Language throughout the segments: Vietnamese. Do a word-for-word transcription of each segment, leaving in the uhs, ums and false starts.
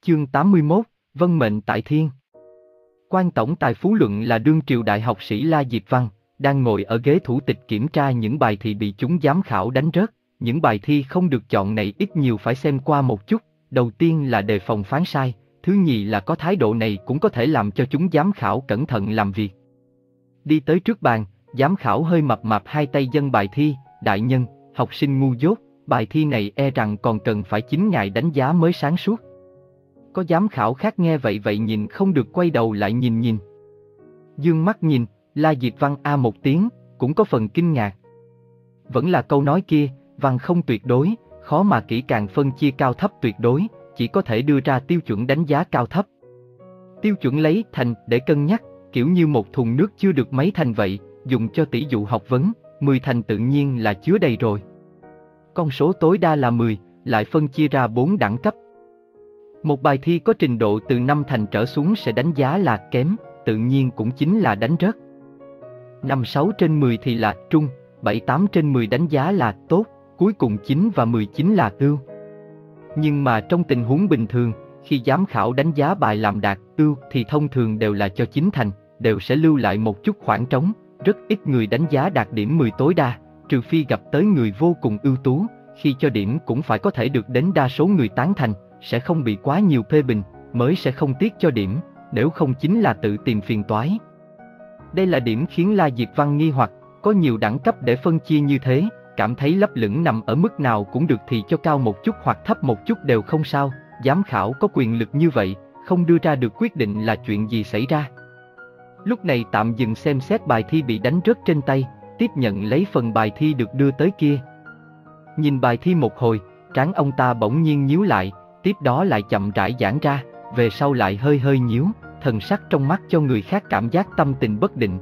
Chương tám mươi mốt, Vân mệnh tại thiên. Quan tổng tài phú luận là đương triều đại học sĩ La Diệp Văn, đang ngồi ở ghế thủ tịch kiểm tra những bài thi bị chúng giám khảo đánh rớt. Những bài thi không được chọn này ít nhiều phải xem qua một chút. Đầu tiên là đề phòng phán sai, thứ nhì là có thái độ này cũng có thể làm cho chúng giám khảo cẩn thận làm việc. Đi tới trước bàn, giám khảo hơi mập mạp hai tay dâng bài thi. Đại nhân, học sinh ngu dốt, bài thi này e rằng còn cần phải chính ngài đánh giá mới sáng suốt. Có giám khảo khác nghe vậy vậy nhìn không được quay đầu lại nhìn nhìn. Dương mắt nhìn, La Diệp Văn a một tiếng, cũng có phần kinh ngạc. Vẫn là câu nói kia, văn không tuyệt đối, khó mà kỹ càng phân chia cao thấp tuyệt đối, chỉ có thể đưa ra tiêu chuẩn đánh giá cao thấp. Tiêu chuẩn lấy thành để cân nhắc, kiểu như một thùng nước chưa được mấy thành vậy, dùng cho tỷ dụ học vấn, mười thành tự nhiên là chứa đầy rồi. Con số tối đa là mười, lại phân chia ra bốn đẳng cấp. Một bài thi có trình độ từ năm thành trở xuống sẽ đánh giá là kém, tự nhiên cũng chính là đánh rớt. năm sáu trên mười thì là trung, bảy tám trên mười đánh giá là tốt, cuối cùng chín và mười chín là ưu. Nhưng mà trong tình huống bình thường, khi giám khảo đánh giá bài làm đạt ưu thì thông thường đều là cho chín thành, đều sẽ lưu lại một chút khoảng trống, rất ít người đánh giá đạt điểm mười tối đa, trừ phi gặp tới người vô cùng ưu tú, khi cho điểm cũng phải có thể được đến đa số người tán thành, sẽ không bị quá nhiều phê bình, mới sẽ không tiếc cho điểm, nếu không chính là tự tìm phiền toái. Đây là điểm khiến La Diệp Văn nghi hoặc, có nhiều đẳng cấp để phân chia như thế, cảm thấy lấp lửng nằm ở mức nào cũng được thì cho cao một chút hoặc thấp một chút đều không sao, giám khảo có quyền lực như vậy, không đưa ra được quyết định là chuyện gì xảy ra. Lúc này tạm dừng xem xét bài thi bị đánh rớt trên tay, tiếp nhận lấy phần bài thi được đưa tới kia. Nhìn bài thi một hồi, trán ông ta bỗng nhiên nhíu lại, tiếp đó lại chậm rãi giãn ra, về sau lại hơi hơi nhíu, thần sắc trong mắt cho người khác cảm giác tâm tình bất định.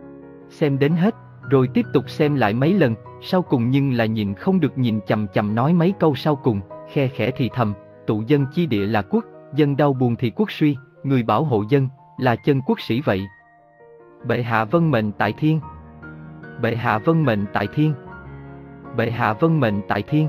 Xem đến hết, rồi tiếp tục xem lại mấy lần, sau cùng nhưng là nhìn không được nhìn chằm chằm nói mấy câu sau cùng, khe khẽ thì thầm, tụ dân chi địa là quốc, dân đau buồn thì quốc suy, người bảo hộ dân, là chân quốc sĩ vậy. Bệ hạ vân mệnh tại thiên. Bệ hạ vân mệnh tại thiên. Bệ hạ vân mệnh tại thiên.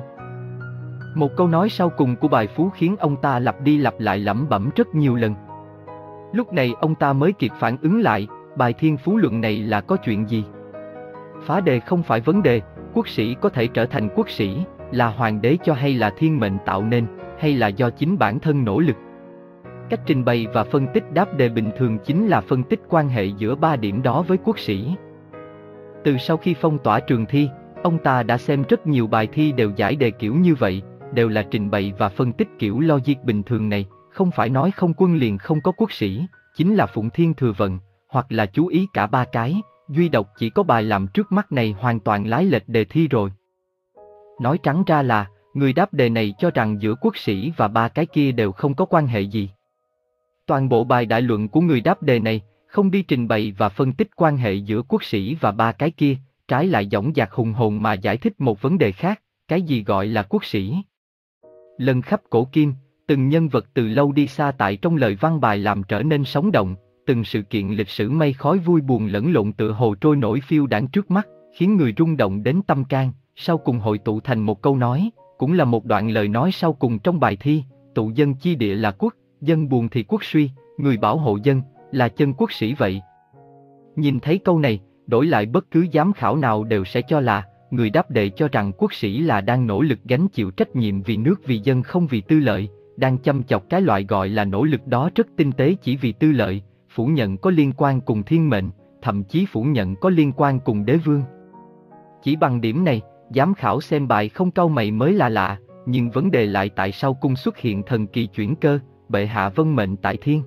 Một câu nói sau cùng của bài phú khiến ông ta lặp đi lặp lại lẩm bẩm rất nhiều lần. Lúc này ông ta mới kịp phản ứng lại, bài thiên phú luận này là có chuyện gì? Phá đề không phải vấn đề, quốc sĩ có thể trở thành quốc sĩ, là hoàng đế cho hay là thiên mệnh tạo nên, hay là do chính bản thân nỗ lực. Cách trình bày và phân tích đáp đề bình thường chính là phân tích quan hệ giữa ba điểm đó với quốc sĩ. Từ sau khi phong tỏa trường thi, ông ta đã xem rất nhiều bài thi đều giải đề kiểu như vậy, đều là trình bày và phân tích kiểu logic bình thường này, không phải nói không quân liền không có quốc sĩ, chính là phụng thiên thừa vận, hoặc là chú ý cả ba cái, duy độc chỉ có bài làm trước mắt này hoàn toàn lái lệch đề thi rồi. Nói trắng ra là, người đáp đề này cho rằng giữa quốc sĩ và ba cái kia đều không có quan hệ gì. Toàn bộ bài đại luận của người đáp đề này, không đi trình bày và phân tích quan hệ giữa quốc sĩ và ba cái kia, trái lại dõng dạc hùng hồn mà giải thích một vấn đề khác, cái gì gọi là quốc sĩ. Lần khắp cổ kim, từng nhân vật từ lâu đi xa tại trong lời văn bài làm trở nên sống động, từng sự kiện lịch sử mây khói vui buồn lẫn lộn tựa hồ trôi nổi phiêu đãng trước mắt, khiến người rung động đến tâm can, sau cùng hội tụ thành một câu nói, cũng là một đoạn lời nói sau cùng trong bài thi, tụ dân chi địa là quốc, dân buồn thì quốc suy, người bảo hộ dân, là chân quốc sĩ vậy. Nhìn thấy câu này, đổi lại bất cứ giám khảo nào đều sẽ cho là, người đáp đề cho rằng quốc sĩ là đang nỗ lực gánh chịu trách nhiệm vì nước vì dân không vì tư lợi, đang chăm chọc cái loại gọi là nỗ lực đó rất tinh tế chỉ vì tư lợi, phủ nhận có liên quan cùng thiên mệnh, thậm chí phủ nhận có liên quan cùng đế vương. Chỉ bằng điểm này, giám khảo xem bài không cau mày mới là lạ, nhưng vấn đề lại tại sao cung xuất hiện thần kỳ chuyển cơ, bệ hạ vân mệnh tại thiên.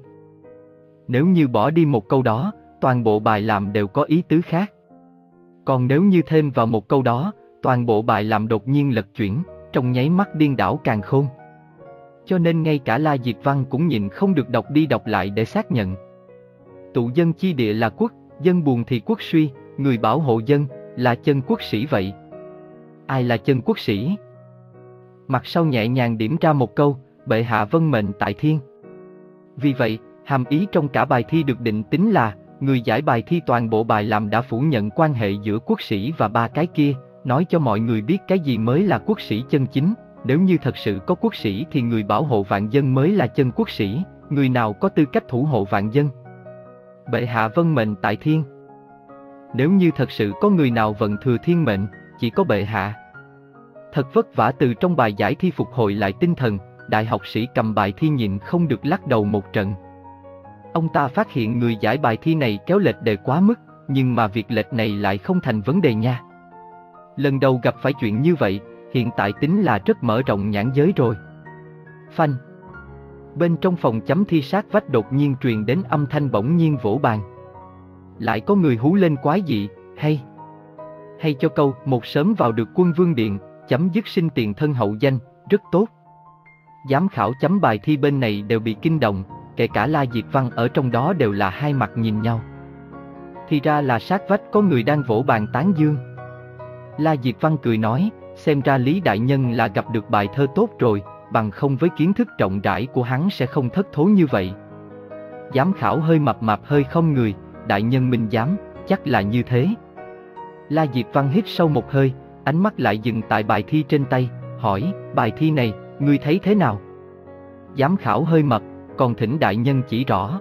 Nếu như bỏ đi một câu đó, toàn bộ bài làm đều có ý tứ khác. Còn nếu như thêm vào một câu đó, toàn bộ bài làm đột nhiên lật chuyển, trong nháy mắt điên đảo càn khôn. Cho nên ngay cả La Diệp Văn cũng nhịn không được đọc đi đọc lại để xác nhận. Tụ dân chi địa là quốc, dân buồn thì quốc suy, người bảo hộ dân, là chân quốc sĩ vậy. Ai là chân quốc sĩ? Mặt sau nhẹ nhàng điểm ra một câu, bệ hạ vân mệnh tại thiên. Vì vậy, hàm ý trong cả bài thi được định tính là, người giải bài thi toàn bộ bài làm đã phủ nhận quan hệ giữa quốc sĩ và ba cái kia, nói cho mọi người biết cái gì mới là quốc sĩ chân chính, nếu như thật sự có quốc sĩ thì người bảo hộ vạn dân mới là chân quốc sĩ, người nào có tư cách thủ hộ vạn dân? Bệ hạ vâng mệnh tại thiên. Nếu như thật sự có người nào vận thừa thiên mệnh, chỉ có bệ hạ. Thật vất vả từ trong bài giải thi phục hồi lại tinh thần, đại học sĩ cầm bài thi nhịn không được lắc đầu một trận. Ông ta phát hiện người giải bài thi này kéo lệch đề quá mức, nhưng mà việc lệch này lại không thành vấn đề nha. Lần đầu gặp phải chuyện như vậy, hiện tại tính là rất mở rộng nhãn giới rồi. Phanh. Bên trong phòng chấm thi sát vách đột nhiên truyền đến âm thanh bỗng nhiên vỗ bàn. Lại có người hú lên quái dị, hay. Hay cho câu, một sớm vào được quân vương điện, chấm dứt sinh tiền thân hậu danh, rất tốt. Giám khảo chấm bài thi bên này đều bị kinh động, kể cả La Diệp Văn ở trong đó đều là hai mặt nhìn nhau. Thì ra là sát vách có người đang vỗ bàn tán dương. La Diệp Văn cười nói, xem ra Lý Đại Nhân là gặp được bài thơ tốt rồi, bằng không với kiến thức rộng rãi của hắn sẽ không thất thố như vậy. Giám khảo hơi mập mạp hơi không người, Đại Nhân minh giám, chắc là như thế. La Diệp Văn hít sâu một hơi, ánh mắt lại dừng tại bài thi trên tay, hỏi, bài thi này, ngươi thấy thế nào? Giám khảo hơi mập, còn thỉnh Đại Nhân chỉ rõ.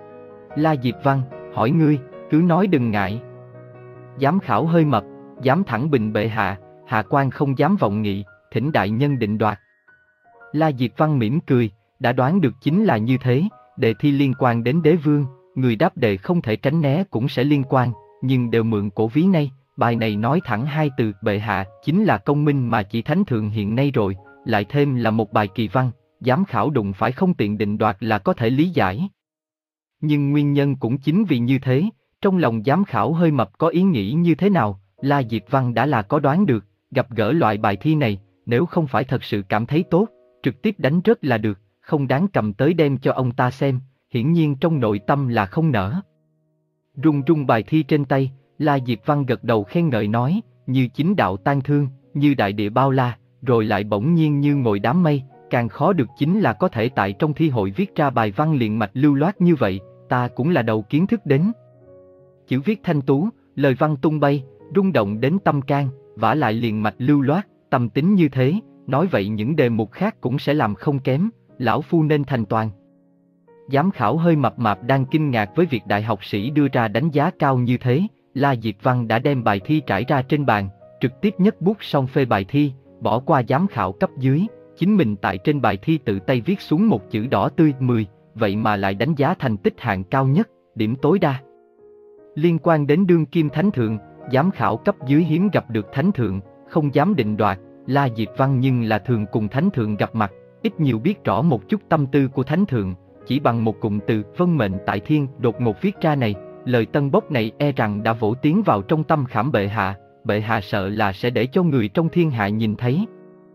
La Diệp Văn, hỏi ngươi, cứ nói đừng ngại. Giám khảo hơi mập, dám thẳng bình bệ hạ, hạ quan không dám vọng nghị, thỉnh Đại Nhân định đoạt. La Diệp Văn mỉm cười, đã đoán được chính là như thế, đề thi liên quan đến đế vương, người đáp đề không thể tránh né cũng sẽ liên quan, nhưng đều mượn cổ ví này, bài này nói thẳng hai từ bệ hạ, chính là công minh mà chỉ thánh thượng hiện nay rồi, lại thêm là một bài kỳ văn, giám khảo đụng phải không tiện định đoạt là có thể lý giải. Nhưng nguyên nhân cũng chính vì như thế, trong lòng giám khảo hơi mập có ý nghĩ như thế nào, La Diệp Văn đã là có đoán được, gặp gỡ loại bài thi này, nếu không phải thật sự cảm thấy tốt, trực tiếp đánh rớt là được, không đáng cầm tới đem cho ông ta xem, hiển nhiên trong nội tâm là không nỡ. Rung rung bài thi trên tay, La Diệp Văn gật đầu khen ngợi nói, như chính đạo tan thương, như đại địa bao la, rồi lại bỗng nhiên như ngồi đám mây, càng khó được chính là có thể tại trong thi hội viết ra bài văn liền mạch lưu loát như vậy, ta cũng là đầu kiến thức đến. Chữ viết thanh tú, lời văn tung bay, rung động đến tâm can, vả lại liền mạch lưu loát, tâm tính như thế, nói vậy những đề mục khác cũng sẽ làm không kém, lão phu nên thành toàn. Giám khảo hơi mập mạp đang kinh ngạc với việc đại học sĩ đưa ra đánh giá cao như thế, La Diệp Văn đã đem bài thi trải ra trên bàn, trực tiếp nhấc bút xong phê bài thi, bỏ qua giám khảo cấp dưới, chính mình tại trên bài thi tự tay viết xuống một chữ đỏ tươi mười, vậy mà lại đánh giá thành tích hạng cao nhất, điểm tối đa. Liên quan đến đương kim thánh thượng, giám khảo cấp dưới hiếm gặp được thánh thượng, không dám định đoạt, La Diệp Văn nhưng là thường cùng thánh thượng gặp mặt, ít nhiều biết rõ một chút tâm tư của thánh thượng, chỉ bằng một cụm từ vân mệnh tại thiên đột ngột viết ra này, lời tân bốc này e rằng đã vỗ tiến vào trong tâm khảm bệ hạ, bệ hạ sợ là sẽ để cho người trong thiên hạ nhìn thấy.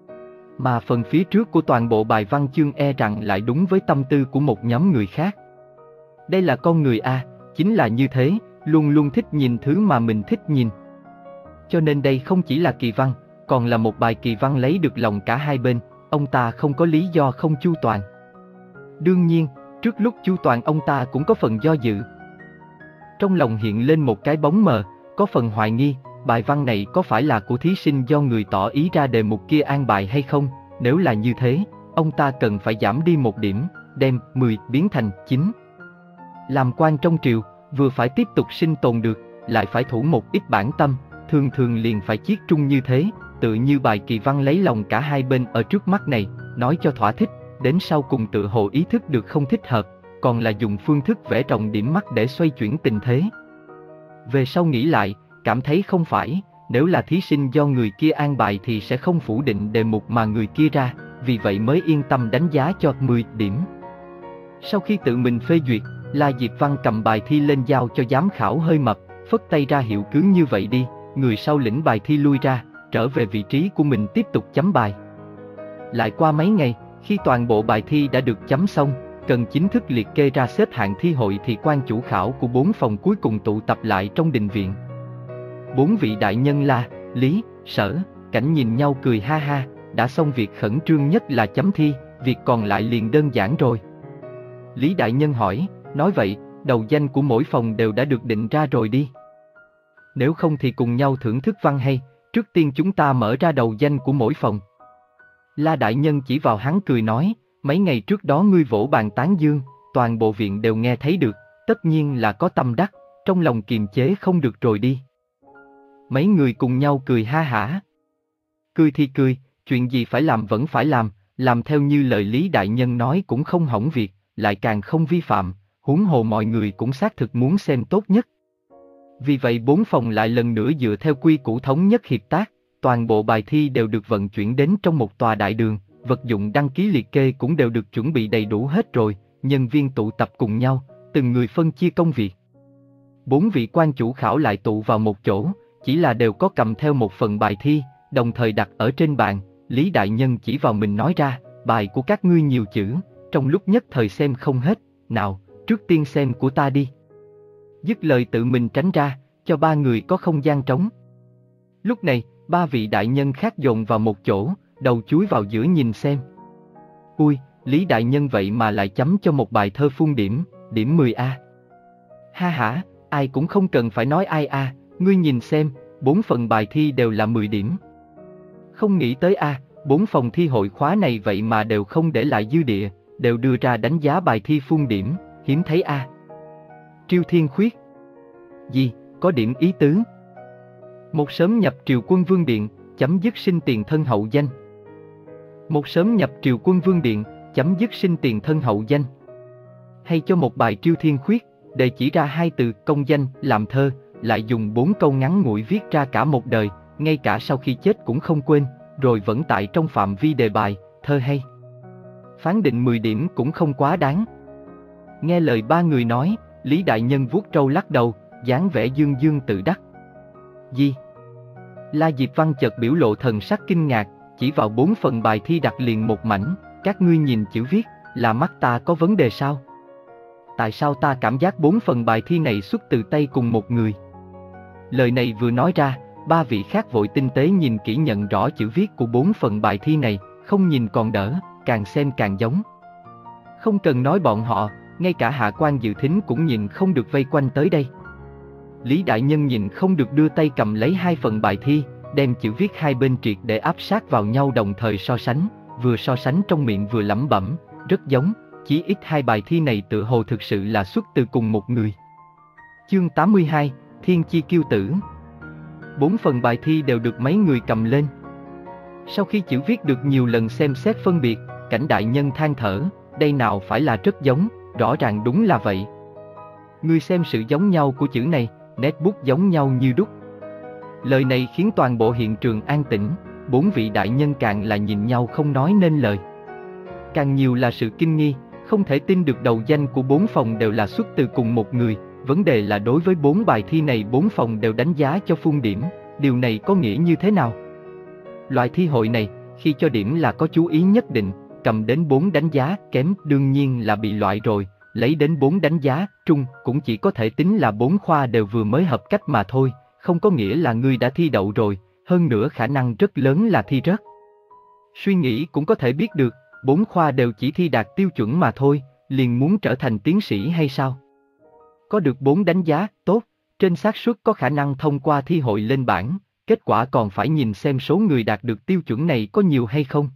Mà phần phía trước của toàn bộ bài văn chương e rằng lại đúng với tâm tư của một nhóm người khác. Đây là con người A, chính là như thế, luôn luôn thích nhìn thứ mà mình thích nhìn. Cho nên đây không chỉ là kỳ văn, còn là một bài kỳ văn lấy được lòng cả hai bên, ông ta không có lý do không chu toàn. Đương nhiên, trước lúc chu toàn ông ta cũng có phần do dự. Trong lòng hiện lên một cái bóng mờ, có phần hoài nghi, bài văn này có phải là của thí sinh do người tỏ ý ra đề mục kia an bài hay không, nếu là như thế, ông ta cần phải giảm đi một điểm, đem mười biến thành chín. Làm quan trong triều, vừa phải tiếp tục sinh tồn được, lại phải thủ một ít bản tâm, thường thường liền phải chiết trung như thế, tự như bài kỳ văn lấy lòng cả hai bên ở trước mắt này, nói cho thỏa thích, đến sau cùng tự hồ ý thức được không thích hợp, còn là dùng phương thức vẽ rộng điểm mắt để xoay chuyển tình thế. Về sau nghĩ lại, cảm thấy không phải, nếu là thí sinh do người kia an bài thì sẽ không phủ định đề mục mà người kia ra, vì vậy mới yên tâm đánh giá cho mười điểm. Sau khi tự mình phê duyệt, La Diệp Văn cầm bài thi lên giao cho giám khảo hơi mập, phất tay ra hiệu cứ như vậy đi, người sau lĩnh bài thi lui ra, trở về vị trí của mình tiếp tục chấm bài. Lại qua mấy ngày, khi toàn bộ bài thi đã được chấm xong, cần chính thức liệt kê ra xếp hạng thi hội thì quan chủ khảo của bốn phòng cuối cùng tụ tập lại trong đình viện. Bốn vị đại nhân La, Lý, Sở, Cảnh nhìn nhau cười ha ha, đã xong việc khẩn trương nhất là chấm thi, việc còn lại liền đơn giản rồi. Lý đại nhân hỏi, nói vậy, đầu danh của mỗi phòng đều đã được định ra rồi đi. Nếu không thì cùng nhau thưởng thức văn hay, trước tiên chúng ta mở ra đầu danh của mỗi phòng. La đại nhân chỉ vào hắn cười nói, mấy ngày trước đó ngươi vỗ bàn tán dương, toàn bộ viện đều nghe thấy được, tất nhiên là có tâm đắc, trong lòng kiềm chế không được rồi đi. Mấy người cùng nhau cười ha hả. Cười thì cười, chuyện gì phải làm vẫn phải làm, làm theo như lời Lý đại nhân nói cũng không hỏng việc, lại càng không vi phạm, huống hồ mọi người cũng xác thực muốn xem tốt nhất. Vì vậy bốn phòng lại lần nữa dựa theo quy củ thống nhất hiệp tác, toàn bộ bài thi đều được vận chuyển đến trong một tòa đại đường, vật dụng đăng ký liệt kê cũng đều được chuẩn bị đầy đủ hết rồi, nhân viên tụ tập cùng nhau, từng người phân chia công việc. Bốn vị quan chủ khảo lại tụ vào một chỗ, chỉ là đều có cầm theo một phần bài thi, đồng thời đặt ở trên bàn. Lý đại nhân chỉ vào mình nói ra, bài của các ngươi nhiều chữ, trong lúc nhất thời xem không hết, nào, trước tiên xem của ta đi. Dứt lời tự mình tránh ra, cho ba người có không gian trống. Lúc này, ba vị đại nhân khác dồn vào một chỗ, đầu chúi vào giữa nhìn xem. Ui, Lý đại nhân vậy mà lại chấm cho một bài thơ phun điểm, điểm mười A. Ha hả, ai cũng không cần phải nói ai a, ngươi nhìn xem, bốn phần bài thi đều là mười điểm. Không nghĩ tới a, bốn phòng thi hội khóa này vậy mà đều không để lại dư địa, đều đưa ra đánh giá bài thi phun điểm, hiếm thấy a. Triêu Thiên Khuyết. Gì, có điểm ý tứ. Một sớm nhập triều quân vương điện, chấm dứt sinh tiền thân hậu danh. Một sớm nhập triều quân vương điện, chấm dứt sinh tiền thân hậu danh. Hay cho một bài Triêu Thiên Khuyết, để chỉ ra hai từ công danh làm thơ, lại dùng bốn câu ngắn ngủi viết ra cả một đời, ngay cả sau khi chết cũng không quên, rồi vẫn tại trong phạm vi đề bài, thơ hay. Phán định mười điểm cũng không quá đáng. Nghe lời ba người nói, Lý đại nhân vuốt râu lắc đầu, dáng vẻ dương dương tự đắc. Gì? La Diệp Văn chợt biểu lộ thần sắc kinh ngạc, chỉ vào bốn phần bài thi đặt liền một mảnh, các ngươi nhìn chữ viết, là mắt ta có vấn đề sao? Tại sao ta cảm giác bốn phần bài thi này xuất từ tay cùng một người? Lời này vừa nói ra, ba vị khác vội tinh tế nhìn kỹ nhận rõ chữ viết của bốn phần bài thi này, không nhìn còn đỡ, càng xem càng giống. Không cần nói bọn họ, ngay cả hạ quan dự thính cũng nhìn không được vây quanh tới đây. Lý đại nhân nhìn không được đưa tay cầm lấy hai phần bài thi, đem chữ viết hai bên triệt để áp sát vào nhau đồng thời so sánh, vừa so sánh trong miệng vừa lẩm bẩm, rất giống, chí ít hai bài thi này tự hồ thực sự là xuất từ cùng một người. Chương tám mươi hai, Thiên Chi Kiêu Tử. Bốn phần bài thi đều được mấy người cầm lên. Sau khi chữ viết được nhiều lần xem xét phân biệt, Cảnh đại nhân than thở, đây nào phải là rất giống, rõ ràng đúng là vậy. Ngươi xem sự giống nhau của chữ này, nét bút giống nhau như đúc. Lời này khiến toàn bộ hiện trường an tĩnh, bốn vị đại nhân càng là nhìn nhau không nói nên lời. Càng nhiều là sự kinh nghi, không thể tin được đầu danh của bốn phòng đều là xuất từ cùng một người. Vấn đề là đối với bốn bài thi này bốn phòng đều đánh giá cho phun điểm, điều này có nghĩa như thế nào? Loại thi hội này, khi cho điểm là có chú ý nhất định, cầm đến bốn đánh giá kém đương nhiên là bị loại rồi, lấy đến bốn đánh giá trung cũng chỉ có thể tính là bốn khoa đều vừa mới hợp cách mà thôi, không có nghĩa là ngươi đã thi đậu rồi, hơn nữa khả năng rất lớn là thi rớt. Suy nghĩ cũng có thể biết được, bốn khoa đều chỉ thi đạt tiêu chuẩn mà thôi, liền muốn trở thành tiến sĩ hay sao? Có được bốn đánh giá tốt, trên xác suất có khả năng thông qua thi hội lên bảng, kết quả còn phải nhìn xem số người đạt được tiêu chuẩn này có nhiều hay không.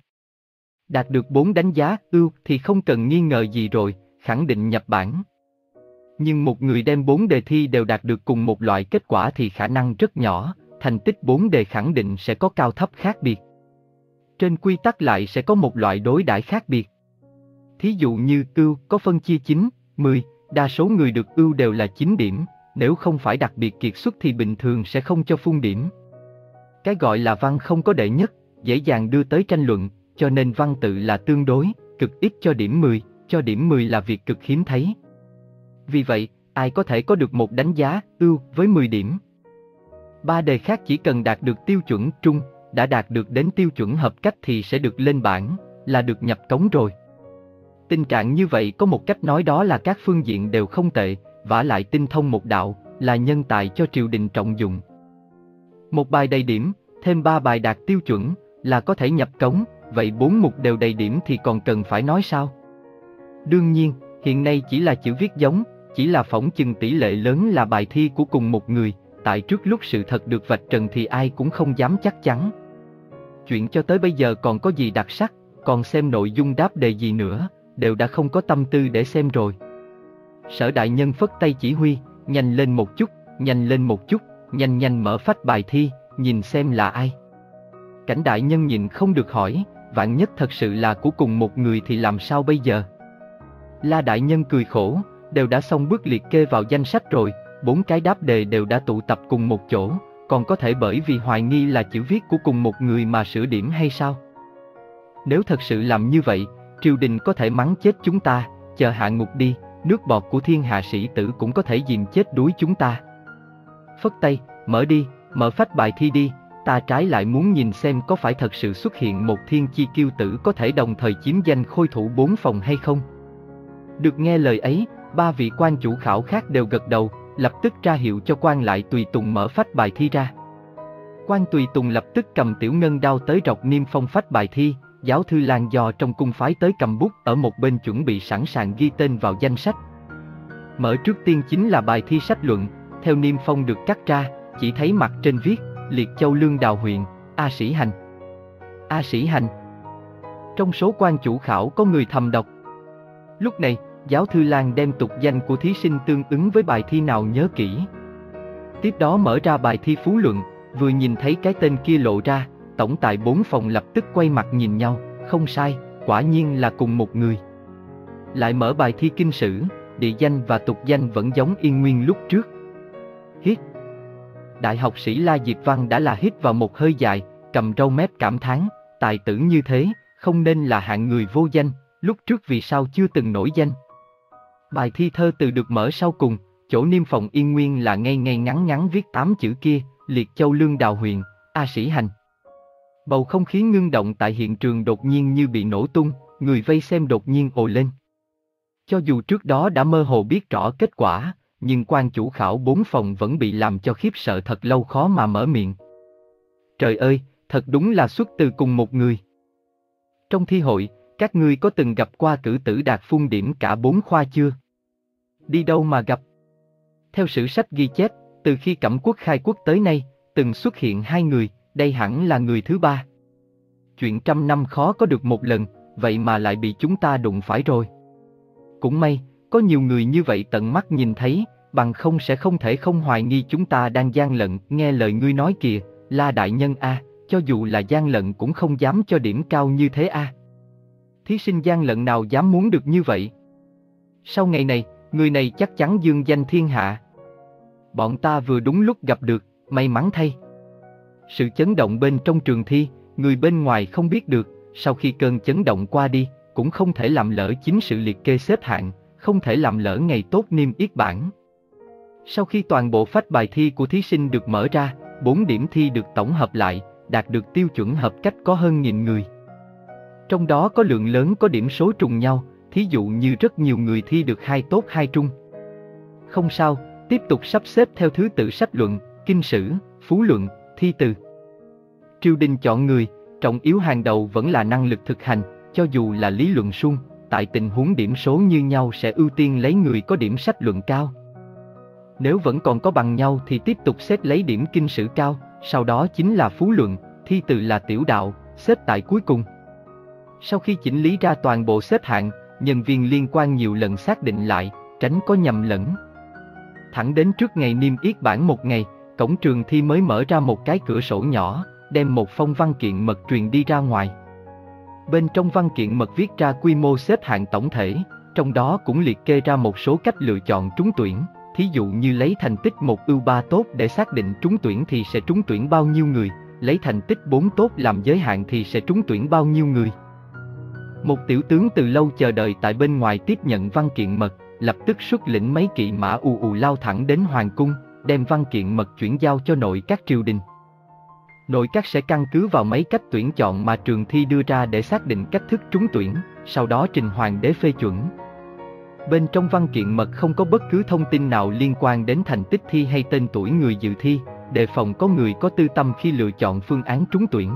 Đạt được bốn đánh giá ưu thì không cần nghi ngờ gì rồi, khẳng định nhập bảng. Nhưng một người đem bốn đề thi đều đạt được cùng một loại kết quả thì khả năng rất nhỏ, thành tích bốn đề khẳng định sẽ có cao thấp khác biệt. Trên quy tắc lại sẽ có một loại đối đãi khác biệt. Thí dụ như ưu có phân chia chín, mười, đa số người được ưu đều là chín điểm, nếu không phải đặc biệt kiệt xuất thì bình thường sẽ không cho phun điểm. Cái gọi là văn không có đệ nhất, dễ dàng đưa tới tranh luận, cho nên văn tự là tương đối, cực ít cho điểm mười, cho điểm mười là việc cực hiếm thấy. Vì vậy, ai có thể có được một đánh giá ưu với mười điểm? Ba đề khác chỉ cần đạt được tiêu chuẩn trung, đã đạt được đến tiêu chuẩn hợp cách thì sẽ được lên bảng, là được nhập cống rồi. Tình trạng như vậy có một cách nói đó là các phương diện đều không tệ, vả lại tinh thông một đạo, là nhân tài cho triều đình trọng dụng. Một bài đầy điểm, thêm ba bài đạt tiêu chuẩn, là có thể nhập cống, vậy bốn mục đều đầy điểm thì còn cần phải nói sao? Đương nhiên, hiện nay chỉ là chữ viết giống, chỉ là phỏng chừng tỷ lệ lớn là bài thi của cùng một người, tại trước lúc sự thật được vạch trần thì ai cũng không dám chắc chắn. chuyện cho tới bây giờ còn có gì đặc sắc, còn xem nội dung đáp đề gì nữa, đều đã không có tâm tư để xem rồi. Sở đại nhân phất tay chỉ huy, nhanh lên một chút, nhanh lên một chút, nhanh nhanh mở phách bài thi, nhìn xem là ai. Cảnh đại nhân nhìn không được hỏi, vạn nhất thật sự là của cùng một người thì làm sao bây giờ? La đại nhân cười khổ, đều đã xong bước liệt kê vào danh sách rồi, bốn cái đáp đề đều đã tụ tập cùng một chỗ, còn có thể bởi vì hoài nghi là chữ viết của cùng một người mà sửa điểm hay sao? Nếu thật sự làm như vậy, triều đình có thể mắng chết chúng ta, chờ hạ ngục đi, nước bọt của thiên hạ sĩ tử cũng có thể dìm chết đuối chúng ta. Phất tay, mở đi, mở phách bài thi đi, ta trái lại muốn nhìn xem có phải thật sự xuất hiện một thiên chi kiêu tử có thể đồng thời chiếm danh khôi thủ bốn phòng hay không. Được nghe lời ấy, ba vị quan chủ khảo khác đều gật đầu, lập tức ra hiệu cho quan lại tùy tùng mở phách bài thi ra. Quan tùy tùng lập tức cầm tiểu ngân đao tới rọc niêm phong phách bài thi, giáo thư Lan do trong cung phái tới cầm bút ở một bên chuẩn bị sẵn sàng ghi tên vào danh sách. Mở trước tiên chính là bài thi sách luận, theo niêm phong được cắt ra, chỉ thấy mặt trên viết, Liệt Châu Lương Đào huyện, A Sĩ Hành. A Sĩ Hành. Trong số quan chủ khảo có người thầm đọc. Lúc này, giáo thư Lan đem tục danh của thí sinh tương ứng với bài thi nào nhớ kỹ. Tiếp đó mở ra bài thi phú luận, vừa nhìn thấy cái tên kia lộ ra, tổng tài bốn phòng lập tức quay mặt nhìn nhau, không sai, quả nhiên là cùng một người. Lại mở bài thi kinh sử, địa danh và tục danh vẫn giống yên nguyên lúc trước. Hít. Đại học sĩ La Diệp Văn đã là hít vào một hơi dài, cầm râu mép cảm thán, tài tử như thế, không nên là hạng người vô danh, lúc trước vì sao chưa từng nổi danh. Bài thi thơ từ được mở sau cùng, chỗ niêm phòng yên nguyên là ngay ngay ngắn ngắn viết tám chữ kia, Liệt Châu Lương Đào huyện, A Sĩ Hành. Bầu không khí ngưng động tại hiện trường đột nhiên như bị nổ tung, người vây xem đột nhiên ồ lên. Cho dù trước đó đã mơ hồ biết rõ kết quả, nhưng quan chủ khảo bốn phòng vẫn bị làm cho khiếp sợ thật lâu khó mà mở miệng. Trời ơi, thật đúng là xuất từ cùng một người. Trong thi hội, các ngươi có từng gặp qua cử tử đạt phun điểm cả bốn khoa chưa? Đi đâu mà gặp? Theo sử sách ghi chép, từ khi Cẩm Quốc khai quốc tới nay, từng xuất hiện hai người, đây hẳn là người thứ ba. Chuyện trăm năm khó có được một lần, vậy mà lại bị chúng ta đụng phải rồi. Cũng may, có nhiều người như vậy tận mắt nhìn thấy, bằng không sẽ không thể không hoài nghi chúng ta đang gian lận. Nghe lời ngươi nói kìa, La đại nhân a, cho dù là gian lận cũng không dám cho điểm cao như thế a. Thí sinh gian lận nào dám muốn được như vậy? Sau ngày này, người này chắc chắn dương danh thiên hạ. Bọn ta vừa đúng lúc gặp được, may mắn thay. Sự chấn động bên trong trường thi, người bên ngoài không biết được, sau khi cơn chấn động qua đi, cũng không thể làm lỡ chính sự liệt kê xếp hạng, không thể làm lỡ ngày tốt niêm yết bảng. Sau khi toàn bộ phách bài thi của thí sinh được mở ra, bốn điểm thi được tổng hợp lại, đạt được tiêu chuẩn hợp cách có hơn nghìn người. Trong đó có lượng lớn có điểm số trùng nhau, thí dụ như rất nhiều người thi được hai tốt hai trung. Không sao, tiếp tục sắp xếp theo thứ tự sách luận, kinh sử, phú luận, thi từ. Triều đình chọn người, trọng yếu hàng đầu vẫn là năng lực thực hành, cho dù là lý luận suông, tại tình huống điểm số như nhau sẽ ưu tiên lấy người có điểm sách luận cao. Nếu vẫn còn có bằng nhau thì tiếp tục xét lấy điểm kinh sử cao, sau đó chính là phú luận, thi từ là tiểu đạo, xếp tại cuối cùng. Sau khi chỉnh lý ra toàn bộ xếp hạng, nhân viên liên quan nhiều lần xác định lại, tránh có nhầm lẫn. Thẳng đến trước ngày niêm yết bảng một ngày, cổng trường thi mới mở ra một cái cửa sổ nhỏ, đem một phong văn kiện mật truyền đi ra ngoài. Bên trong văn kiện mật viết ra quy mô xếp hạng tổng thể, trong đó cũng liệt kê ra một số cách lựa chọn trúng tuyển, thí dụ như lấy thành tích một ưu ba tốt để xác định trúng tuyển thì sẽ trúng tuyển bao nhiêu người, lấy thành tích bốn tốt làm giới hạn thì sẽ trúng tuyển bao nhiêu người. Một tiểu tướng từ lâu chờ đợi tại bên ngoài tiếp nhận văn kiện mật, lập tức xuất lĩnh mấy kỵ mã ù ù lao thẳng đến hoàng cung, đem văn kiện mật chuyển giao cho nội các triều đình. Nội các sẽ căn cứ vào mấy cách tuyển chọn mà trường thi đưa ra để xác định cách thức trúng tuyển, sau đó trình hoàng đế phê chuẩn. Bên trong văn kiện mật không có bất cứ thông tin nào liên quan đến thành tích thi hay tên tuổi người dự thi, đề phòng có người có tư tâm khi lựa chọn phương án trúng tuyển.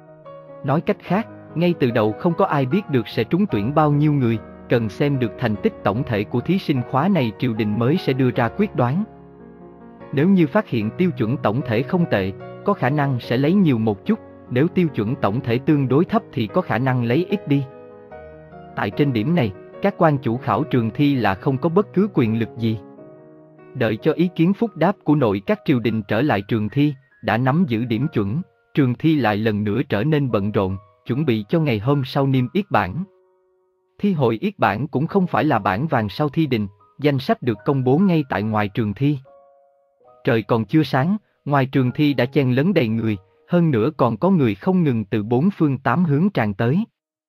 Nói cách khác, ngay từ đầu không có ai biết được sẽ trúng tuyển bao nhiêu người, cần xem được thành tích tổng thể của thí sinh khóa này triều đình mới sẽ đưa ra quyết đoán. Nếu như phát hiện tiêu chuẩn tổng thể không tệ, có khả năng sẽ lấy nhiều một chút, nếu tiêu chuẩn tổng thể tương đối thấp thì có khả năng lấy ít đi. Tại trên điểm này, các quan chủ khảo trường thi là không có bất cứ quyền lực gì. Đợi cho ý kiến phúc đáp của nội các triều đình trở lại trường thi, đã nắm giữ điểm chuẩn, trường thi lại lần nữa trở nên bận rộn, chuẩn bị cho ngày hôm sau niêm yết bảng. Thi hội yết bảng cũng không phải là bảng vàng sau thi đình, danh sách được công bố ngay tại ngoài trường thi. Trời còn chưa sáng, ngoài trường thi đã chen lấn đầy người, hơn nữa còn có người không ngừng từ bốn phương tám hướng tràn tới.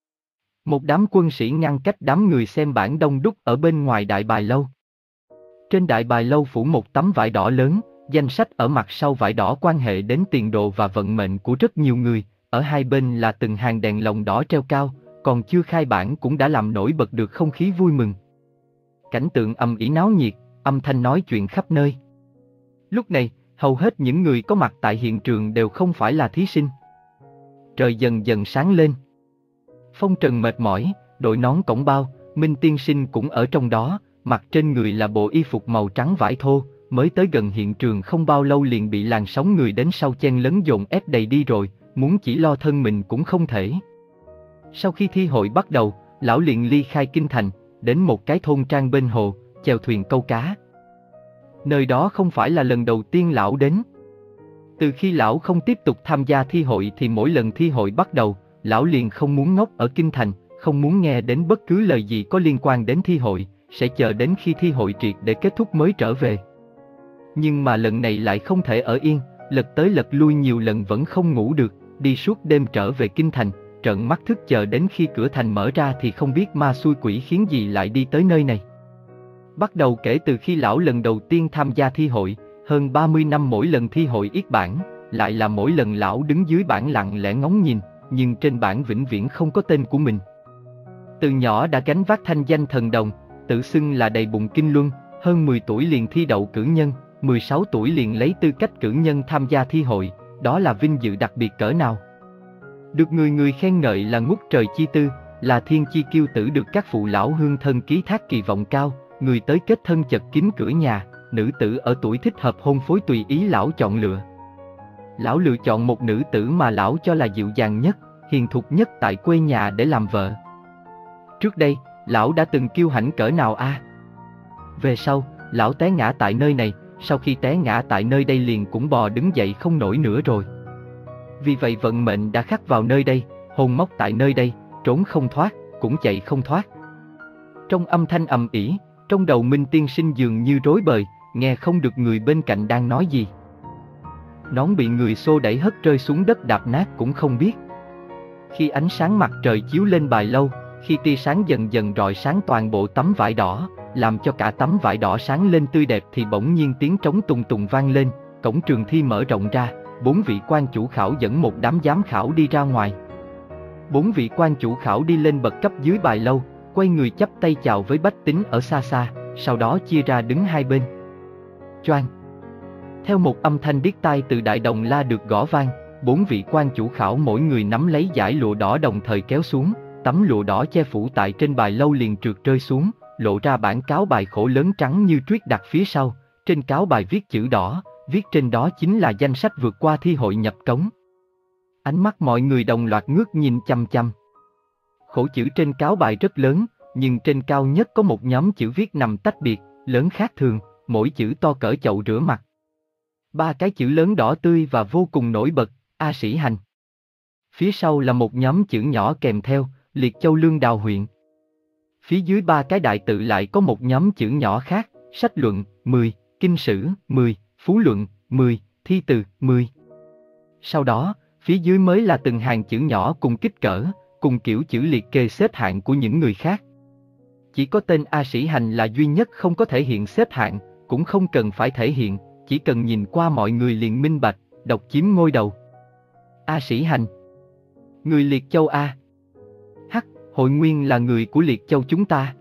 Một đám quân sĩ ngăn cách đám người xem bảng đông đúc ở bên ngoài đại bài lâu. Trên đại bài lâu phủ một tấm vải đỏ lớn, danh sách ở mặt sau vải đỏ quan hệ đến tiền đồ và vận mệnh của rất nhiều người, ở hai bên là từng hàng đèn lồng đỏ treo cao, còn chưa khai bảng cũng đã làm nổi bật được không khí vui mừng. Cảnh tượng ầm ĩ náo nhiệt, âm thanh nói chuyện khắp nơi. Lúc này, hầu hết những người có mặt tại hiện trường đều không phải là thí sinh. Trời dần dần sáng lên. Phong trần mệt mỏi, đội nón cổng bao, Minh tiên sinh cũng ở trong đó, mặc trên người là bộ y phục màu trắng vải thô, mới tới gần hiện trường không bao lâu liền bị làn sóng người đến sau chen lấn dồn ép đầy đi rồi, muốn chỉ lo thân mình cũng không thể. Sau khi thi hội bắt đầu, lão liền ly khai kinh thành, đến một cái thôn trang bên hồ, chèo thuyền câu cá. Nơi đó không phải là lần đầu tiên lão đến. Từ khi lão không tiếp tục tham gia thi hội thì mỗi lần thi hội bắt đầu, lão liền không muốn ngốc ở kinh thành, không muốn nghe đến bất cứ lời gì có liên quan đến thi hội, sẽ chờ đến khi thi hội triệt để kết thúc mới trở về. Nhưng mà lần này lại không thể ở yên, lật tới lật lui nhiều lần vẫn không ngủ được, đi suốt đêm trở về kinh thành, trợn mắt thức chờ đến khi cửa thành mở ra thì không biết ma xui quỷ khiến gì lại đi tới nơi này. Bắt đầu kể từ khi lão lần đầu tiên tham gia thi hội, hơn ba mươi năm mỗi lần thi hội yết bảng, lại là mỗi lần lão đứng dưới bảng lặng lẽ ngóng nhìn, nhưng trên bảng vĩnh viễn không có tên của mình. Từ nhỏ đã gánh vác thanh danh thần đồng, tự xưng là đầy bụng kinh luân, hơn mười tuổi liền thi đậu cử nhân, mười sáu tuổi liền lấy tư cách cử nhân tham gia thi hội, đó là vinh dự đặc biệt cỡ nào. Được người người khen ngợi là ngút trời chi tư, là thiên chi kiêu tử được các phụ lão hương thân ký thác kỳ vọng cao, người tới kết thân chật kín cửa nhà, nữ tử ở tuổi thích hợp hôn phối tùy ý lão chọn lựa. Lão lựa chọn một nữ tử mà lão cho là dịu dàng nhất, hiền thục nhất tại quê nhà để làm vợ. Trước đây, lão đã từng kiêu hãnh cỡ nào a? À? Về sau, lão té ngã tại nơi này, sau khi té ngã tại nơi đây liền cũng bò đứng dậy không nổi nữa rồi. Vì vậy vận mệnh đã khắc vào nơi đây, hồn móc tại nơi đây, trốn không thoát, cũng chạy không thoát. Trong âm thanh ầm ĩ, trong đầu Minh tiên sinh dường như rối bời, nghe không được người bên cạnh đang nói gì. Nón bị người xô đẩy hất rơi xuống đất đạp nát cũng không biết. Khi ánh sáng mặt trời chiếu lên bài lâu, khi tia sáng dần dần rọi sáng toàn bộ tấm vải đỏ, làm cho cả tấm vải đỏ sáng lên tươi đẹp thì bỗng nhiên tiếng trống tùng tùng vang lên, cổng trường thi mở rộng ra, bốn vị quan chủ khảo dẫn một đám giám khảo đi ra ngoài. Bốn vị quan chủ khảo đi lên bậc cấp dưới bài lâu, quay người chắp tay chào với bách tính ở xa xa, sau đó chia ra đứng hai bên. Choang! Theo một âm thanh điếc tai từ đại đồng la được gõ vang, bốn vị quan chủ khảo mỗi người nắm lấy dải lụa đỏ đồng thời kéo xuống, tấm lụa đỏ che phủ tại trên bài lâu liền trượt rơi xuống, lộ ra bản cáo bài khổ lớn trắng như tuyết đặt phía sau, trên cáo bài viết chữ đỏ, viết trên đó chính là danh sách vượt qua thi hội nhập cống. Ánh mắt mọi người đồng loạt ngước nhìn chăm chăm. Khổ chữ trên cáo bài rất lớn, nhưng trên cao nhất có một nhóm chữ viết nằm tách biệt, lớn khác thường, mỗi chữ to cỡ chậu rửa mặt. Ba cái chữ lớn đỏ tươi và vô cùng nổi bật, A Sĩ Hành. Phía sau là một nhóm chữ nhỏ kèm theo, Liệt Châu Lương Đào huyện. Phía dưới ba cái đại tự lại có một nhóm chữ nhỏ khác, Sách luận, mười, Kinh sử, mười, Phú luận, mười, Thi từ, mười. Sau đó, phía dưới mới là từng hàng chữ nhỏ cùng kích cỡ, cùng kiểu chữ liệt kê xếp hạng của những người khác. Chỉ có tên A Sĩ Hành là duy nhất không có thể hiện xếp hạng, cũng không cần phải thể hiện, chỉ cần nhìn qua mọi người liền minh bạch, độc chiếm ngôi đầu. A Sĩ Hành, người Liệt Châu A. Hắc, Hội Nguyên là người của Liệt Châu chúng ta.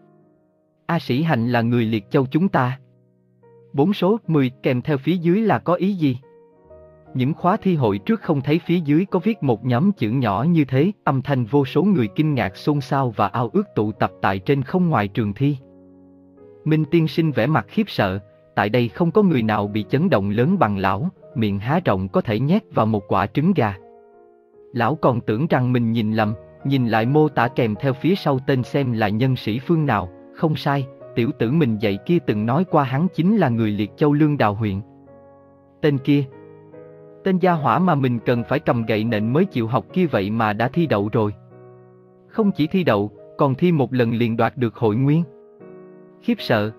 A Sĩ Hành là người Liệt Châu chúng ta. Bốn số mười kèm theo phía dưới là có ý gì? Những khóa thi hội trước không thấy phía dưới có viết một nhóm chữ nhỏ như thế, âm thanh vô số người kinh ngạc xôn xao và ao ước tụ tập tại trên không ngoài trường thi. Minh tiên sinh vẻ mặt khiếp sợ, tại đây không có người nào bị chấn động lớn bằng lão, miệng há rộng có thể nhét vào một quả trứng gà. lão còn tưởng rằng mình nhìn lầm, nhìn lại mô tả kèm theo phía sau tên xem là nhân sĩ phương nào, không sai, tiểu tử mình dạy kia từng nói qua hắn chính là người Liệt Châu Lương Đào huyện. Tên kia, tên gia hỏa mà mình cần phải cầm gậy nện mới chịu học kia vậy mà đã thi đậu rồi. Không chỉ thi đậu, còn thi một lần liền đoạt được hội nguyên. Khiếp sợ,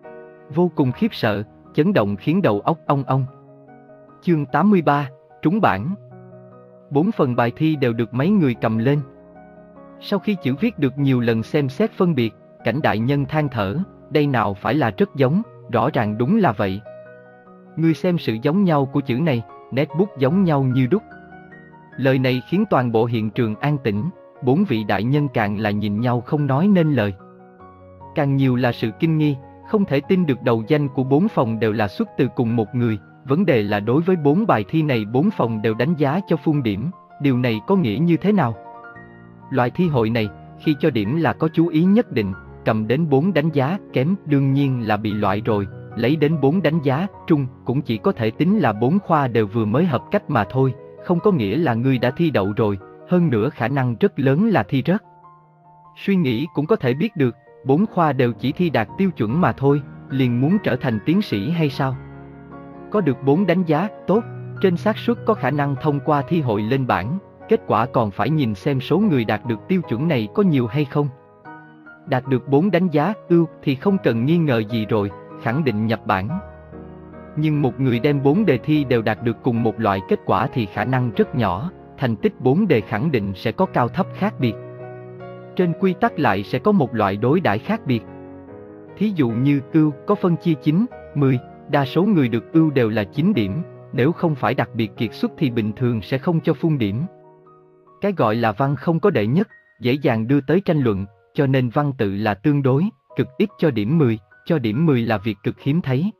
vô cùng khiếp sợ, chấn động khiến đầu óc ong ong. Chương tám mươi ba, trúng bảng. Bốn phần bài thi đều được mấy người cầm lên. Sau khi chữ viết được nhiều lần xem xét phân biệt, Cảnh đại nhân than thở, đây nào phải là rất giống, rõ ràng đúng là vậy. Ngươi xem sự giống nhau của chữ này, nét bút giống nhau như đúc. Lời này khiến toàn bộ hiện trường an tĩnh, bốn vị đại nhân càng là nhìn nhau không nói nên lời. Càng nhiều là sự kinh nghi, không thể tin được đầu danh của bốn phòng đều là xuất từ cùng một người. Vấn đề là đối với bốn bài thi này bốn phòng đều đánh giá cho full điểm, điều này có nghĩa như thế nào? Loại thi hội này, khi cho điểm là có chú ý nhất định, cầm đến bốn đánh giá kém đương nhiên là bị loại rồi, lấy đến bốn đánh giá trung cũng chỉ có thể tính là bốn khoa đều vừa mới hợp cách mà thôi, không có nghĩa là ngươi đã thi đậu rồi, hơn nữa khả năng rất lớn là thi rớt. Suy nghĩ cũng có thể biết được, bốn khoa đều chỉ thi đạt tiêu chuẩn mà thôi, liền muốn trở thành tiến sĩ hay sao? Có được bốn đánh giá tốt, trên xác suất có khả năng thông qua thi hội lên bảng, kết quả còn phải nhìn xem số người đạt được tiêu chuẩn này có nhiều hay không. Đạt được bốn đánh giá ưu thì không cần nghi ngờ gì rồi, khẳng định nhập bảng. Nhưng một người đem bốn đề thi đều đạt được cùng một loại kết quả thì khả năng rất nhỏ, thành tích bốn đề khẳng định sẽ có cao thấp khác biệt. Trên quy tắc lại sẽ có một loại đối đãi khác biệt. Thí dụ như ưu có phân chia chín, mười, đa số người được ưu đều là chín điểm, nếu không phải đặc biệt kiệt xuất thì bình thường sẽ không cho full điểm. Cái gọi là văn không có đệ nhất, dễ dàng đưa tới tranh luận, cho nên văn tự là tương đối, cực ít cho điểm mười, cho điểm mười là việc cực hiếm thấy.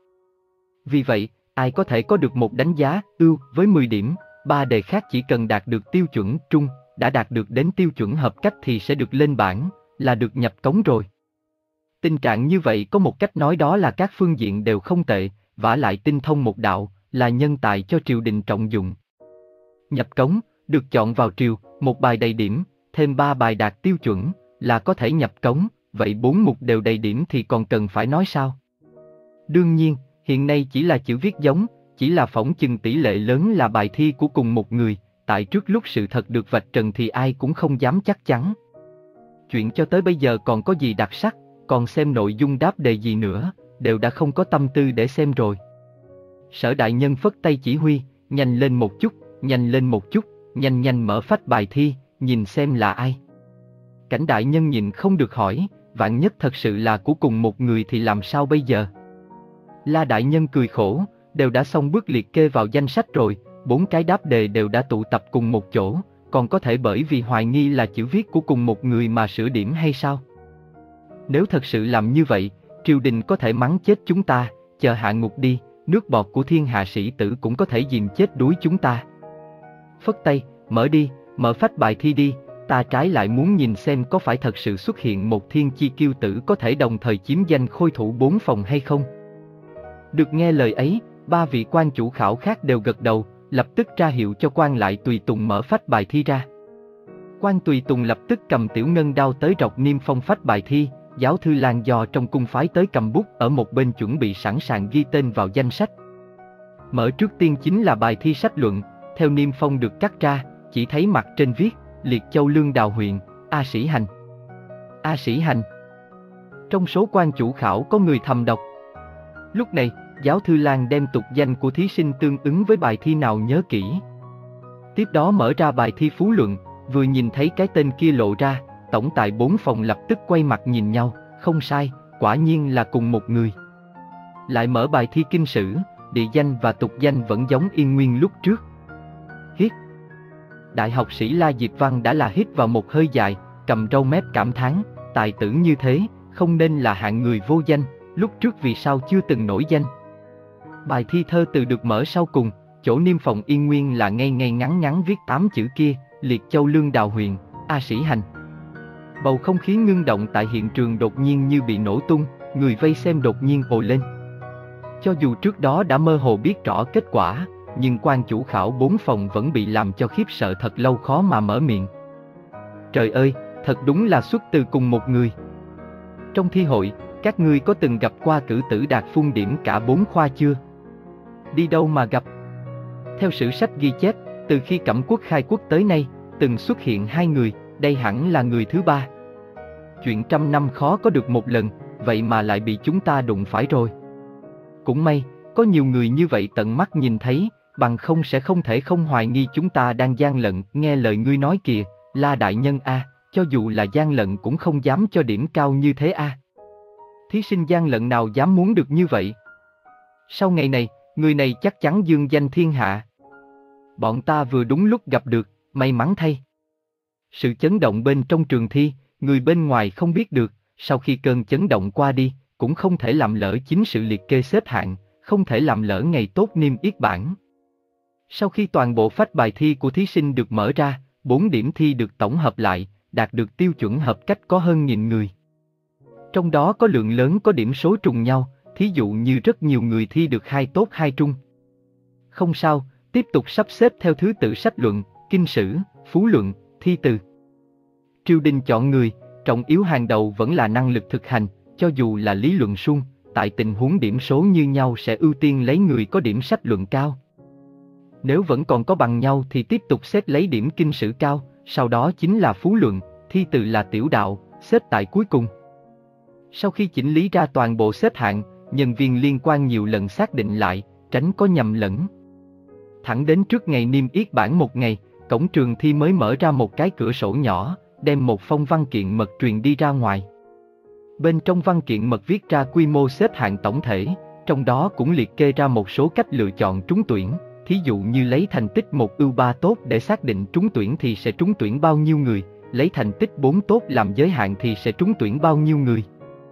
Vì vậy, ai có thể có được một đánh giá ưu với mười điểm, ba đề khác chỉ cần đạt được tiêu chuẩn trung, đã đạt được đến tiêu chuẩn hợp cách thì sẽ được lên bảng, là được nhập cống rồi. Tình trạng như vậy có một cách nói đó là các phương diện đều không tệ, vả lại tinh thông một đạo, là nhân tài cho triều đình trọng dụng. Nhập cống, được chọn vào triều, một bài đầy điểm, thêm ba bài đạt tiêu chuẩn, là có thể nhập cống, vậy bốn mục đều đầy điểm thì còn cần phải nói sao? Đương nhiên, hiện nay chỉ là chữ viết giống, chỉ là phỏng chừng tỷ lệ lớn là bài thi của cùng một người, tại trước lúc sự thật được vạch trần thì ai cũng không dám chắc chắn. Chuyện cho tới bây giờ còn có gì đặc sắc, còn xem nội dung đáp đề gì nữa, đều đã không có tâm tư để xem rồi. Sở đại nhân phất tay chỉ huy, nhanh lên một chút, nhanh lên một chút, nhanh nhanh mở phách bài thi, nhìn xem là ai. Cảnh đại nhân nhìn không được hỏi, vạn nhất thật sự là của cùng một người thì làm sao bây giờ? La đại nhân cười khổ, đều đã xong bước liệt kê vào danh sách rồi, bốn cái đáp đề đều đã tụ tập cùng một chỗ, còn có thể bởi vì hoài nghi là chữ viết của cùng một người mà sửa điểm hay sao? Nếu thật sự làm như vậy, triều đình có thể mắng chết chúng ta, chờ hạ ngục đi, nước bọt của thiên hạ sĩ tử cũng có thể dìm chết đuối chúng ta. Phất tay, mở đi, mở phách bài thi đi, ta trái lại muốn nhìn xem có phải thật sự xuất hiện một thiên chi kiêu tử có thể đồng thời chiếm danh khôi thủ bốn phòng hay không. Được nghe lời ấy, ba vị quan chủ khảo khác đều gật đầu, lập tức ra hiệu cho quan lại tùy tùng mở phách bài thi ra. Quan tùy tùng lập tức cầm tiểu ngân đao tới rọc niêm phong phách bài thi, giáo thư Lan do trong cung phái tới cầm bút ở một bên chuẩn bị sẵn sàng ghi tên vào danh sách. Mở trước tiên chính là bài thi sách luận, theo niêm phong được cắt ra, chỉ thấy mặt trên viết, Liệt Châu Lương Đào huyện, A Sĩ Hành. A Sĩ Hành. Trong số quan chủ khảo có người thầm đọc. Lúc này, giáo thư Lan đem tục danh của thí sinh tương ứng với bài thi nào nhớ kỹ. Tiếp đó mở ra bài thi phú luận, vừa nhìn thấy cái tên kia lộ ra, tổng tài bốn phòng lập tức quay mặt nhìn nhau, không sai, quả nhiên là cùng một người. Lại mở bài thi kinh sử, địa danh và tục danh vẫn giống yên nguyên lúc trước. Hít. Đại học sĩ La Diệp Văn đã là hít vào một hơi dài, cầm râu mép cảm thán, tài tử như thế, không nên là hạng người vô danh, lúc trước vì sao chưa từng nổi danh. Bài thi thơ từ được mở sau cùng, chỗ niêm phòng yên nguyên là ngay ngay ngắn ngắn viết tám chữ kia, Liệt Châu Lương Đào huyện, A Sĩ Hành. Bầu không khí ngưng động tại hiện trường đột nhiên như bị nổ tung, người vây xem đột nhiên ồ lên. Cho dù trước đó đã mơ hồ biết rõ kết quả, nhưng quan chủ khảo bốn phòng vẫn bị làm cho khiếp sợ thật lâu khó mà mở miệng. Trời ơi, thật đúng là xuất từ cùng một người. Trong thi hội, các ngươi có từng gặp qua cử tử đạt phun điểm cả bốn khoa chưa? Đi đâu mà gặp? Theo sử sách ghi chép, từ khi Cẩm Quốc khai quốc tới nay, từng xuất hiện hai người, đây hẳn là người thứ ba. Chuyện trăm năm khó có được một lần, vậy mà lại bị chúng ta đụng phải rồi. Cũng may, có nhiều người như vậy tận mắt nhìn thấy, bằng không sẽ không thể không hoài nghi chúng ta đang gian lận. Nghe lời ngươi nói kìa, La đại nhân a, cho dù là gian lận cũng không dám cho điểm cao như thế a. Thí sinh gian lận nào dám muốn được như vậy? Sau ngày này, người này chắc chắn dương danh thiên hạ. Bọn ta vừa đúng lúc gặp được, may mắn thay. Sự chấn động bên trong trường thi, người bên ngoài không biết được, sau khi cơn chấn động qua đi, cũng không thể làm lỡ chính sự liệt kê xếp hạng, không thể làm lỡ ngày tốt niêm yết bảng. Sau khi toàn bộ phách bài thi của thí sinh được mở ra, bốn điểm thi được tổng hợp lại, đạt được tiêu chuẩn hợp cách có hơn nghìn người. Trong đó có lượng lớn có điểm số trùng nhau, thí dụ như rất nhiều người thi được hai tốt hai trung. Không sao, tiếp tục sắp xếp theo thứ tự sách luận, kinh sử, phú luận, thi từ. Triều đình chọn người, trọng yếu hàng đầu vẫn là năng lực thực hành, cho dù là lý luận suông, tại tình huống điểm số như nhau sẽ ưu tiên lấy người có điểm sách luận cao. Nếu vẫn còn có bằng nhau thì tiếp tục xếp lấy điểm kinh sử cao, sau đó chính là phú luận, thi từ là tiểu đạo, xếp tại cuối cùng. Sau khi chỉnh lý ra toàn bộ xếp hạng, nhân viên liên quan nhiều lần xác định lại, tránh có nhầm lẫn. Thẳng đến trước ngày niêm yết bảng một ngày, cổng trường thi mới mở ra một cái cửa sổ nhỏ, đem một phong văn kiện mật truyền đi ra ngoài. Bên trong văn kiện mật viết ra quy mô xếp hạng tổng thể, trong đó cũng liệt kê ra một số cách lựa chọn trúng tuyển, thí dụ như lấy thành tích một ưu ba tốt để xác định trúng tuyển thì sẽ trúng tuyển bao nhiêu người, lấy thành tích bốn tốt làm giới hạn thì sẽ trúng tuyển bao nhiêu người.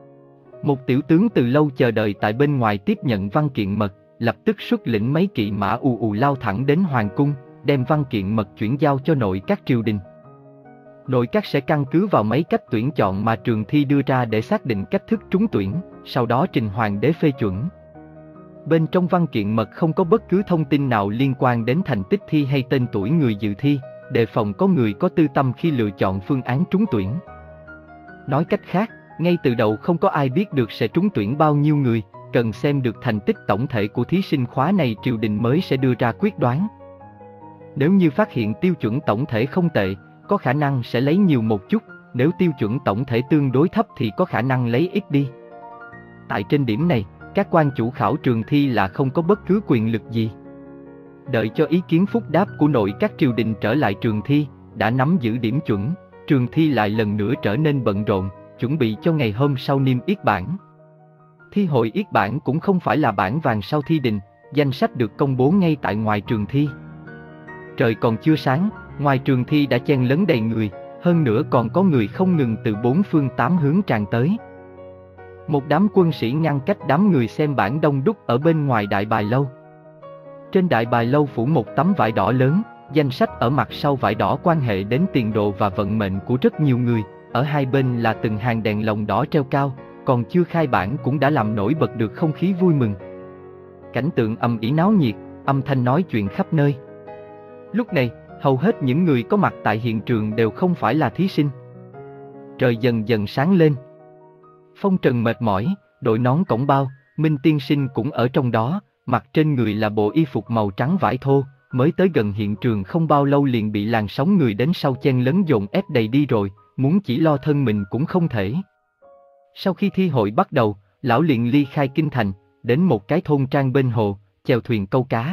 Một tiểu tướng từ lâu chờ đợi tại bên ngoài tiếp nhận văn kiện mật, lập tức xuất lĩnh mấy kỵ mã ù ù lao thẳng đến hoàng cung, đem văn kiện mật chuyển giao cho nội các triều đình. Nội các sẽ căn cứ vào mấy cách tuyển chọn mà trường thi đưa ra để xác định cách thức trúng tuyển, sau đó trình hoàng đế phê chuẩn. Bên trong văn kiện mật không có bất cứ thông tin nào liên quan đến thành tích thi hay tên tuổi người dự thi, đề phòng có người có tư tâm khi lựa chọn phương án trúng tuyển. Nói cách khác, ngay từ đầu không có ai biết được sẽ trúng tuyển bao nhiêu người, cần xem được thành tích tổng thể của thí sinh khóa này triều đình mới sẽ đưa ra quyết đoán. Nếu như phát hiện tiêu chuẩn tổng thể không tệ, có khả năng sẽ lấy nhiều một chút, nếu tiêu chuẩn tổng thể tương đối thấp thì có khả năng lấy ít đi. Tại trên điểm này, các quan chủ khảo trường thi là không có bất cứ quyền lực gì. Đợi cho ý kiến phúc đáp của nội các triều đình trở lại trường thi, đã nắm giữ điểm chuẩn, trường thi lại lần nữa trở nên bận rộn, chuẩn bị cho ngày hôm sau niêm yết bảng. Thi hội yết bảng cũng không phải là bảng vàng sau thi đình, danh sách được công bố ngay tại ngoài trường thi. Trời còn chưa sáng, ngoài trường thi đã chen lấn đầy người, hơn nữa còn có người không ngừng từ bốn phương tám hướng tràn tới. Một đám quân sĩ ngăn cách đám người xem bảng đông đúc ở bên ngoài đại bài lâu. Trên đại bài lâu phủ một tấm vải đỏ lớn, danh sách ở mặt sau vải đỏ quan hệ đến tiền đồ và vận mệnh của rất nhiều người, ở hai bên là từng hàng đèn lồng đỏ treo cao, còn chưa khai bảng cũng đã làm nổi bật được không khí vui mừng. Cảnh tượng ầm ĩ náo nhiệt, âm thanh nói chuyện khắp nơi. Lúc này, hầu hết những người có mặt tại hiện trường đều không phải là thí sinh. Trời dần dần sáng lên. Phong trần mệt mỏi, đội nón cổng bao, Minh tiên sinh cũng ở trong đó, mặc trên người là bộ y phục màu trắng vải thô, mới tới gần hiện trường không bao lâu liền bị làn sóng người đến sau chen lấn dồn ép đầy đi rồi, muốn chỉ lo thân mình cũng không thể. Sau khi thi hội bắt đầu, lão liền ly khai kinh thành, đến một cái thôn trang bên hồ, chèo thuyền câu cá.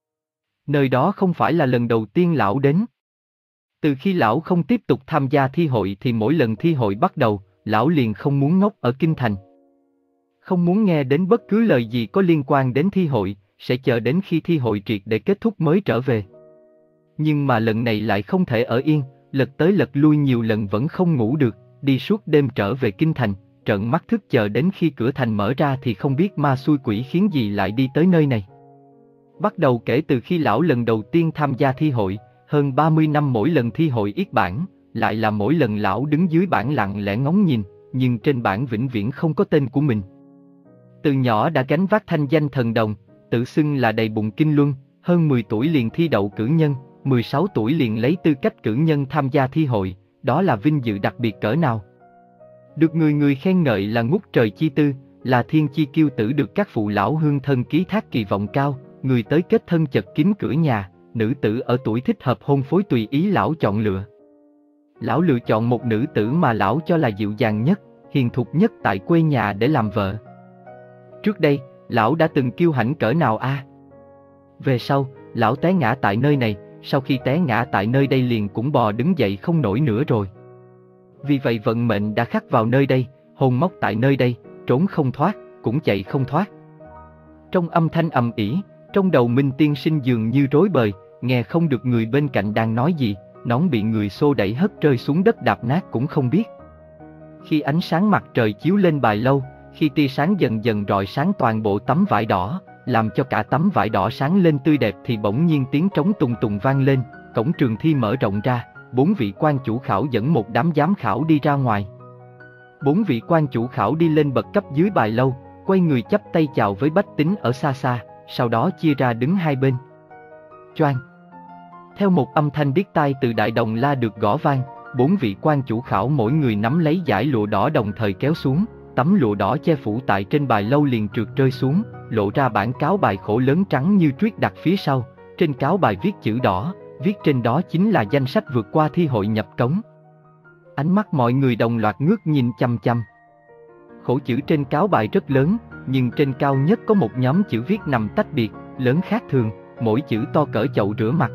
Nơi đó không phải là lần đầu tiên lão đến. Từ khi lão không tiếp tục tham gia thi hội thì mỗi lần thi hội bắt đầu, lão liền không muốn ngốc ở kinh thành. Không muốn nghe đến bất cứ lời gì có liên quan đến thi hội, sẽ chờ đến khi thi hội triệt để kết thúc mới trở về. Nhưng mà lần này lại không thể ở yên, lật tới lật lui nhiều lần vẫn không ngủ được, đi suốt đêm trở về kinh thành, trợn mắt thức chờ đến khi cửa thành mở ra thì không biết ma xui quỷ khiến gì lại đi tới nơi này. Bắt đầu kể từ khi lão lần đầu tiên tham gia thi hội, hơn ba mươi năm mỗi lần thi hội yết bảng, lại là mỗi lần lão đứng dưới bảng lặng lẽ ngóng nhìn, nhưng trên bảng vĩnh viễn không có tên của mình. Từ nhỏ đã gánh vác thanh danh thần đồng, tự xưng là đầy bụng kinh luân, hơn mười tuổi liền thi đậu cử nhân, mười sáu tuổi liền lấy tư cách cử nhân tham gia thi hội, đó là vinh dự đặc biệt cỡ nào. Được người người khen ngợi là ngút trời chi tư, là thiên chi kiêu tử, được các phụ lão hương thân ký thác kỳ vọng cao, người tới kết thân chật kín cửa nhà, nữ tử ở tuổi thích hợp hôn phối tùy ý lão chọn lựa. Lão lựa chọn một nữ tử mà lão cho là dịu dàng nhất, hiền thục nhất tại quê nhà để làm vợ. Trước đây, lão đã từng kiêu hãnh cỡ nào a? À? Về sau, lão té ngã tại nơi này, sau khi té ngã tại nơi đây liền cũng bò đứng dậy không nổi nữa rồi. Vì vậy vận mệnh đã khắc vào nơi đây, hồn móc tại nơi đây, trốn không thoát, cũng chạy không thoát. Trong âm thanh ầm ĩ, trong đầu Minh tiên sinh dường như rối bời, nghe không được người bên cạnh đang nói gì, nón bị người xô đẩy hất rơi xuống đất đạp nát cũng không biết. Khi ánh sáng mặt trời chiếu lên bài lâu, khi tia sáng dần dần rọi sáng toàn bộ tấm vải đỏ, làm cho cả tấm vải đỏ sáng lên tươi đẹp, thì bỗng nhiên tiếng trống tùng tùng vang lên, cổng trường thi mở rộng ra, bốn vị quan chủ khảo dẫn một đám giám khảo đi ra ngoài. Bốn vị quan chủ khảo đi lên bậc cấp dưới bài lâu, quay người chắp tay chào với bách tính ở xa xa, sau đó chia ra đứng hai bên. Choang! Theo một âm thanh điếc tai từ đại đồng la được gõ vang, bốn vị quan chủ khảo mỗi người nắm lấy dải lụa đỏ đồng thời kéo xuống, tấm lụa đỏ che phủ tại trên bài lâu liền trượt rơi xuống, lộ ra bản cáo bài khổ lớn trắng như tuyết đặt phía sau. Trên cáo bài viết chữ đỏ, viết trên đó chính là danh sách vượt qua thi hội nhập cống. Ánh mắt mọi người đồng loạt ngước nhìn chăm chăm. Khổ chữ trên cáo bài rất lớn, nhưng trên cao nhất có một nhóm chữ viết nằm tách biệt, lớn khác thường, mỗi chữ to cỡ chậu rửa mặt.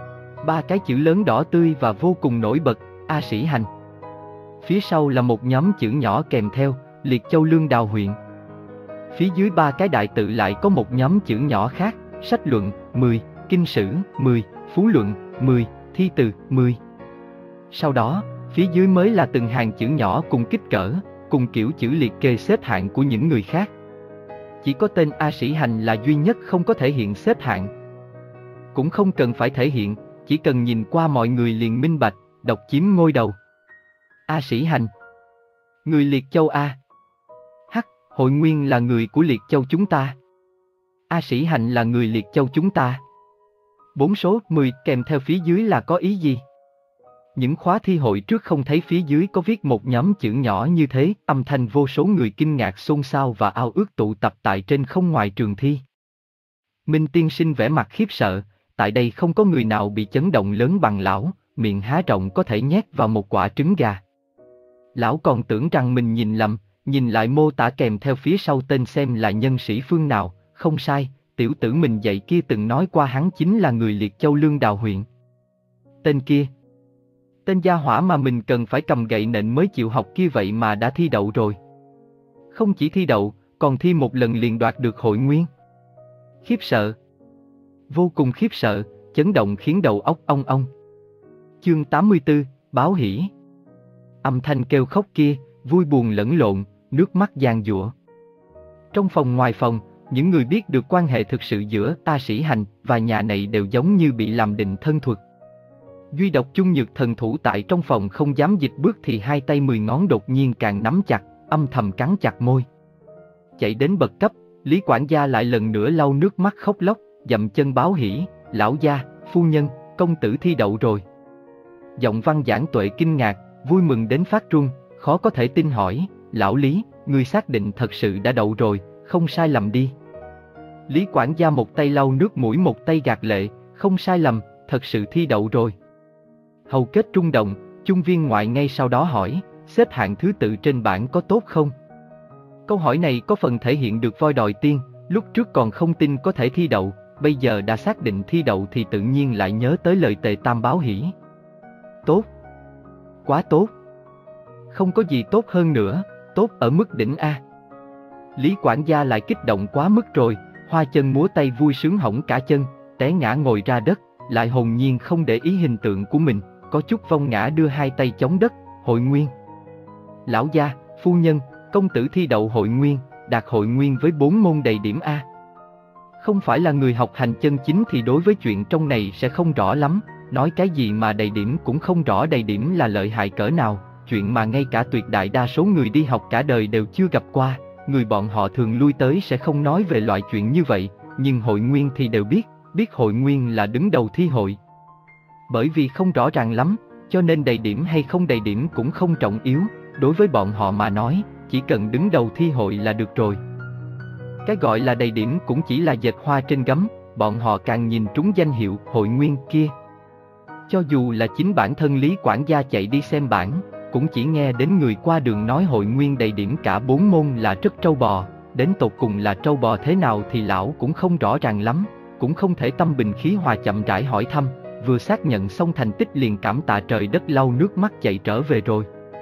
Ba cái chữ lớn đỏ tươi và vô cùng nổi bật, A Sĩ Hành. Phía sau là một nhóm chữ nhỏ kèm theo, Liệt Châu Lương Đào huyện. Phía dưới ba cái đại tự lại có một nhóm chữ nhỏ khác, Sách luận, mười, Kinh sử, mười, Phú luận, mười, Thi từ, mười. Sau đó, phía dưới mới là từng hàng chữ nhỏ cùng kích cỡ, cùng kiểu chữ liệt kê xếp hạng của những người khác. Chỉ có tên A Sĩ Hành là duy nhất không có thể hiện xếp hạng. Cũng không cần phải thể hiện, chỉ cần nhìn qua mọi người liền minh bạch, độc chiếm ngôi đầu. A Sĩ Hành, người Liệt Châu A. Hắc, Hội Nguyên là người của Liệt Châu chúng ta. A Sĩ Hành là người Liệt Châu chúng ta. Bốn số mười kèm theo phía dưới là có ý gì? Những khóa thi hội trước không thấy phía dưới có viết một nhóm chữ nhỏ như thế, âm thanh vô số người kinh ngạc xôn xao và ao ước tụ tập tại trên không ngoài trường thi. Minh tiên sinh vẻ mặt khiếp sợ, tại đây không có người nào bị chấn động lớn bằng lão, miệng há rộng có thể nhét vào một quả trứng gà. Lão còn tưởng rằng mình nhìn lầm, nhìn lại mô tả kèm theo phía sau tên xem là nhân sĩ phương nào, không sai, tiểu tử mình dạy kia từng nói qua hắn chính là người Liệt Châu Lương Đào huyện. Tên kia, tên gia hỏa mà mình cần phải cầm gậy nện mới chịu học kia vậy mà đã thi đậu rồi. Không chỉ thi đậu, còn thi một lần liền đoạt được Hội Nguyên. Khiếp sợ, vô cùng khiếp sợ, chấn động khiến đầu óc ong ong. Chương tám mươi tư, báo hỷ. Âm thanh kêu khóc kia, vui buồn lẫn lộn, nước mắt giàn giụa. Trong phòng ngoài phòng, những người biết được quan hệ thực sự giữa A Sĩ Hành và nhà này đều giống như bị làm định thân thuật. Duy độc Chung Nhược thần thủ tại trong phòng không dám dịch bước thì hai tay mười ngón đột nhiên càng nắm chặt, âm thầm cắn chặt môi. Chạy đến bậc cấp, Lý quản gia lại lần nữa lau nước mắt khóc lóc, dậm chân báo hỷ, lão gia, phu nhân, công tử thi đậu rồi. Giọng Văn Giảng Tuệ kinh ngạc, vui mừng đến phát run, khó có thể tin hỏi, lão Lý, ngươi xác định thật sự đã đậu rồi, không sai lầm đi. Lý quản gia một tay lau nước mũi một tay gạt lệ, không sai lầm, thật sự thi đậu rồi. Hầu kết trung động, chung viên ngoại ngay sau đó hỏi, xếp hạng thứ tự trên bảng có tốt không? Câu hỏi này có phần thể hiện được voi đòi tiên, lúc trước còn không tin có thể thi đậu, bây giờ đã xác định thi đậu thì tự nhiên lại nhớ tới lời Tề Tam báo hỷ. Tốt, quá tốt, không có gì tốt hơn nữa, tốt ở mức đỉnh A. Lý quản gia lại kích động quá mức rồi, hoa chân múa tay vui sướng hỏng cả chân, té ngã ngồi ra đất, lại hồn nhiên không để ý hình tượng của mình, có chút vong ngã đưa hai tay chống đất, Hội Nguyên. Lão gia, phu nhân, công tử thi đậu Hội Nguyên, đạt Hội Nguyên với bốn môn đầy điểm A. Không phải là người học hành chân chính thì đối với chuyện trong này sẽ không rõ lắm, nói cái gì mà đầy điểm cũng không rõ đầy điểm là lợi hại cỡ nào, chuyện mà ngay cả tuyệt đại đa số người đi học cả đời đều chưa gặp qua, người bọn họ thường lui tới sẽ không nói về loại chuyện như vậy, nhưng Hội Nguyên thì đều biết, biết hội nguyên là đứng đầu thi hội. Bởi vì không rõ ràng lắm, cho nên đầy điểm hay không đầy điểm cũng không trọng yếu, đối với bọn họ mà nói, chỉ cần đứng đầu thi hội là được rồi. Cái gọi là đầy điểm cũng chỉ là dệt hoa trên gấm, bọn họ càng nhìn trúng danh hiệu hội nguyên kia. Cho dù là chính bản thân Lý quản gia chạy đi xem bảng, cũng chỉ nghe đến người qua đường nói hội nguyên đầy điểm cả bốn môn là rất trâu bò, đến tột cùng là trâu bò thế nào thì lão cũng không rõ ràng lắm, cũng không thể tâm bình khí hòa chậm rãi hỏi thăm, vừa xác nhận xong thành tích liền cảm tạ trời đất lau nước mắt chạy trở về rồi.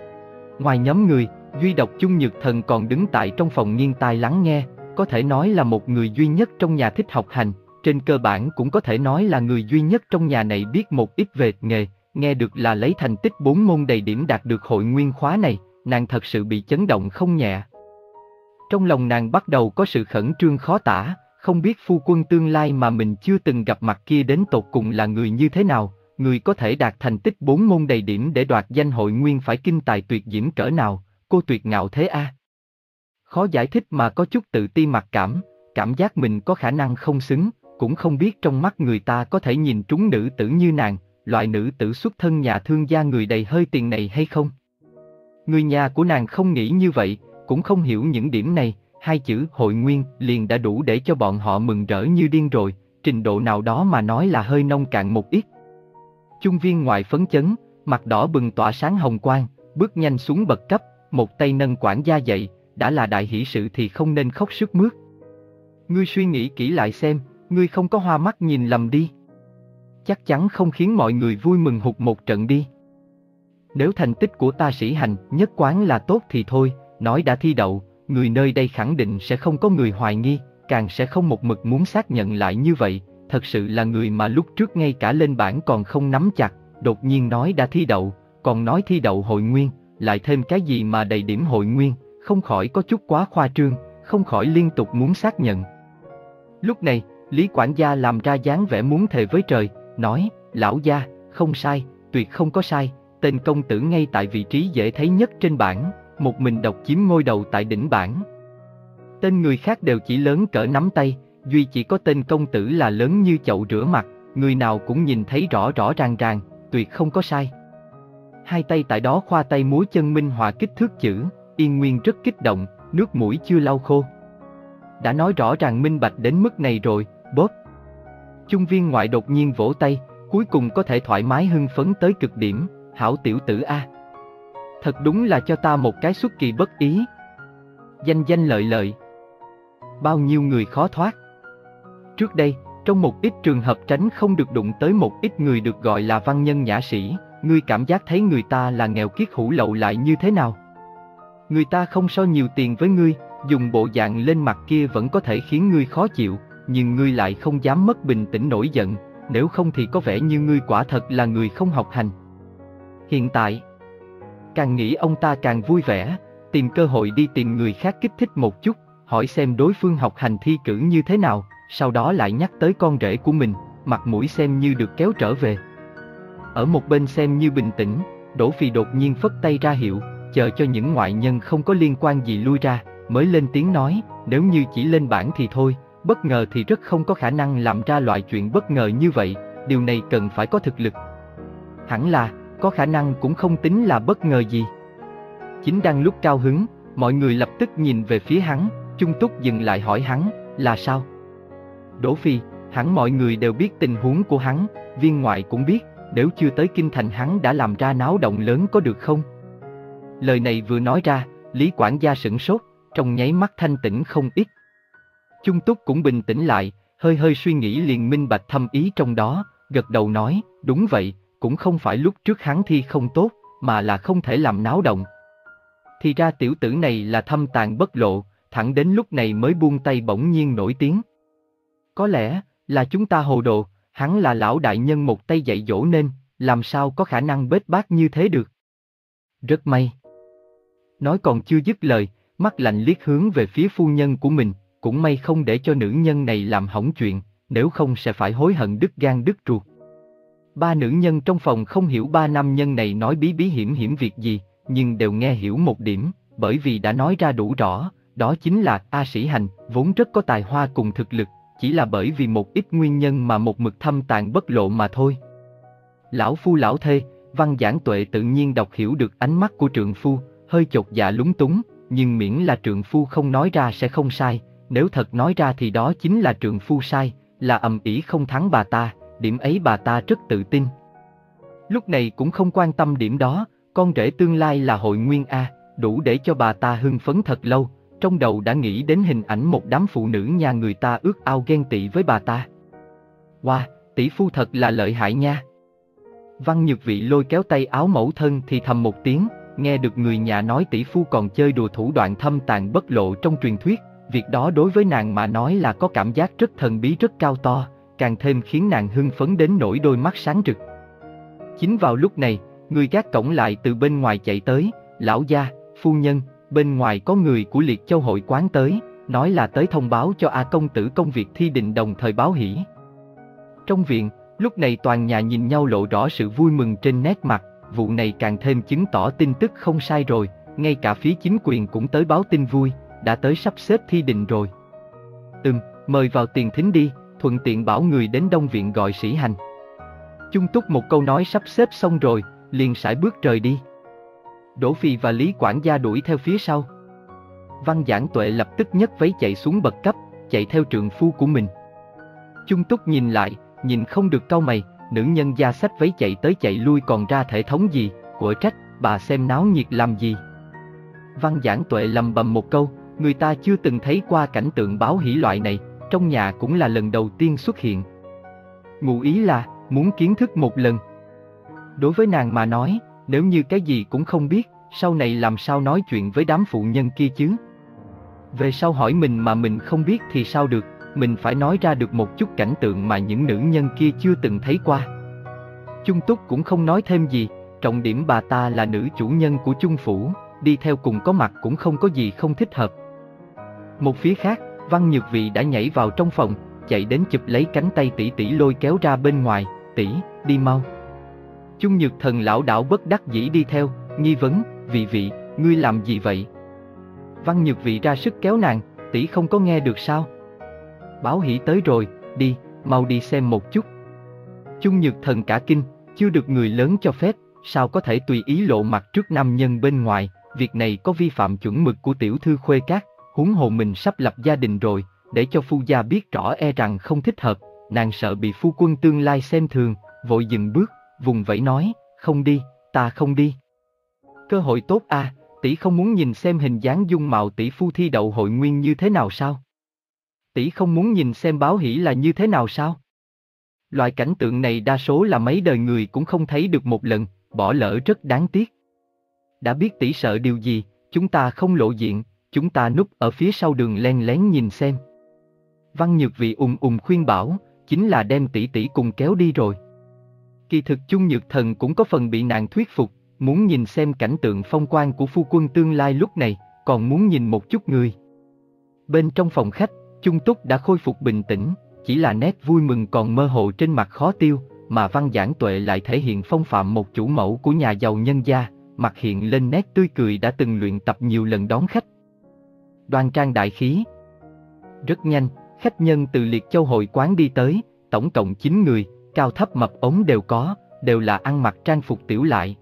Ngoài nhóm người, duy độc Chung Nhược Thần còn đứng tại trong phòng nghiêng tai lắng nghe, có thể nói là một người duy nhất trong nhà thích học hành, trên cơ bản cũng có thể nói là người duy nhất trong nhà này biết một ít về nghề, nghe được là lấy thành tích bốn môn đầy điểm đạt được hội nguyên khóa này, nàng thật sự bị chấn động không nhẹ. Trong lòng nàng bắt đầu có sự khẩn trương khó tả, không biết phu quân tương lai mà mình chưa từng gặp mặt kia đến tột cùng là người như thế nào, người có thể đạt thành tích bốn môn đầy điểm để đoạt danh hội nguyên phải kinh tài tuyệt diễm cỡ nào, cô tuyệt ngạo thế a. À? Khó giải thích mà có chút tự ti mặc cảm, cảm giác mình có khả năng không xứng, cũng không biết trong mắt người ta có thể nhìn trúng nữ tử như nàng, loại nữ tử xuất thân nhà thương gia người đầy hơi tiền này hay không. Người nhà của nàng không nghĩ như vậy, cũng không hiểu những điểm này, hai chữ hội nguyên liền đã đủ để cho bọn họ mừng rỡ như điên rồi, trình độ nào đó mà nói là hơi nông cạn một ít. Chung Viên Ngoại phấn chấn, mặt đỏ bừng tỏa sáng hồng quang, bước nhanh xuống bậc cấp, một tay nâng quản gia dậy, đã là đại hỷ sự thì không nên khóc sướt mướt. Ngươi suy nghĩ kỹ lại xem, ngươi không có hoa mắt nhìn lầm đi. Chắc chắn không khiến mọi người vui mừng hụt một trận đi. Nếu thành tích của ta Sĩ Hành nhất quán là tốt thì thôi, nói đã thi đậu, người nơi đây khẳng định sẽ không có người hoài nghi, càng sẽ không một mực muốn xác nhận lại như vậy, thật sự là người mà lúc trước ngay cả lên bảng còn không nắm chặt, đột nhiên nói đã thi đậu, còn nói thi đậu hội nguyên, lại thêm cái gì mà đầy điểm hội nguyên, không khỏi có chút quá khoa trương, không khỏi liên tục muốn xác nhận. Lúc này, Lý quản gia làm ra dáng vẻ muốn thề với trời, nói, lão gia, không sai, tuyệt không có sai, tên công tử ngay tại vị trí dễ thấy nhất trên bảng, một mình độc chiếm ngôi đầu tại đỉnh bảng. Tên người khác đều chỉ lớn cỡ nắm tay, duy chỉ có tên công tử là lớn như chậu rửa mặt, người nào cũng nhìn thấy rõ rõ ràng ràng, tuyệt không có sai. Hai tay tại đó khoa tay múa chân minh họa kích thước chữ, Yên Nguyên rất kích động, nước mũi chưa lau khô. Đã nói rõ ràng minh bạch đến mức này rồi, bóp. Chung Viên Ngoại đột nhiên vỗ tay, cuối cùng có thể thoải mái hưng phấn tới cực điểm, hảo tiểu tử a. Thật đúng là cho ta một cái xuất kỳ bất ý. Danh danh lợi lợi. Bao nhiêu người khó thoát. Trước đây, trong một ít trường hợp tránh không được đụng tới một ít người được gọi là văn nhân nhã sĩ, ngươi cảm giác thấy người ta là nghèo kiết hủ lậu lại như thế nào? Người ta không so nhiều tiền với ngươi, dùng bộ dạng lên mặt kia vẫn có thể khiến ngươi khó chịu, nhưng ngươi lại không dám mất bình tĩnh nổi giận, nếu không thì có vẻ như ngươi quả thật là người không học hành. Hiện tại, càng nghĩ ông ta càng vui vẻ, tìm cơ hội đi tìm người khác kích thích một chút, hỏi xem đối phương học hành thi cử như thế nào, sau đó lại nhắc tới con rể của mình, mặt mũi xem như được kéo trở về. Ở một bên xem như bình tĩnh, Đỗ Phì đột nhiên phất tay ra hiệu, chờ cho những ngoại nhân không có liên quan gì lui ra, mới lên tiếng nói, nếu như chỉ lên bảng thì thôi, bất ngờ thì rất không có khả năng làm ra loại chuyện bất ngờ như vậy, điều này cần phải có thực lực. Hẳn là, có khả năng cũng không tính là bất ngờ gì. Chính đang lúc cao hứng, mọi người lập tức nhìn về phía hắn, Chung Túc dừng lại hỏi hắn, là sao? Đỗ Phi, hẳn mọi người đều biết tình huống của hắn, Viên Ngoại cũng biết, nếu chưa tới kinh thành hắn đã làm ra náo động lớn có được không? Lời này vừa nói ra, Lý quản gia sửng sốt, trong nháy mắt thanh tĩnh không ít. Chung Túc cũng bình tĩnh lại, hơi hơi suy nghĩ liền minh bạch thâm ý trong đó, gật đầu nói, đúng vậy, cũng không phải lúc trước hắn thi không tốt, mà là không thể làm náo động. Thì ra tiểu tử này là thâm tàn bất lộ, thẳng đến lúc này mới buông tay bỗng nhiên nổi tiếng. Có lẽ là chúng ta hồ đồ, hắn là lão đại nhân một tay dạy dỗ nên, làm sao có khả năng bết bát như thế được. Rất may. Nói còn chưa dứt lời, mắt lạnh liếc hướng về phía phu nhân của mình, cũng may không để cho nữ nhân này làm hỏng chuyện, nếu không sẽ phải hối hận đứt gan đứt ruột. Ba nữ nhân trong phòng không hiểu ba nam nhân này nói bí bí hiểm hiểm việc gì, nhưng đều nghe hiểu một điểm, bởi vì đã nói ra đủ rõ, đó chính là A Sĩ Hành, vốn rất có tài hoa cùng thực lực, chỉ là bởi vì một ít nguyên nhân mà một mực thâm tàng bất lộ mà thôi. Lão phu lão thê, Văn Giảng Tuệ tự nhiên đọc hiểu được ánh mắt của trượng phu, hơi chột dạ lúng túng, nhưng miễn là trượng phu không nói ra sẽ không sai, nếu thật nói ra thì đó chính là trượng phu sai, là ầm ĩ không thắng bà ta, điểm ấy bà ta rất tự tin. Lúc này cũng không quan tâm điểm đó, con rể tương lai là Hội Nguyên A, đủ để cho bà ta hưng phấn thật lâu, trong đầu đã nghĩ đến hình ảnh một đám phụ nữ nhà người ta ước ao ghen tị với bà ta. Wow, tỷ phu thật là lợi hại nha. Văn Nhược Vị lôi kéo tay áo mẫu thân thì thầm một tiếng, nghe được người nhà nói tỷ phu còn chơi đùa thủ đoạn thâm tàng bất lộ trong truyền thuyết, việc đó đối với nàng mà nói là có cảm giác rất thần bí rất cao to, càng thêm khiến nàng hưng phấn đến nỗi đôi mắt sáng rực. Chính vào lúc này, người gác cổng lại từ bên ngoài chạy tới, lão gia, phu nhân, bên ngoài có người của Liệt Châu hội quán tới, nói là tới thông báo cho A công tử công việc thi định đồng thời báo hỷ. Trong viện, lúc này toàn nhà nhìn nhau lộ rõ sự vui mừng trên nét mặt, vụ này càng thêm chứng tỏ tin tức không sai rồi, ngay cả phía chính quyền cũng tới báo tin vui, đã tới sắp xếp thi định rồi. Ừm, mời vào tiền thính đi, thuận tiện bảo người đến Đông viện gọi sĩ hành. Chung túc một câu nói sắp xếp xong rồi, liền sải bước rời đi. Đỗ Phi và Lý quản gia đuổi theo phía sau. Văn Giảng Tuệ lập tức nhấc váy chạy xuống bậc cấp, chạy theo trượng phu của mình. Chung túc nhìn lại, nhìn không được cau mày, nữ nhân gia xách váy chạy tới chạy lui còn ra thể thống gì, của trách, bà xem náo nhiệt làm gì. Văn Giảng Tuệ lầm bầm một câu, người ta chưa từng thấy qua cảnh tượng báo hỷ loại này, trong nhà cũng là lần đầu tiên xuất hiện. Ngụ ý là, muốn kiến thức một lần. Đối với nàng mà nói, nếu như cái gì cũng không biết, sau này làm sao nói chuyện với đám phụ nhân kia chứ? Về sau hỏi mình mà mình không biết thì sao được, mình phải nói ra được một chút cảnh tượng mà những nữ nhân kia chưa từng thấy qua. Chung Túc cũng không nói thêm gì, trọng điểm bà ta là nữ chủ nhân của Chung phủ, đi theo cùng có mặt cũng không có gì không thích hợp. Một phía khác, Văn Nhược Vị đã nhảy vào trong phòng, chạy đến chụp lấy cánh tay tỷ tỷ lôi kéo ra bên ngoài, tỷ, đi mau. Chung Nhược Thần lão đảo bất đắc dĩ đi theo, nghi vấn, Vị Vị, ngươi làm gì vậy? Văn Nhược Vị ra sức kéo nàng, tỷ không có nghe được sao? Báo hỷ tới rồi, đi, mau đi xem một chút. Chung Nhược Thần cả kinh, chưa được người lớn cho phép, sao có thể tùy ý lộ mặt trước nam nhân bên ngoài, việc này có vi phạm chuẩn mực của tiểu thư Khuê Các, huống hồ mình sắp lập gia đình rồi, để cho phu gia biết rõ e rằng không thích hợp, nàng sợ bị phu quân tương lai xem thường, vội dừng bước, vùng vẫy nói, không đi, ta không đi. Cơ hội tốt à, tỷ không muốn nhìn xem hình dáng dung mạo tỷ phu thi đậu hội nguyên như thế nào sao? Tỷ không muốn nhìn xem báo hỷ là như thế nào sao? Loại cảnh tượng này đa số là mấy đời người cũng không thấy được một lần, bỏ lỡ rất đáng tiếc. Đã biết tỷ sợ điều gì, chúng ta không lộ diện, chúng ta núp ở phía sau đường len lén nhìn xem. Văn Nhược Vị ùm ùm khuyên bảo, chính là đem tỷ tỷ cùng kéo đi rồi. Kỳ thực Chung Nhược Thần cũng có phần bị nàng thuyết phục, muốn nhìn xem cảnh tượng phong quang của phu quân tương lai lúc này, còn muốn nhìn một chút người. Bên trong phòng khách, Chung Túc đã khôi phục bình tĩnh, chỉ là nét vui mừng còn mơ hồ trên mặt khó tiêu, mà Văn Giảng Tuệ lại thể hiện phong phạm một chủ mẫu của nhà giàu nhân gia, mặt hiện lên nét tươi cười đã từng luyện tập nhiều lần đón khách. Đoan trang đại khí. Rất nhanh, khách nhân từ Liệt Châu hội quán đi tới, tổng cộng chín người, cao thấp mập ốm đều có, đều là ăn mặc trang phục tiểu lại.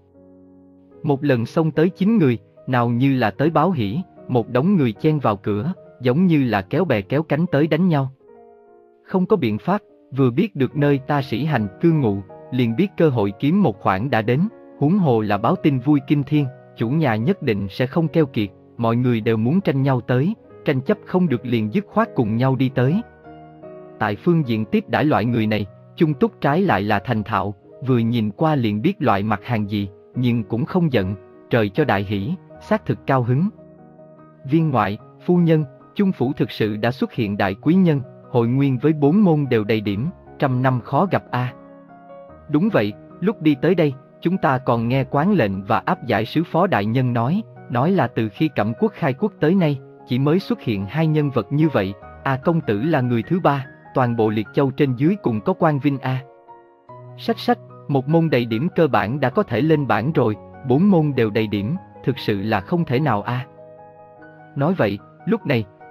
Một lần xông tới chín người, nào như là tới báo hỷ, một đống người chen vào cửa, giống như là kéo bè kéo cánh tới đánh nhau. Không có biện pháp, vừa biết được nơi ta sĩ hành cư ngụ, liền biết cơ hội kiếm một khoản đã đến, huống hồ là báo tin vui kinh thiên, chủ nhà nhất định sẽ không keo kiệt, mọi người đều muốn tranh nhau tới, tranh chấp không được liền dứt khoát cùng nhau đi tới. Tại phương diện tiếp đãi loại người này, Chung Túc trái lại là thành thạo, vừa nhìn qua liền biết loại mặt hàng gì, nhưng cũng không giận, trời cho đại hỷ, xác thực cao hứng. Viên ngoại, phu nhân, Chung phủ thực sự đã xuất hiện đại quý nhân, hội nguyên với bốn môn đều đầy điểm, trăm năm khó gặp a. À. Đúng vậy, lúc đi tới đây, chúng ta còn nghe quán lệnh và áp giải sứ phó đại nhân nói, nói là từ khi Cẩm quốc khai quốc tới nay, chỉ mới xuất hiện hai nhân vật như vậy, A công tử là người thứ ba, toàn bộ Liệt Châu trên dưới cùng có quan vinh a. Sách sách, một môn đầy điểm cơ bản đã có thể lên bảng rồi, bốn môn đều đầy điểm, thực sự là không thể nào a. Nói vậy, lúc này,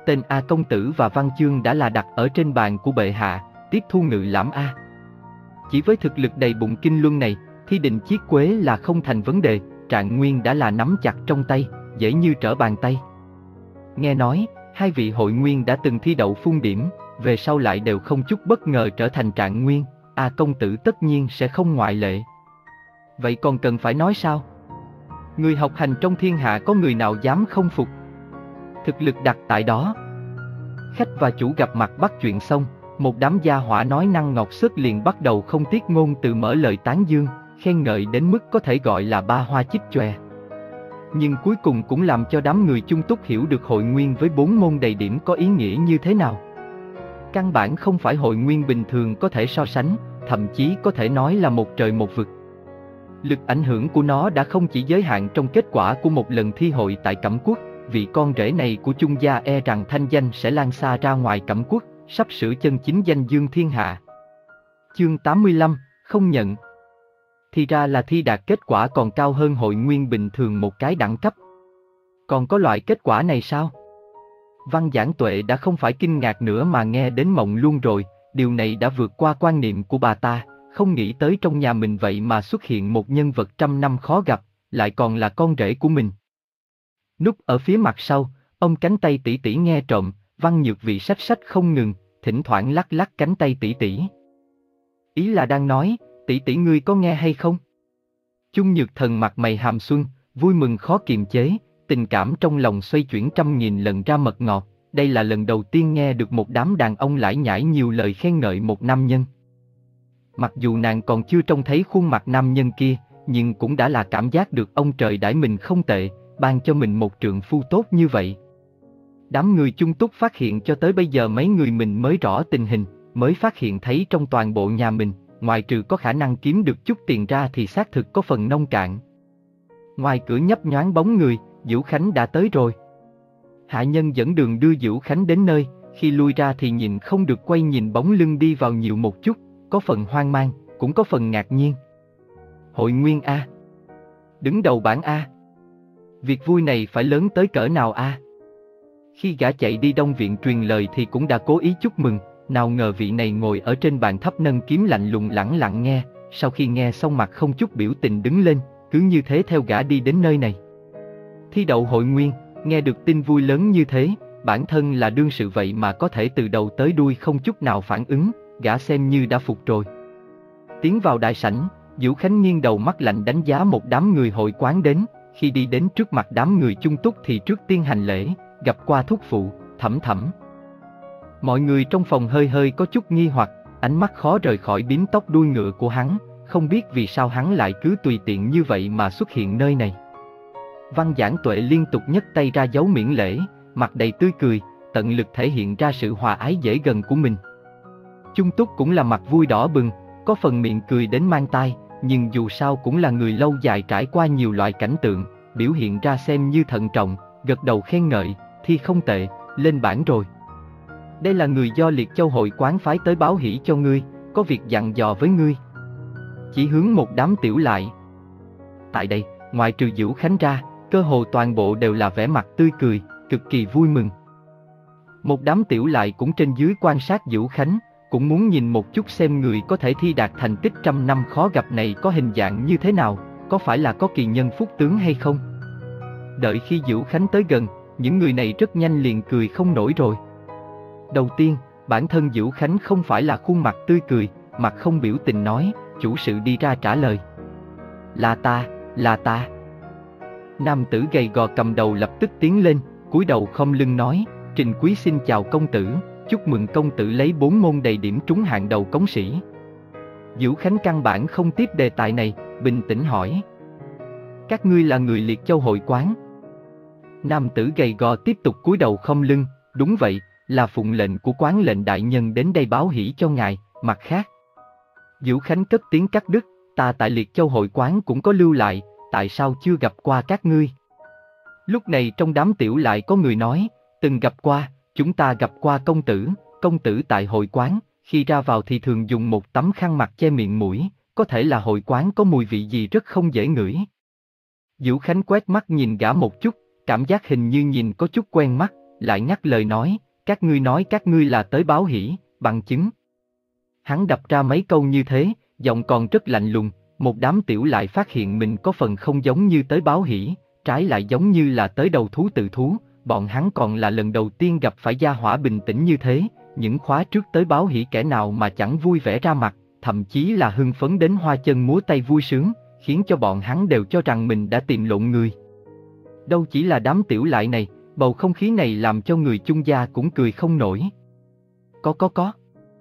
Tên A công tử và văn chương đã là đặt ở trên bàn của bệ hạ, tiếp thu ngự lãm A. Chỉ với thực lực đầy bụng kinh luân này, thi định chiết quế là không thành vấn đề, Trạng Nguyên đã là nắm chặt trong tay, dễ như trở bàn tay. Nghe nói, hai vị hội nguyên đã từng thi đậu phun điểm, về sau lại đều không chút bất ngờ trở thành Trạng Nguyên, A công tử tất nhiên sẽ không ngoại lệ. Vậy còn cần phải nói sao? Người học hành trong thiên hạ có người nào dám không phục? Thực lực đặt tại đó. Khách và chủ gặp mặt bắt chuyện xong, một đám gia hỏa nói năng ngọt xớt liền bắt đầu không tiếc ngôn từ mở lời tán dương, khen ngợi đến mức có thể gọi là ba hoa chích chòe. Nhưng cuối cùng cũng làm cho đám người chung túc hiểu được hội nguyên với bốn môn đầy điểm có ý nghĩa như thế nào. Căn bản không phải hội nguyên bình thường có thể so sánh, thậm chí có thể nói là một trời một vực. Lực ảnh hưởng của nó đã không chỉ giới hạn trong kết quả của một lần thi hội tại Cẩm Quốc, vị con rể này của Chung gia e rằng thanh danh sẽ lan xa ra ngoài Cẩm Quốc, sắp sửa chân chính danh dương thiên hạ. Chương tám mươi lăm, không nhận. Thì ra là thi đạt kết quả còn cao hơn hội nguyên bình thường một cái đẳng cấp. Còn có loại kết quả này sao? Văn Giảng Tuệ đã không phải kinh ngạc nữa mà nghe đến mộng luôn rồi, điều này đã vượt qua quan niệm của bà ta, không nghĩ tới trong nhà mình vậy mà xuất hiện một nhân vật trăm năm khó gặp, lại còn là con rể của mình. Núp ở phía mặt sau, ông cánh tay tỷ tỷ nghe trộm, Văn Nhược Vị sách sách không ngừng, thỉnh thoảng lắc lắc cánh tay tỷ tỷ. Ý là đang nói, tỷ tỷ ngươi có nghe hay không? Chung Nhược Thần mặt mày hàm xuân, vui mừng khó kiềm chế, tình cảm trong lòng xoay chuyển trăm nghìn lần ra mật ngọt, đây là lần đầu tiên nghe được một đám đàn ông lải nhải nhiều lời khen ngợi một nam nhân. Mặc dù nàng còn chưa trông thấy khuôn mặt nam nhân kia, nhưng cũng đã là cảm giác được ông trời đãi mình không tệ, ban cho mình một trượng phu tốt như vậy. Đám người chung túc phát hiện cho tới bây giờ mấy người mình mới rõ tình hình, mới phát hiện thấy trong toàn bộ nhà mình, ngoài trừ có khả năng kiếm được chút tiền ra thì xác thực có phần nông cạn. Ngoài cửa nhấp nhoáng bóng người, Dữu Khánh đã tới rồi. Hạ nhân dẫn đường đưa Dữu Khánh đến nơi, khi lui ra thì nhìn không được quay nhìn bóng lưng đi vào nhiều một chút, có phần hoang mang, cũng có phần ngạc nhiên. Hội nguyên A. Đứng đầu bảng A. Việc vui này phải lớn tới cỡ nào A? Khi gã chạy đi Đông Viện truyền lời thì cũng đã cố ý chúc mừng, nào ngờ vị này ngồi ở trên bàn thấp nâng kiếm lạnh lùng lẳng lặng nghe, sau khi nghe xong mặt không chút biểu tình đứng lên, cứ như thế theo gã đi đến nơi này. Thi đậu hội nguyên, nghe được tin vui lớn như thế, bản thân là đương sự vậy mà có thể từ đầu tới đuôi không chút nào phản ứng, gã xem như đã phục rồi. Tiến vào đại sảnh, Dữu Khánh nghiêng đầu mắt lạnh đánh giá một đám người hội quán đến, khi đi đến trước mặt đám người chung túc thì trước tiên hành lễ, gặp qua thúc phụ, Thẩm Thẩm. Mọi người trong phòng hơi hơi có chút nghi hoặc, ánh mắt khó rời khỏi bím tóc đuôi ngựa của hắn, không biết vì sao hắn lại cứ tùy tiện như vậy mà xuất hiện nơi này. Văn Giảng Tuệ liên tục nhấc tay ra dấu miễn lễ, mặt đầy tươi cười, tận lực thể hiện ra sự hòa ái dễ gần của mình. Chung túc cũng là mặt vui đỏ bừng, có phần miệng cười đến mang tai, nhưng dù sao cũng là người lâu dài trải qua nhiều loại cảnh tượng, biểu hiện ra xem như thận trọng, gật đầu khen ngợi, thi không tệ, lên bảng rồi. Đây là người do Liệt Châu hội quán phái tới báo hỷ cho ngươi, có việc dặn dò với ngươi. Chỉ hướng một đám tiểu lại. Tại đây, ngoài trừ Dữu Khánh ra, cơ hồ toàn bộ đều là vẻ mặt tươi cười, cực kỳ vui mừng. Một đám tiểu lại cũng trên dưới quan sát Dữu Khánh, cũng muốn nhìn một chút xem người có thể thi đạt thành tích trăm năm khó gặp này có hình dạng như thế nào, có phải là có kỳ nhân phúc tướng hay không. Đợi khi Dữu Khánh tới gần, những người này rất nhanh liền cười không nổi rồi. Đầu tiên, bản thân Dữu Khánh không phải là khuôn mặt tươi cười, mặt không biểu tình nói, chủ sự đi ra trả lời. Là ta, là ta. Nam tử gầy gò cầm đầu lập tức tiến lên, cúi đầu khom lưng nói, Trình Quý xin chào công tử, chúc mừng công tử lấy bốn môn đầy điểm trúng hạng đầu cống sĩ. Dữu Khánh căn bản không tiếp đề tài này, bình tĩnh hỏi. Các ngươi là người Liệt Châu hội quán? Nam tử gầy gò tiếp tục cúi đầu khom lưng, đúng vậy, là phụng lệnh của quán lệnh đại nhân đến đây báo hỷ cho ngài, mặt khác. Dữu Khánh cất tiếng cắt đứt, ta tại Liệt Châu hội quán cũng có lưu lại, tại sao chưa gặp qua các ngươi? Lúc này trong đám tiểu lại có người nói, từng gặp qua, chúng ta gặp qua công tử, công tử tại hội quán, khi ra vào thì thường dùng một tấm khăn mặt che miệng mũi, có thể là hội quán có mùi vị gì rất không dễ ngửi. Dữu Khánh quét mắt nhìn gã một chút, cảm giác hình như nhìn có chút quen mắt, lại ngắt lời nói, các ngươi nói các ngươi là tới báo hỷ, bằng chứng. Hắn đập ra mấy câu như thế, giọng còn rất lạnh lùng, một đám tiểu lại phát hiện mình có phần không giống như tới báo hỷ, trái lại giống như là tới đầu thú tự thú, bọn hắn còn là lần đầu tiên gặp phải gia hỏa bình tĩnh như thế, những khóa trước tới báo hỷ kẻ nào mà chẳng vui vẻ ra mặt, thậm chí là hưng phấn đến hoa chân múa tay vui sướng, khiến cho bọn hắn đều cho rằng mình đã tìm lộn người. Đâu chỉ là đám tiểu lại này, bầu không khí này làm cho người chung gia cũng cười không nổi. Có có có.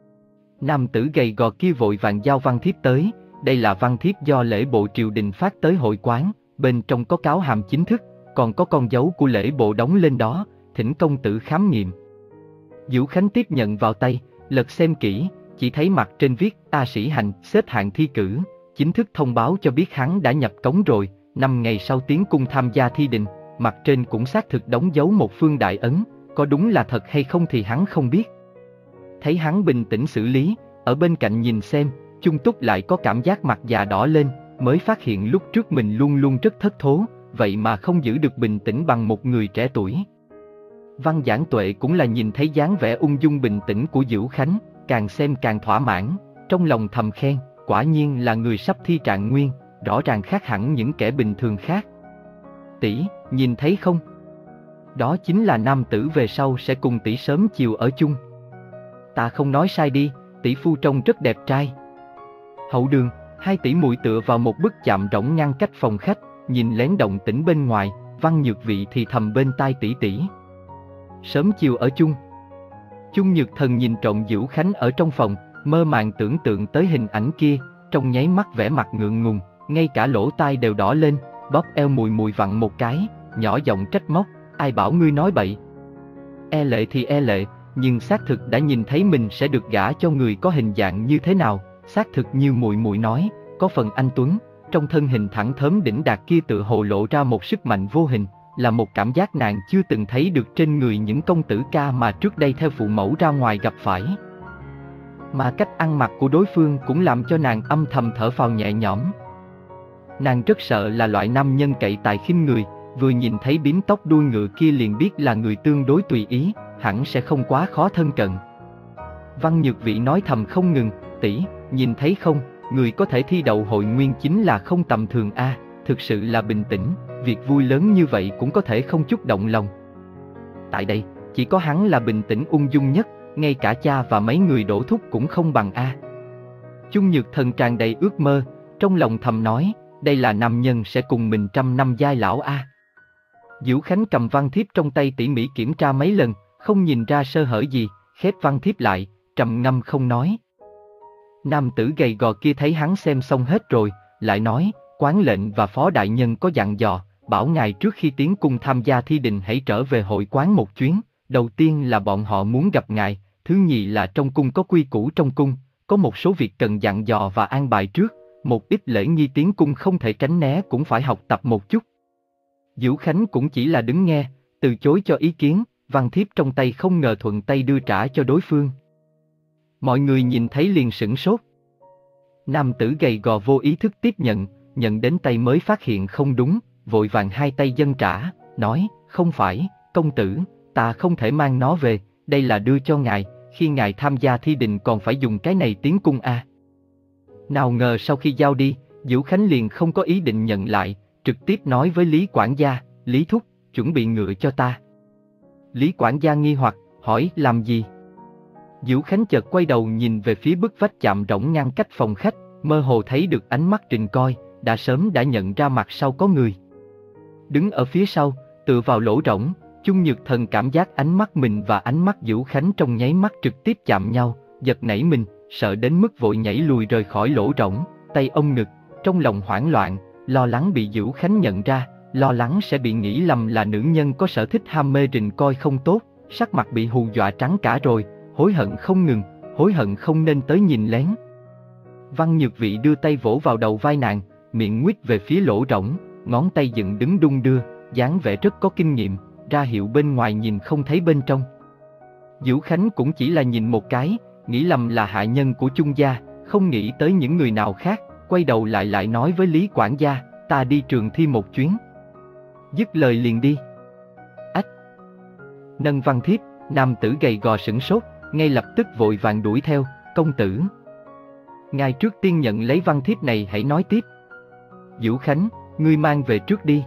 Nam tử gầy gò kia vội vàng giao văn thiếp tới, đây là văn thiếp do lễ bộ triều đình phát tới hội quán, bên trong có cáo hàm chính thức, còn có con dấu của lễ bộ đóng lên đó, thỉnh công tử khám nghiệm. Vũ Khánh tiếp nhận vào tay, lật xem kỹ, chỉ thấy mặt trên viết A Sĩ Hành xếp hạng thi cử, chính thức thông báo cho biết hắn đã nhập cống rồi, năm ngày sau tiến cung tham gia thi đình, mặt trên cũng xác thực đóng dấu một phương đại ấn, có đúng là thật hay không thì hắn không biết. Thấy hắn bình tĩnh xử lý, ở bên cạnh nhìn xem, Chung Túc lại có cảm giác mặt già đỏ lên, mới phát hiện lúc trước mình luôn luôn rất thất thố, vậy mà không giữ được bình tĩnh bằng một người trẻ tuổi. Văn Giảng Tuệ cũng là nhìn thấy dáng vẻ ung dung bình tĩnh của Vũ Khánh, càng xem càng thỏa mãn, trong lòng thầm khen, quả nhiên là người sắp thi trạng nguyên, rõ ràng khác hẳn những kẻ bình thường khác. Tỷ, nhìn thấy không? Đó chính là nam tử về sau sẽ cùng tỷ sớm chiều ở chung. Ta không nói sai đi, tỷ phu trông rất đẹp trai. Hậu đường, hai tỷ muội tựa vào một bức chạm rỗng ngăn cách phòng khách, nhìn lén động tĩnh bên ngoài, Văn Nhược Vị thì thầm bên tai tỷ tỷ. Sớm chiều ở chung. Chung Nhược Thần nhìn trộm Vũ Khánh ở trong phòng, mơ màng tưởng tượng tới hình ảnh kia, trong nháy mắt vẻ mặt ngượng ngùng, ngay cả lỗ tai đều đỏ lên, bóp eo mùi mùi vặn một cái, nhỏ giọng trách móc, ai bảo ngươi nói bậy. E lệ thì e lệ, nhưng xác thực đã nhìn thấy mình sẽ được gả cho người có hình dạng như thế nào, xác thực như mùi mùi nói, có phần anh tuấn, trong thân hình thẳng thớm đỉnh đạt kia tự hồ lộ ra một sức mạnh vô hình, là một cảm giác nàng chưa từng thấy được trên người những công tử ca mà trước đây theo phụ mẫu ra ngoài gặp phải. Mà cách ăn mặc của đối phương cũng làm cho nàng âm thầm thở phào nhẹ nhõm. Nàng rất sợ là loại nam nhân cậy tài khinh người, vừa nhìn thấy bím tóc đuôi ngựa kia liền biết là người tương đối tùy ý, hẳn sẽ không quá khó thân cận. Văn Nhược Vị nói thầm không ngừng, tỷ, nhìn thấy không, người có thể thi đậu hội nguyên chính là không tầm thường a, thực sự là bình tĩnh, việc vui lớn như vậy cũng có thể không chút động lòng. Tại đây, chỉ có hắn là bình tĩnh ung dung nhất, ngay cả cha và mấy người đổ thúc cũng không bằng a. Chung Nhược Thần tràn đầy ước mơ, trong lòng thầm nói, đây là nam nhân sẽ cùng mình trăm năm giai lão a. Vũ Khánh cầm văn thiếp trong tay tỉ mỉ kiểm tra mấy lần, không nhìn ra sơ hở gì, khép văn thiếp lại, trầm ngâm không nói. Nam tử gầy gò kia thấy hắn xem xong hết rồi, lại nói, quán lệnh và phó đại nhân có dặn dò, bảo ngài trước khi tiến cung tham gia thi đình hãy trở về hội quán một chuyến, đầu tiên là bọn họ muốn gặp ngài, thứ nhì là trong cung có quy củ trong cung, có một số việc cần dặn dò và an bài trước, một ít lễ nghi tiến cung không thể tránh né cũng phải học tập một chút. Vũ Khánh cũng chỉ là đứng nghe, từ chối cho ý kiến, văn thiếp trong tay không ngờ thuận tay đưa trả cho đối phương. Mọi người nhìn thấy liền sửng sốt. Nam tử gầy gò vô ý thức tiếp nhận, nhận đến tay mới phát hiện không đúng, vội vàng hai tay dâng trả, nói, không phải, công tử, ta không thể mang nó về, đây là đưa cho ngài, khi ngài tham gia thi đình còn phải dùng cái này tiến cung a. À. Nào ngờ sau khi giao đi, Vũ Khánh liền không có ý định nhận lại, trực tiếp nói với Lý quản gia, Lý thúc, chuẩn bị ngựa cho ta. Lý quản gia nghi hoặc, hỏi làm gì? Vũ Khánh chợt quay đầu nhìn về phía bức vách chạm rỗng ngăn cách phòng khách, mơ hồ thấy được ánh mắt Trình Coi, đã sớm đã nhận ra mặt sau có người. Đứng ở phía sau, tựa vào lỗ rỗng, Chung Nhược Thần cảm giác ánh mắt mình và ánh mắt Vũ Khánh trong nháy mắt trực tiếp chạm nhau, giật nảy mình, sợ đến mức vội nhảy lùi rời khỏi lỗ rỗng, tay ôm ngực, trong lòng hoảng loạn, lo lắng bị Vũ Khánh nhận ra, lo lắng sẽ bị nghĩ lầm là nữ nhân có sở thích ham mê Trình Coi không tốt, sắc mặt bị hù dọa trắng cả rồi, hối hận không ngừng, hối hận không nên tới nhìn lén. Văn Nhược Vị đưa tay vỗ vào đầu vai nàng, miệng nguýt về phía lỗ rỗng, ngón tay dựng đứng đung đưa, dáng vẻ rất có kinh nghiệm, ra hiệu bên ngoài nhìn không thấy bên trong. Vũ Khánh cũng chỉ là nhìn một cái, nghĩ lầm là hạ nhân của Chung gia, không nghĩ tới những người nào khác, quay đầu lại lại nói với Lý quản gia, ta đi trường thi một chuyến. Dứt lời liền đi. Ách! nâng văn thiếp. Nam tử gầy gò sửng sốt, ngay lập tức vội vàng đuổi theo. Công tử, ngài trước tiên nhận lấy văn thiếp này hãy nói tiếp. Vũ Khánh, ngươi mang về trước đi.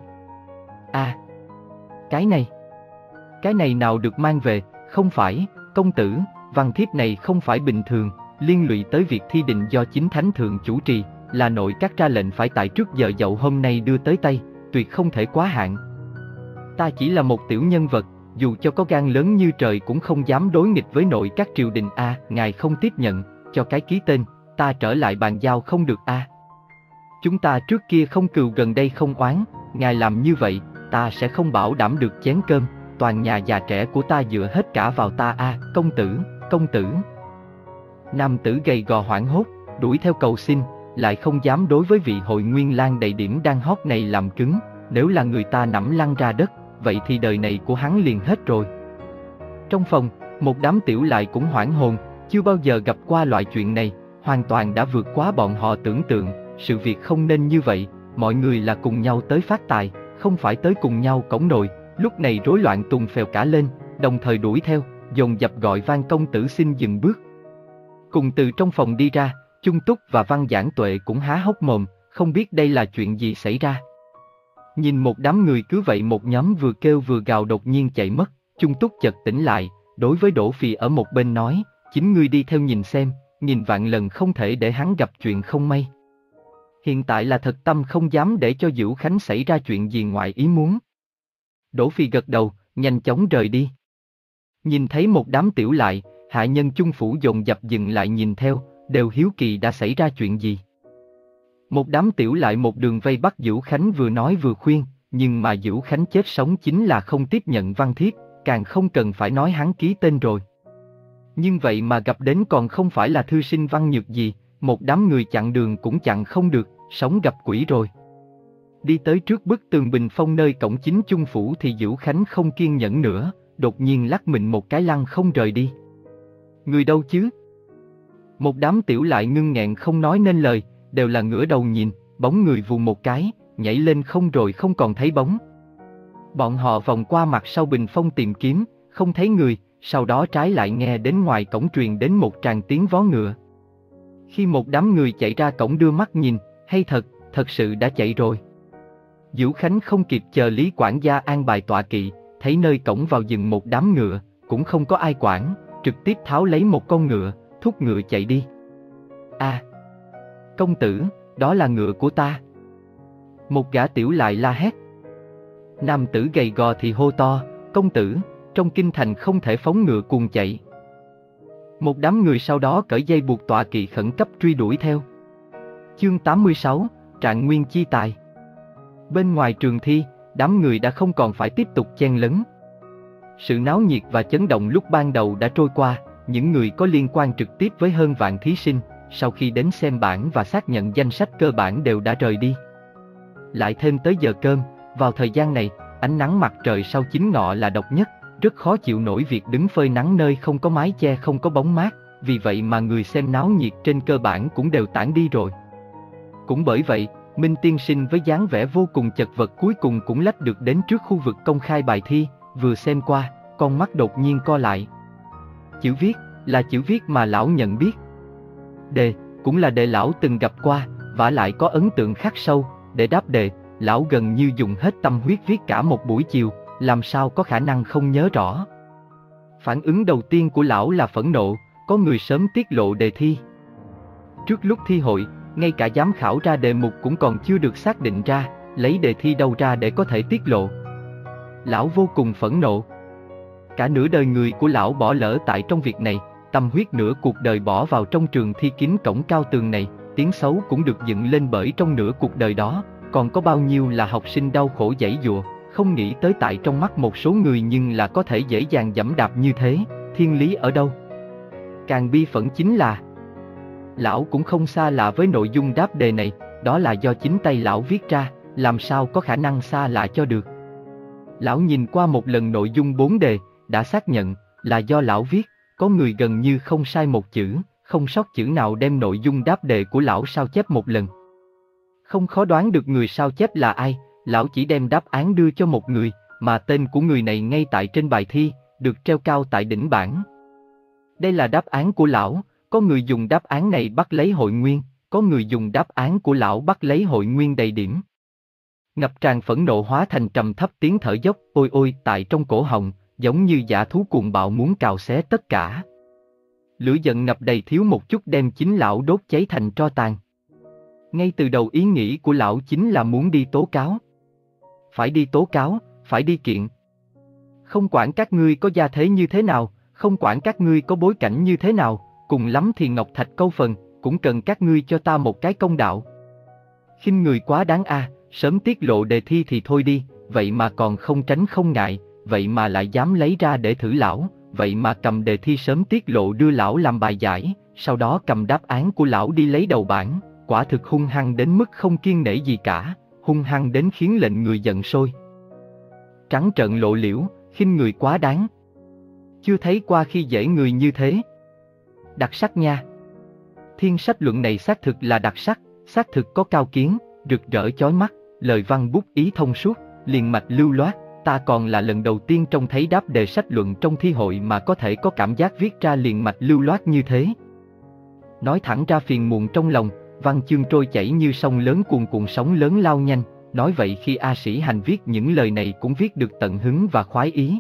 À, cái này, cái này nào được mang về, không phải, công tử, văn thiếp này không phải bình thường, liên lụy tới việc thi định do chính thánh thượng chủ trì, là nội các ra lệnh phải tại trước giờ dậu hôm nay đưa tới tay, tuyệt không thể quá hạn. Ta chỉ là một tiểu nhân vật, dù cho có gan lớn như trời cũng không dám đối nghịch với nội các triều đình. A, à, ngài không tiếp nhận, cho cái ký tên, ta trở lại bàn giao không được a. À. Chúng ta trước kia không cừu gần đây không oán, ngài làm như vậy, ta sẽ không bảo đảm được chén cơm, toàn nhà già trẻ của ta dựa hết cả vào ta a. À, công tử, công tử. Nam tử gầy gò hoảng hốt, đuổi theo cầu xin, lại không dám đối với vị hội nguyên lang đầy điểm đang hót này làm cứng, nếu là người ta nẫm lăn ra đất, vậy thì đời này của hắn liền hết rồi. Trong phòng, một đám tiểu lại cũng hoảng hồn, chưa bao giờ gặp qua loại chuyện này, hoàn toàn đã vượt quá bọn họ tưởng tượng, sự việc không nên như vậy, mọi người là cùng nhau tới phát tài, không phải tới cùng nhau cõng nồi, lúc này rối loạn tùng phèo cả lên, đồng thời đuổi theo, dồn dập gọi Văn công tử xin dừng bước. Cùng từ trong phòng đi ra, Chung Túc và Văn Giảng Tuệ cũng há hốc mồm, không biết đây là chuyện gì xảy ra. Nhìn một đám người cứ vậy một nhóm vừa kêu vừa gào đột nhiên chạy mất, Chung Túc chợt tỉnh lại, đối với Đỗ Phì ở một bên nói, chính ngươi đi theo nhìn xem, nghìn vạn lần không thể để hắn gặp chuyện không may. Hiện tại là thật tâm không dám để cho Vũ Khánh xảy ra chuyện gì ngoài ý muốn. Đỗ Phì gật đầu, nhanh chóng rời đi. Nhìn thấy một đám tiểu lại, hạ nhân chung phủ dồn dập dừng lại nhìn theo, đều hiếu kỳ đã xảy ra chuyện gì. Một đám tiểu lại một đường vây bắt Vũ Khánh vừa nói vừa khuyên, nhưng mà Vũ Khánh chết sống chính là không tiếp nhận văn thiếp, càng không cần phải nói hắn ký tên rồi. Nhưng vậy mà gặp đến còn không phải là thư sinh Văn Nhược gì, một đám người chặn đường cũng chặn không được, sống gặp quỷ rồi. Đi tới trước bức tường bình phong nơi cổng chính chung phủ thì Vũ Khánh không kiên nhẫn nữa, đột nhiên lắc mình một cái lăn không rời đi. Người đâu chứ? Một đám tiểu lại ngưng nghẹn không nói nên lời, đều là ngửa đầu nhìn, bóng người vù một cái, nhảy lên không rồi không còn thấy bóng. Bọn họ vòng qua mặt sau bình phong tìm kiếm, không thấy người, sau đó trái lại nghe đến ngoài cổng truyền đến một tràng tiếng vó ngựa. Khi một đám người chạy ra cổng đưa mắt nhìn, hay thật, thật sự đã chạy rồi. Vũ Khánh không kịp chờ Lý quản gia an bài tọa kỵ, thấy nơi cổng vào dừng một đám ngựa, cũng không có ai quản, trực tiếp tháo lấy một con ngựa, thúc ngựa chạy đi. À, công tử, đó là ngựa của ta. Một gã tiểu lại la hét. Nam tử gầy gò thì hô to, công tử, trong kinh thành không thể phóng ngựa cuồng chạy. Một đám người sau đó cởi dây buộc tọa kỵ khẩn cấp truy đuổi theo. Chương tám mươi sáu, Trạng Nguyên chi tài. Bên ngoài trường thi, đám người đã không còn phải tiếp tục chen lấn. Sự náo nhiệt và chấn động lúc ban đầu đã trôi qua, những người có liên quan trực tiếp với hơn vạn thí sinh, sau khi đến xem bảng và xác nhận danh sách cơ bản đều đã rời đi. Lại thêm tới giờ cơm, vào thời gian này, ánh nắng mặt trời sau chín ngọ là độc nhất, rất khó chịu nổi việc đứng phơi nắng nơi không có mái che không có bóng mát, vì vậy mà người xem náo nhiệt trên cơ bản cũng đều tản đi rồi. Cũng bởi vậy, Minh tiên sinh với dáng vẻ vô cùng chật vật cuối cùng cũng lách được đến trước khu vực công khai bài thi, vừa xem qua, con mắt đột nhiên co lại. Chữ viết, là chữ viết mà lão nhận biết. Đề, cũng là đề lão từng gặp qua, vả lại có ấn tượng khắc sâu, để đáp đề, lão gần như dùng hết tâm huyết viết cả một buổi chiều, làm sao có khả năng không nhớ rõ. Phản ứng đầu tiên của lão là phẫn nộ, có người sớm tiết lộ đề thi. Trước lúc thi hội, ngay cả giám khảo ra đề mục cũng còn chưa được xác định ra, lấy đề thi đâu ra để có thể tiết lộ. Lão vô cùng phẫn nộ. Cả nửa đời người của lão bỏ lỡ tại trong việc này, tâm huyết nửa cuộc đời bỏ vào trong trường thi kín cổng cao tường này, tiếng xấu cũng được dựng lên bởi trong nửa cuộc đời đó, còn có bao nhiêu là học sinh đau khổ giãy giụa, không nghĩ tới tại trong mắt một số người nhưng là có thể dễ dàng giẫm đạp như thế, thiên lý ở đâu? Càng bi phẫn chính là, lão cũng không xa lạ với nội dung đáp đề này, đó là do chính tay lão viết ra, làm sao có khả năng xa lạ cho được. Lão nhìn qua một lần nội dung bốn đề, đã xác nhận là do lão viết, có người gần như không sai một chữ, không sót chữ nào đem nội dung đáp đề của lão sao chép một lần. Không khó đoán được người sao chép là ai, lão chỉ đem đáp án đưa cho một người, mà tên của người này ngay tại trên bài thi, được treo cao tại đỉnh bảng. Đây là đáp án của lão, có người dùng đáp án này bắt lấy hội nguyên, có người dùng đáp án của lão bắt lấy hội nguyên đầy điểm. Ngập tràn phẫn nộ hóa thành trầm thấp tiếng thở dốc, ôi ôi tại trong cổ họng, giống như dã thú cuồng bạo muốn cào xé tất cả. Lửa giận ngập đầy thiếu một chút đem chính lão đốt cháy thành tro tàn. Ngay từ đầu ý nghĩ của lão chính là muốn đi tố cáo. Phải đi tố cáo, phải đi kiện. Không quản các ngươi có gia thế như thế nào, không quản các ngươi có bối cảnh như thế nào, cùng lắm thì Ngọc Thạch câu phần, cũng cần các ngươi cho ta một cái công đạo. Khinh người quá đáng a, à, sớm tiết lộ đề thi thì thôi đi, vậy mà còn không tránh không ngại, vậy mà lại dám lấy ra để thử lão, vậy mà cầm đề thi sớm tiết lộ đưa lão làm bài giải, sau đó cầm đáp án của lão đi lấy đầu bảng, quả thực hung hăng đến mức không kiêng nể gì cả, hung hăng đến khiến lệnh người giận sôi. Trắng trợn lộ liễu, khinh người quá đáng. Chưa thấy qua khi dễ người như thế. Đặc sắc nha. Thiên sách luận này xác thực là đặc sắc, xác thực có cao kiến, rực rỡ chói mắt, lời văn bút ý thông suốt, liền mạch lưu loát. Ta còn là lần đầu tiên trông thấy đáp đề sách luận trong thi hội mà có thể có cảm giác viết ra liền mạch lưu loát như thế. Nói thẳng ra phiền muộn trong lòng, văn chương trôi chảy như sông lớn cuồn cuộn sóng lớn lao nhanh, nói vậy khi A Sĩ Hành viết những lời này cũng viết được tận hứng và khoái ý.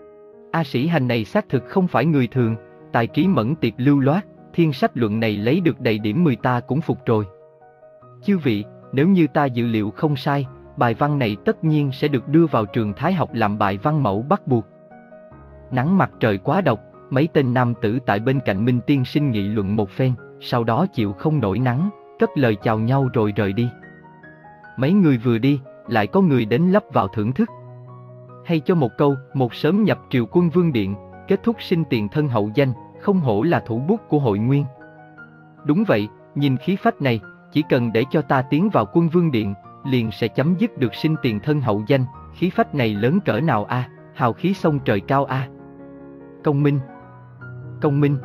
A Sĩ Hành này xác thực không phải người thường, tài trí mẫn tiệp lưu loát, thiên sách luận này lấy được đầy điểm mười ta cũng phục rồi. Chư vị, nếu như ta dự liệu không sai, bài văn này tất nhiên sẽ được đưa vào trường Thái học làm bài văn mẫu bắt buộc. Nắng mặt trời quá độc, mấy tên nam tử tại bên cạnh Minh tiên sinh nghị luận một phen, sau đó chịu không nổi nắng, cất lời chào nhau rồi rời đi. Mấy người vừa đi, lại có người đến lấp vào thưởng thức. Hay cho một câu, một sớm nhập triều quân vương điện, kết thúc sinh tiền thân hậu danh, không hổ là thủ bút của hội nguyên. Đúng vậy, nhìn khí phách này, chỉ cần để cho ta tiến vào quân vương điện, liền sẽ chấm dứt được sinh tiền thân hậu danh, khí phách này lớn cỡ nào a, à? Hào khí sông trời cao a. À? Công minh, công minh.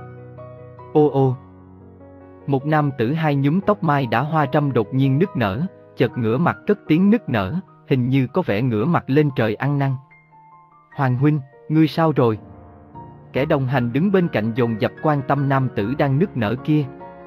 Ô ô. Một nam tử hai nhúm tóc mai đã hoa râm đột nhiên nức nở, chợt ngửa mặt cất tiếng nức nở, hình như có vẻ ngửa mặt lên trời ăn năn. Hoàng huynh, ngươi sao rồi? Kẻ đồng hành đứng bên cạnh dồn dập quan tâm nam tử đang nức nở kia.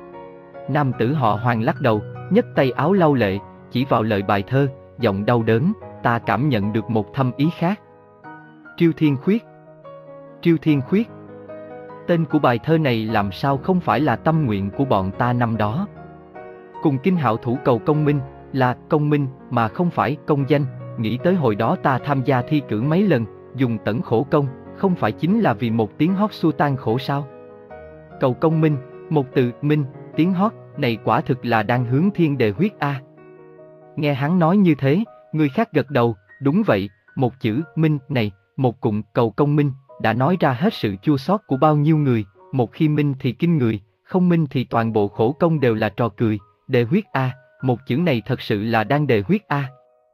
Nam tử họ Hoàng lắc đầu, nhấc tay áo lau lệ, chỉ vào lời bài thơ, giọng đau đớn, ta cảm nhận được một thâm ý khác. Triêu Thiên Khuyết. Triêu Thiên Khuyết. Tên của bài thơ này làm sao không phải là tâm nguyện của bọn ta năm đó. Cùng kinh hạo thủ cầu công minh, là công minh mà không phải công danh, nghĩ tới hồi đó ta tham gia thi cử mấy lần, dùng tẩn khổ công, không phải chính là vì một tiếng hót xua tan khổ sao? Cầu công minh, một từ minh, tiếng hót, này quả thực là đang hướng thiên đề huyết a. Nghe hắn nói như thế, người khác gật đầu, đúng vậy, một chữ minh này, một cụm cầu công minh, đã nói ra hết sự chua xót của bao nhiêu người, một khi minh thì kinh người, không minh thì toàn bộ khổ công đều là trò cười, đề huyết a, một chữ này thật sự là đang đề huyết a.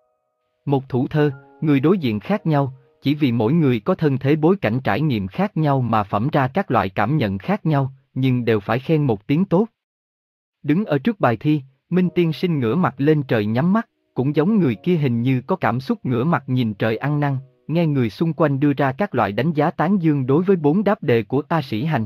Một thủ thơ, người đối diện khác nhau, chỉ vì mỗi người có thân thế bối cảnh trải nghiệm khác nhau mà phẩm ra các loại cảm nhận khác nhau, nhưng đều phải khen một tiếng tốt. Đứng ở trước bài thi, Minh tiên sinh ngửa mặt lên trời nhắm mắt, cũng giống người kia hình như có cảm xúc ngửa mặt nhìn trời ăn năn, nghe người xung quanh đưa ra các loại đánh giá tán dương đối với bốn đáp đề của A Sĩ Hành.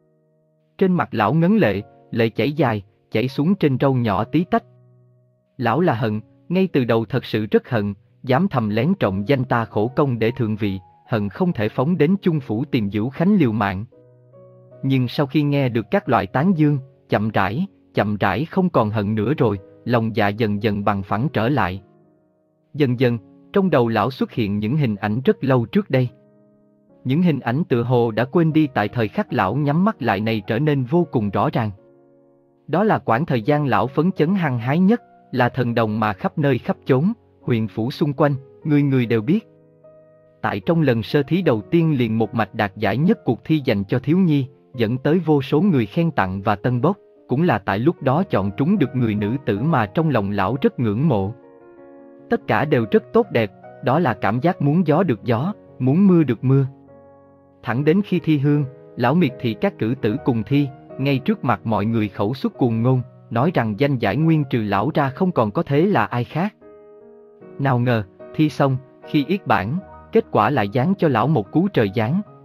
Trên mặt lão ngấn lệ, lệ chảy dài, chảy xuống trên râu nhỏ tí tách. Lão là hận, ngay từ đầu thật sự rất hận, dám thầm lén trọng danh ta khổ công để thượng vị, hận không thể phóng đến chung phủ tìm Dữu Khánh liều mạng. Nhưng sau khi nghe được các loại tán dương, chậm rãi, chậm rãi không còn hận nữa rồi, lòng dạ dần dần bằng phẳng trở lại. Dần dần, trong đầu lão xuất hiện những hình ảnh rất lâu trước đây. Những hình ảnh tựa hồ đã quên đi tại thời khắc lão nhắm mắt lại này trở nên vô cùng rõ ràng. Đó là quãng thời gian lão phấn chấn hăng hái nhất, là thần đồng mà khắp nơi khắp chốn, huyện phủ xung quanh, người người đều biết. Tại trong lần sơ thí đầu tiên liền một mạch đạt giải nhất cuộc thi dành cho thiếu nhi, dẫn tới vô số người khen tặng và tân bốc, cũng là tại lúc đó chọn trúng được người nữ tử mà trong lòng lão rất ngưỡng mộ. Tất cả đều rất tốt đẹp, đó là cảm giác muốn gió được gió, muốn mưa được mưa. Thẳng đến khi thi hương, lão miệt thị các cử tử cùng thi, ngay trước mặt mọi người khẩu xuất cuồng ngôn, nói rằng danh giải nguyên trừ lão ra không còn có thế là ai khác. Nào ngờ, thi xong, khi yết bản, kết quả lại giáng cho lão một cú trời giáng,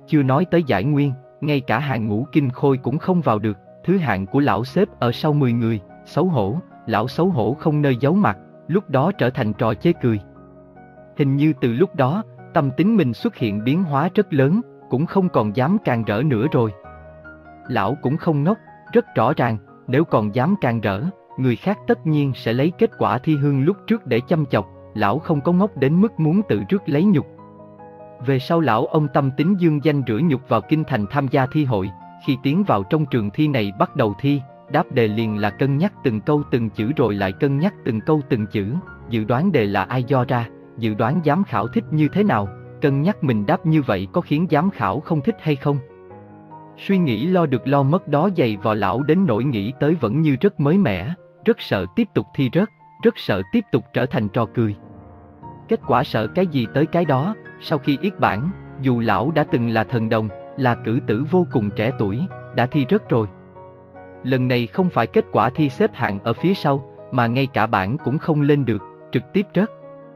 chưa nói tới giải nguyên, ngay cả hạng ngũ kinh khôi cũng không vào được, thứ hạng của lão xếp ở sau mười người, xấu hổ, lão xấu hổ không nơi giấu mặt, lúc đó trở thành trò chê cười. Hình như từ lúc đó, tâm tính mình xuất hiện biến hóa rất lớn, cũng không còn dám càng rỡ nữa rồi. Lão cũng không ngốc, rất rõ ràng, nếu còn dám càng rỡ, người khác tất nhiên sẽ lấy kết quả thi hương lúc trước để châm chọc, lão không có ngốc đến mức muốn tự rước lấy nhục. Về sau lão ông tâm tính dương danh rửa nhục vào kinh thành tham gia thi hội, khi tiến vào trong trường thi này bắt đầu thi, đáp đề liền là cân nhắc từng câu từng chữ rồi lại cân nhắc từng câu từng chữ, dự đoán đề là ai do ra, dự đoán giám khảo thích như thế nào, cân nhắc mình đáp như vậy có khiến giám khảo không thích hay không. Suy nghĩ lo được lo mất đó dày vò lão đến nỗi nghĩ tới vẫn như rất mới mẻ, rất sợ tiếp tục thi rớt, rất sợ tiếp tục trở thành trò cười. Kết quả sợ cái gì tới cái đó, sau khi yết bảng, dù lão đã từng là thần đồng, là cử tử vô cùng trẻ tuổi, đã thi rớt rồi. Lần này không phải kết quả thi xếp hạng ở phía sau, mà ngay cả bảng cũng không lên được, trực tiếp rớt.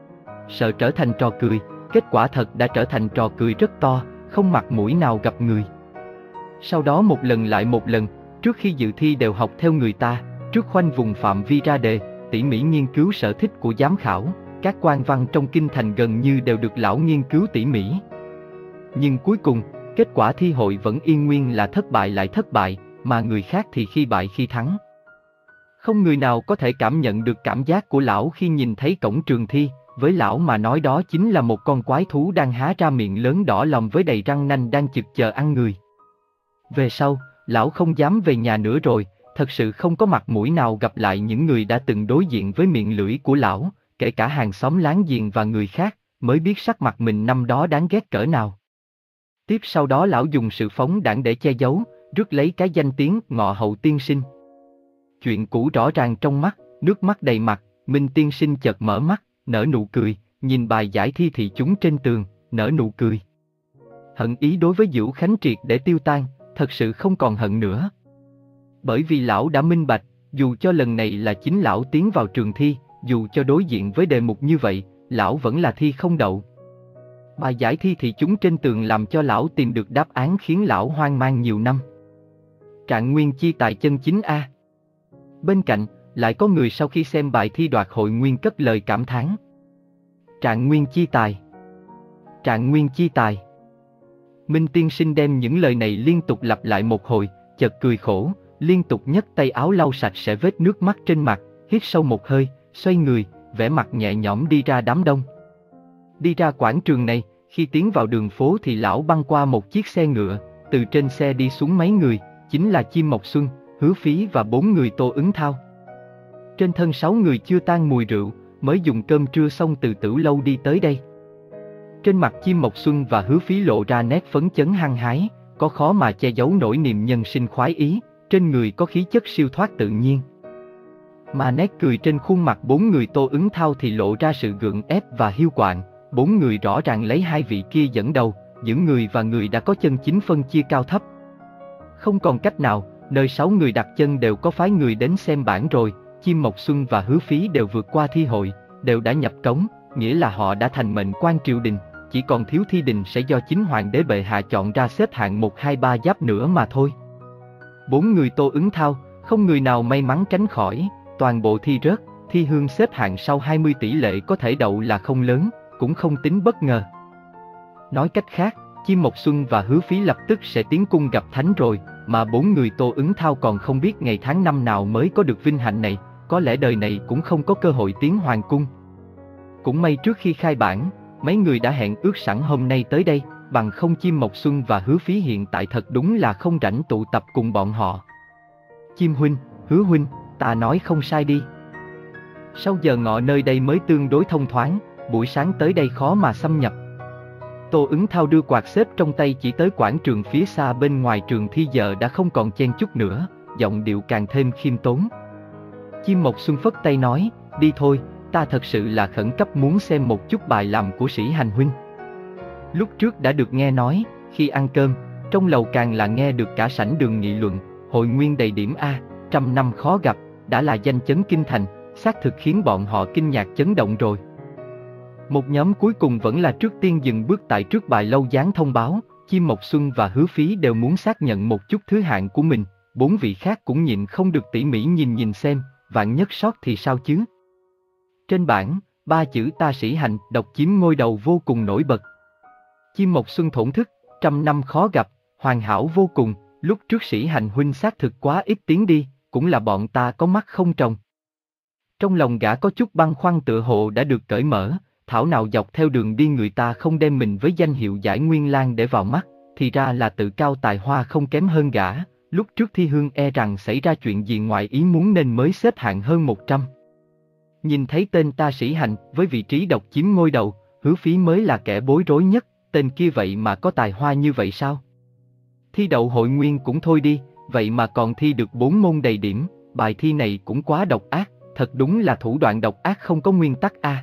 Sợ trở thành trò cười, kết quả thật đã trở thành trò cười rất to, không mặt mũi nào gặp người. Sau đó một lần lại một lần, trước khi dự thi đều học theo người ta, trước khoanh vùng phạm vi ra đề, tỉ mỉ nghiên cứu sở thích của giám khảo, các quan văn trong kinh thành gần như đều được lão nghiên cứu tỉ mỉ. Nhưng cuối cùng, kết quả thi hội vẫn yên nguyên là thất bại lại thất bại, mà người khác thì khi bại khi thắng. Không người nào có thể cảm nhận được cảm giác của lão khi nhìn thấy cổng trường thi, với lão mà nói đó chính là một con quái thú đang há ra miệng lớn đỏ lòm với đầy răng nanh đang chực chờ ăn người. Về sau, lão không dám về nhà nữa rồi, thật sự không có mặt mũi nào gặp lại những người đã từng đối diện với miệng lưỡi của lão, kể cả hàng xóm láng giềng và người khác, mới biết sắc mặt mình năm đó đáng ghét cỡ nào. Tiếp sau đó lão dùng sự phóng đãng để che giấu, rước lấy cái danh tiếng Ngọ Hậu tiên sinh. Chuyện cũ rõ ràng trong mắt, nước mắt đầy mặt, Minh tiên sinh chợt mở mắt, nở nụ cười, nhìn bài giải thi thị chúng trên tường, nở nụ cười. Hận ý đối với Dữu Khánh triệt để tiêu tan, thật sự không còn hận nữa. Bởi vì lão đã minh bạch, dù cho lần này là chính lão tiến vào trường thi, dù cho đối diện với đề mục như vậy, lão vẫn là thi không đậu. Bài giải thi thị chúng trên tường làm cho lão tìm được đáp án khiến lão hoang mang nhiều năm. Trạng nguyên chi tài chân chính A. Bên cạnh, lại có người sau khi xem bài thi đoạt hội nguyên cất lời cảm thán. Trạng nguyên chi tài. Trạng nguyên chi tài. Minh tiên sinh đem những lời này liên tục lặp lại một hồi, chợt cười khổ, liên tục nhấc tay áo lau sạch sẽ vết nước mắt trên mặt, hít sâu một hơi, xoay người, vẻ mặt nhẹ nhõm đi ra đám đông. Đi ra quảng trường này, khi tiến vào đường phố thì lão băng qua một chiếc xe ngựa, từ trên xe đi xuống mấy người, chính là Chim Mộc Xuân, Hứa Phí và bốn người Tô Ứng Thao. Trên thân sáu người chưa tan mùi rượu, mới dùng cơm trưa xong từ Tử Lâu đi tới đây. Trên mặt Chim Mộc Xuân và Hứa Phí lộ ra nét phấn chấn hăng hái, có khó mà che giấu nổi niềm nhân sinh khoái ý, trên người có khí chất siêu thoát tự nhiên. Mà nét cười trên khuôn mặt bốn người Tô Ứng Thao thì lộ ra sự gượng ép và hiu quạnh, bốn người rõ ràng lấy hai vị kia dẫn đầu, giữa người và người đã có chân chính phân chia cao thấp. Không còn cách nào, nơi sáu người đặt chân đều có phái người đến xem bản rồi, Chim Mộc Xuân và Hứa Phí đều vượt qua thi hội, đều đã nhập cống, nghĩa là họ đã thành mệnh quan triều đình, chỉ còn thiếu thi đình sẽ do chính hoàng đế bệ hạ chọn ra xếp hạng một hai ba giáp nữa mà thôi. Bốn người Tô Ứng Thao, không người nào may mắn tránh khỏi, toàn bộ thi rớt, thi hương xếp hạng sau hai mươi tỷ lệ có thể đậu là không lớn, cũng không tính bất ngờ. Nói cách khác, Chim Mộc Xuân và Hứa Phí lập tức sẽ tiến cung gặp thánh rồi, mà bốn người Tô Ứng Thao còn không biết ngày tháng năm nào mới có được vinh hạnh này, có lẽ đời này cũng không có cơ hội tiến hoàng cung. Cũng may trước khi khai bản, mấy người đã hẹn ước sẵn hôm nay tới đây, bằng không Chim Mộc Xuân và Hứa Phí hiện tại thật đúng là không rảnh tụ tập cùng bọn họ. Chim huynh, Hứa huynh, ta nói không sai đi. Sau giờ ngọ nơi đây mới tương đối thông thoáng, buổi sáng tới đây khó mà xâm nhập. Tô Ứng Thao đưa quạt xếp trong tay chỉ tới quảng trường phía xa bên ngoài trường thi giờ đã không còn chen chúc nữa, giọng điệu càng thêm khiêm tốn. Chim Mộc Xuân phất tay nói, đi thôi, ta thật sự là khẩn cấp muốn xem một chút bài làm của Sĩ Hành huynh. Lúc trước đã được nghe nói, khi ăn cơm, trong lầu càng là nghe được cả sảnh đường nghị luận, hội nguyên đầy điểm A, trăm năm khó gặp, đã là danh chấn kinh thành, xác thực khiến bọn họ kinh ngạc chấn động rồi. Một nhóm cuối cùng vẫn là trước tiên dừng bước tại trước bài lâu dán thông báo, Chim Mộc Xuân và Hứa Phí đều muốn xác nhận một chút thứ hạng của mình, bốn vị khác cũng nhịn không được tỉ mỉ nhìn nhìn xem, vạn nhất sót thì sao chứ. Trên bảng, ba chữ ta sĩ hành độc chiếm ngôi đầu vô cùng nổi bật. Chim Mộc Xuân thổn thức, trăm năm khó gặp, hoàn hảo vô cùng, lúc trước sĩ hành huynh xác thực quá ít tiếng đi, cũng là bọn ta có mắt không trồng. Trong lòng gã có chút băn khoăn tựa hồ đã được cởi mở, thảo nào dọc theo đường đi người ta không đem mình với danh hiệu Giải Nguyên Lang để vào mắt, thì ra là tự cao tài hoa không kém hơn gã, lúc trước Thi Hương e rằng xảy ra chuyện gì ngoài ý muốn nên mới xếp hạng hơn một trăm. Nhìn thấy tên ta sĩ hành với vị trí độc chiếm ngôi đầu, Hứa Phí mới là kẻ bối rối nhất, tên kia vậy mà có tài hoa như vậy sao? Thi đậu hội nguyên cũng thôi đi, vậy mà còn thi được bốn môn đầy điểm, bài thi này cũng quá độc ác, thật đúng là thủ đoạn độc ác không có nguyên tắc a. À.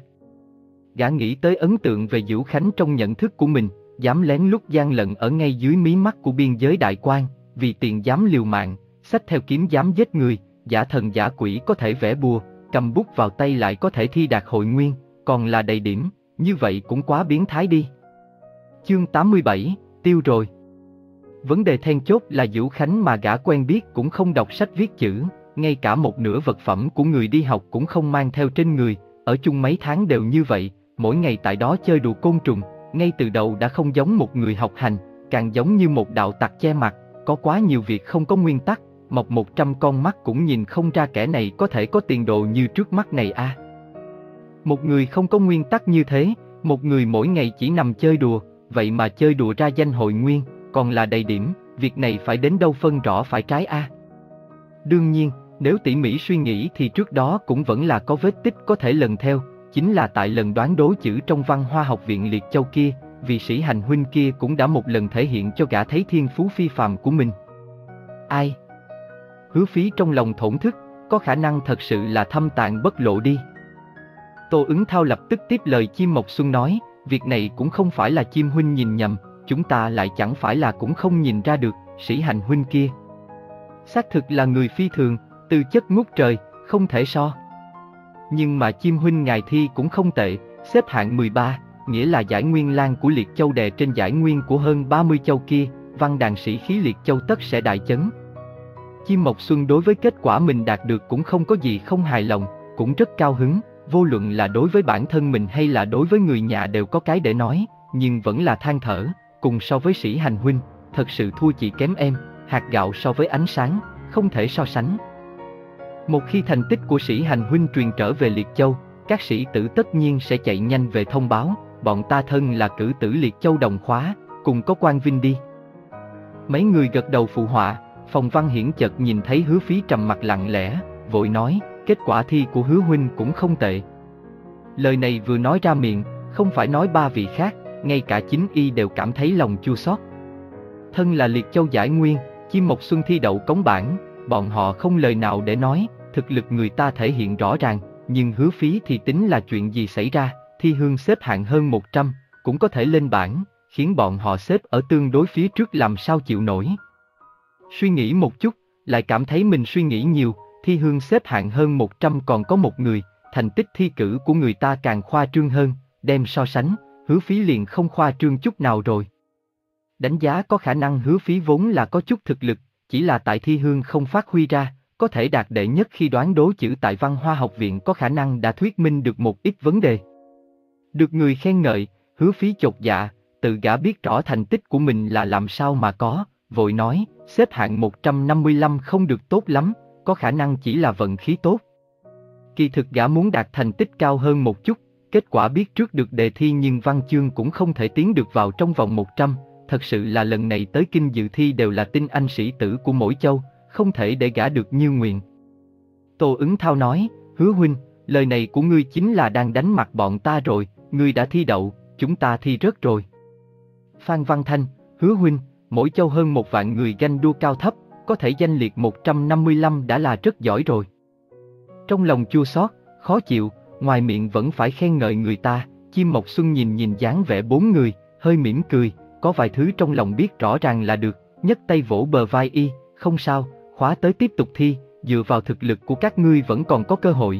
Gã nghĩ tới ấn tượng về Dữu Khánh trong nhận thức của mình, dám lén lút gian lận ở ngay dưới mí mắt của biên giới đại quan, vì tiền dám liều mạng, xách theo kiếm dám giết người, giả thần giả quỷ có thể vẽ bùa, cầm bút vào tay lại có thể thi đạt hội nguyên, còn là đầy điểm, như vậy cũng quá biến thái đi. Chương tám mươi bảy, tiêu rồi. Vấn đề then chốt là Dữu Khánh mà gã quen biết cũng không đọc sách viết chữ, ngay cả một nửa vật phẩm của người đi học cũng không mang theo trên người, ở chung mấy tháng đều như vậy, mỗi ngày tại đó chơi đùa côn trùng, ngay từ đầu đã không giống một người học hành, càng giống như một đạo tặc che mặt, có quá nhiều việc không có nguyên tắc, mọc một trăm con mắt cũng nhìn không ra kẻ này có thể có tiền đồ như trước mắt này a. À. Một người không có nguyên tắc như thế, một người mỗi ngày chỉ nằm chơi đùa, vậy mà chơi đùa ra danh hội nguyên, còn là đầy điểm, việc này phải đến đâu phân rõ phải trái a. À. Đương nhiên, nếu tỉ mỉ suy nghĩ thì trước đó cũng vẫn là có vết tích có thể lần theo, chính là tại lần đoán đố chữ trong Văn Hoa Học viện Liệt Châu kia, vị sĩ hành huynh kia cũng đã một lần thể hiện cho gã thấy thiên phú phi phàm của mình. Ai? Hứa Phí trong lòng thổn thức, có khả năng thật sự là thâm tạng bất lộ đi. Tô Ứng Thao lập tức tiếp lời Chim Mộc Xuân nói, việc này cũng không phải là Chim huynh nhìn nhầm, chúng ta lại chẳng phải là cũng không nhìn ra được, sĩ hành huynh kia xác thực là người phi thường, tư chất ngút trời, không thể so. Nhưng mà Chim huynh ngài thi cũng không tệ, xếp hạng mười ba, nghĩa là Giải Nguyên Lang của Liệt Châu đè trên Giải Nguyên của hơn ba mươi châu kia, văn đàn sĩ khí Liệt Châu tất sẽ đại chấn. Chim Mộc Xuân đối với kết quả mình đạt được cũng không có gì không hài lòng, cũng rất cao hứng, vô luận là đối với bản thân mình hay là đối với người nhà đều có cái để nói, nhưng vẫn là than thở, cùng so với sĩ hành huynh, thật sự thua chị kém em, hạt gạo so với ánh sáng, không thể so sánh. Một khi thành tích của sĩ hành huynh truyền trở về Liệt Châu, các sĩ tử tất nhiên sẽ chạy nhanh về thông báo, bọn ta thân là cử tử Liệt Châu đồng khóa, cùng có quan vinh đi. Mấy người gật đầu phụ họa, Phòng Văn Hiển chợt nhìn thấy Hứa Phí trầm mặt lặng lẽ, vội nói, kết quả thi của Hứa huynh cũng không tệ. Lời này vừa nói ra miệng, không phải nói ba vị khác, ngay cả chính y đều cảm thấy lòng chua xót. Thân là Liệt Châu Giải Nguyên, Chim Mộc Xuân thi đậu cống bảng, bọn họ không lời nào để nói, thực lực người ta thể hiện rõ ràng, nhưng Hứa Phí thì tính là chuyện gì xảy ra, Thi Hương xếp hạng hơn một trăm, cũng có thể lên bảng, khiến bọn họ xếp ở tương đối phía trước làm sao chịu nổi. Suy nghĩ một chút, lại cảm thấy mình suy nghĩ nhiều, Thi Hương xếp hạng hơn một trăm còn có một người, thành tích thi cử của người ta càng khoa trương hơn, đem so sánh, Hứa Phí liền không khoa trương chút nào rồi. Đánh giá có khả năng Hứa Phí vốn là có chút thực lực, chỉ là tại Thi Hương không phát huy ra, có thể đạt đệ nhất khi đoán đố chữ tại Văn Hoa Học viện có khả năng đã thuyết minh được một ít vấn đề. Được người khen ngợi, Hứa Phí chột dạ, tự gã biết rõ thành tích của mình là làm sao mà có, vội nói, xếp hạng một trăm năm mươi lăm không được tốt lắm, có khả năng chỉ là vận khí tốt. Kỳ thực gã muốn đạt thành tích cao hơn một chút, kết quả biết trước được đề thi nhưng văn chương cũng không thể tiến được vào trong vòng một trăm, thật sự là lần này tới kinh dự thi đều là tinh anh sĩ tử của mỗi châu, không thể để gã được như nguyện. Tô Ứng Thao nói, Hứa huynh, lời này của ngươi chính là đang đánh mặt bọn ta rồi, ngươi đã thi đậu, chúng ta thi rớt rồi. Phan Văn Thanh, Hứa huynh, mỗi châu hơn một vạn người ganh đua cao thấp, có thể danh liệt một trăm năm mươi lăm đã là rất giỏi rồi. Trong lòng chua xót, khó chịu, ngoài miệng vẫn phải khen ngợi người ta, Chim Mộc Xuân nhìn nhìn dáng vẻ bốn người, hơi mỉm cười, có vài thứ trong lòng biết rõ ràng là được, nhấc tay vỗ bờ vai y, không sao, khóa tới tiếp tục thi, dựa vào thực lực của các ngươi vẫn còn có cơ hội.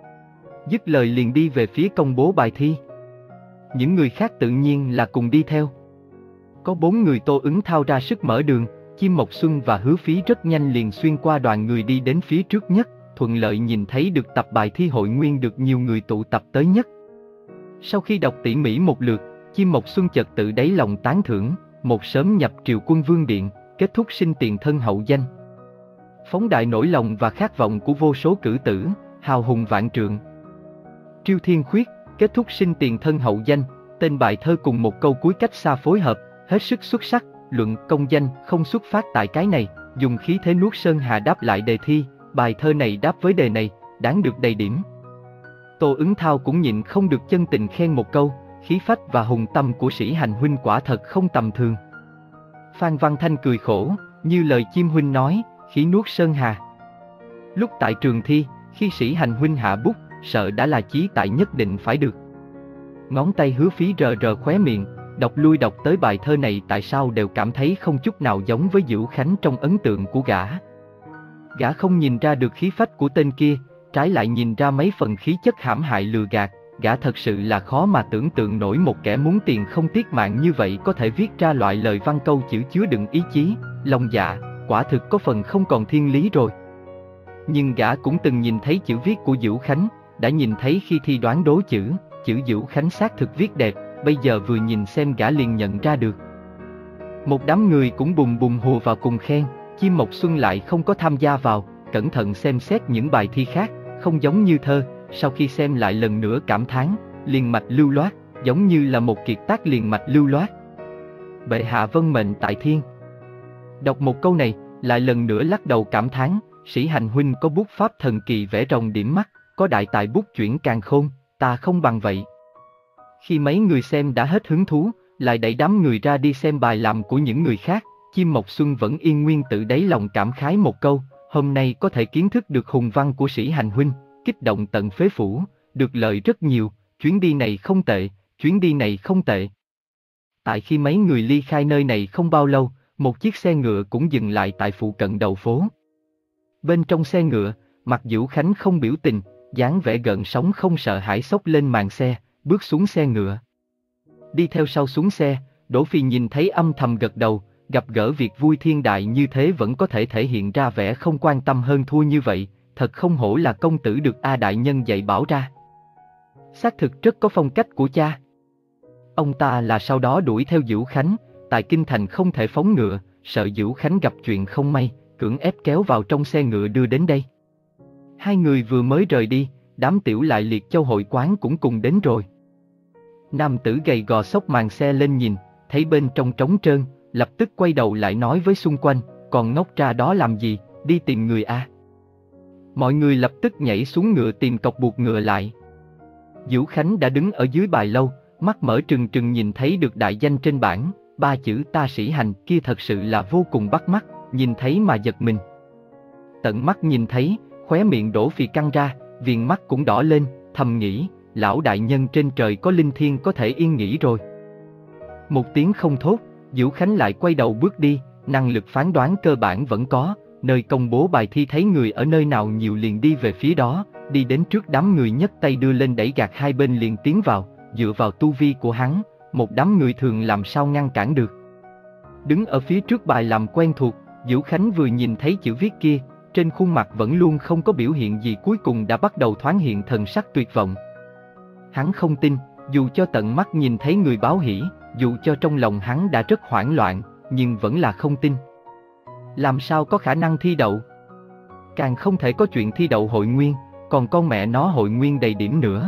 Dứt lời liền đi về phía công bố bài thi. Những người khác tự nhiên là cùng đi theo. Có bốn người Tô Ứng Thao ra sức mở đường, Chim Mộc Xuân và Hứa Phí rất nhanh liền xuyên qua đoàn người đi đến phía trước nhất, thuận lợi nhìn thấy được tập bài thi hội nguyên được nhiều người tụ tập tới nhất. Sau khi đọc tỉ mỉ một lượt, Chim Mộc Xuân chợt tự đáy lòng tán thưởng, một sớm nhập triều quân vương điện, kết thúc sinh tiền thân hậu danh. Phóng đại nỗi lòng và khát vọng của vô số cử tử, hào hùng vạn trượng. Triêu Thiên Khuyết, kết thúc sinh tiền thân hậu danh, tên bài thơ cùng một câu cuối cách xa phối hợp, hết sức xuất sắc, luận công danh không xuất phát tại cái này, dùng khí thế nuốt sơn hà đáp lại đề thi, bài thơ này đáp với đề này, đáng được đầy điểm. Tô Ứng Thao cũng nhịn không được chân tình khen một câu, khí phách và hùng tâm của Sĩ Hành huynh quả thật không tầm thường. Phan Văn Thanh cười khổ, như lời chim huynh nói, khí nuốt sơn hà. Lúc tại trường thi, khi Sĩ Hành huynh hạ bút, sợ đã là chí tại nhất định phải được. Ngón tay Hứa Phí rờ rờ khóe miệng, đọc lui đọc tới bài thơ này tại sao đều cảm thấy không chút nào giống với Dữu Khánh trong ấn tượng của gã. Gã không nhìn ra được khí phách của tên kia, trái lại nhìn ra mấy phần khí chất hãm hại lừa gạt, gã thật sự là khó mà tưởng tượng nổi một kẻ muốn tiền không tiếc mạng như vậy có thể viết ra loại lời văn câu chữ chứa đựng ý chí, lòng dạ, quả thực có phần không còn thiên lý rồi. Nhưng gã cũng từng nhìn thấy chữ viết của Dữu Khánh, đã nhìn thấy khi thi đoán đố chữ, chữ Dữu Khánh xác thực viết đẹp, bây giờ vừa nhìn xem gã liền nhận ra được. Một đám người cũng bùng bùng hùa vào cùng khen, Chim Mộc Xuân lại không có tham gia vào, cẩn thận xem xét những bài thi khác, không giống như thơ, sau khi xem lại lần nữa cảm thán, liền mạch lưu loát, giống như là một kiệt tác liền mạch lưu loát. Bệ hạ vân mệnh tại thiên. Đọc một câu này, lại lần nữa lắc đầu cảm thán, Sĩ Hành huynh có bút pháp thần kỳ vẽ rồng điểm mắt, có đại tài bút chuyển càn khôn, ta không bằng vậy. Khi mấy người xem đã hết hứng thú, lại đẩy đám người ra đi xem bài làm của những người khác, Chim Mộc Xuân vẫn yên nguyên tự đáy lòng cảm khái một câu, hôm nay có thể kiến thức được hùng văn của Sĩ Hành huynh, kích động tận phế phủ, được lợi rất nhiều, chuyến đi này không tệ, chuyến đi này không tệ. Tại khi mấy người ly khai nơi này không bao lâu, một chiếc xe ngựa cũng dừng lại tại phụ cận đầu phố. Bên trong xe ngựa, mặt Dữu Khánh không biểu tình, dáng vẻ gợn sóng không sợ hãi xốc lên màn xe, bước xuống xe ngựa. Đi theo sau xuống xe, Đỗ Phi nhìn thấy âm thầm gật đầu, gặp gỡ việc vui thiên đại như thế vẫn có thể thể hiện ra vẻ không quan tâm hơn thua như vậy, thật không hổ là công tử được A đại nhân dạy bảo ra. Xác thực rất có phong cách của cha. Ông ta là sau đó đuổi theo Dữu Khánh, tại kinh thành không thể phóng ngựa, sợ Dữu Khánh gặp chuyện không may, cưỡng ép kéo vào trong xe ngựa đưa đến đây. Hai người vừa mới rời đi, đám tiểu lại liệt châu hội quán cũng cùng đến rồi. Nam tử gầy gò xốc màn xe lên nhìn, thấy bên trong trống trơn, lập tức quay đầu lại nói với xung quanh, còn ngốc ra đó làm gì, đi tìm người a. Mọi người lập tức nhảy xuống ngựa tìm cọc buộc ngựa lại. Dữu Khánh đã đứng ở dưới bài lâu, mắt mở trừng trừng nhìn thấy được đại danh trên bảng, ba chữ ta Sĩ Hành kia thật sự là vô cùng bắt mắt, nhìn thấy mà giật mình. Tận mắt nhìn thấy, khóe miệng Đỗ Phi căng ra, viền mắt cũng đỏ lên, thầm nghĩ, lão đại nhân trên trời có linh thiêng có thể yên nghỉ rồi. Một tiếng không thốt, Dữu Khánh lại quay đầu bước đi, năng lực phán đoán cơ bản vẫn có, nơi công bố bài thi thấy người ở nơi nào nhiều liền đi về phía đó, đi đến trước đám người nhấc tay đưa lên đẩy gạt hai bên liền tiến vào, dựa vào tu vi của hắn, một đám người thường làm sao ngăn cản được. Đứng ở phía trước bài làm quen thuộc, Dữu Khánh vừa nhìn thấy chữ viết kia, trên khuôn mặt vẫn luôn không có biểu hiện gì cuối cùng đã bắt đầu thoáng hiện thần sắc tuyệt vọng. Hắn không tin, dù cho tận mắt nhìn thấy người báo hỷ, dù cho trong lòng hắn đã rất hoảng loạn, nhưng vẫn là không tin. Làm sao có khả năng thi đậu? Càng không thể có chuyện thi đậu hội nguyên, còn con mẹ nó hội nguyên đầy điểm nữa.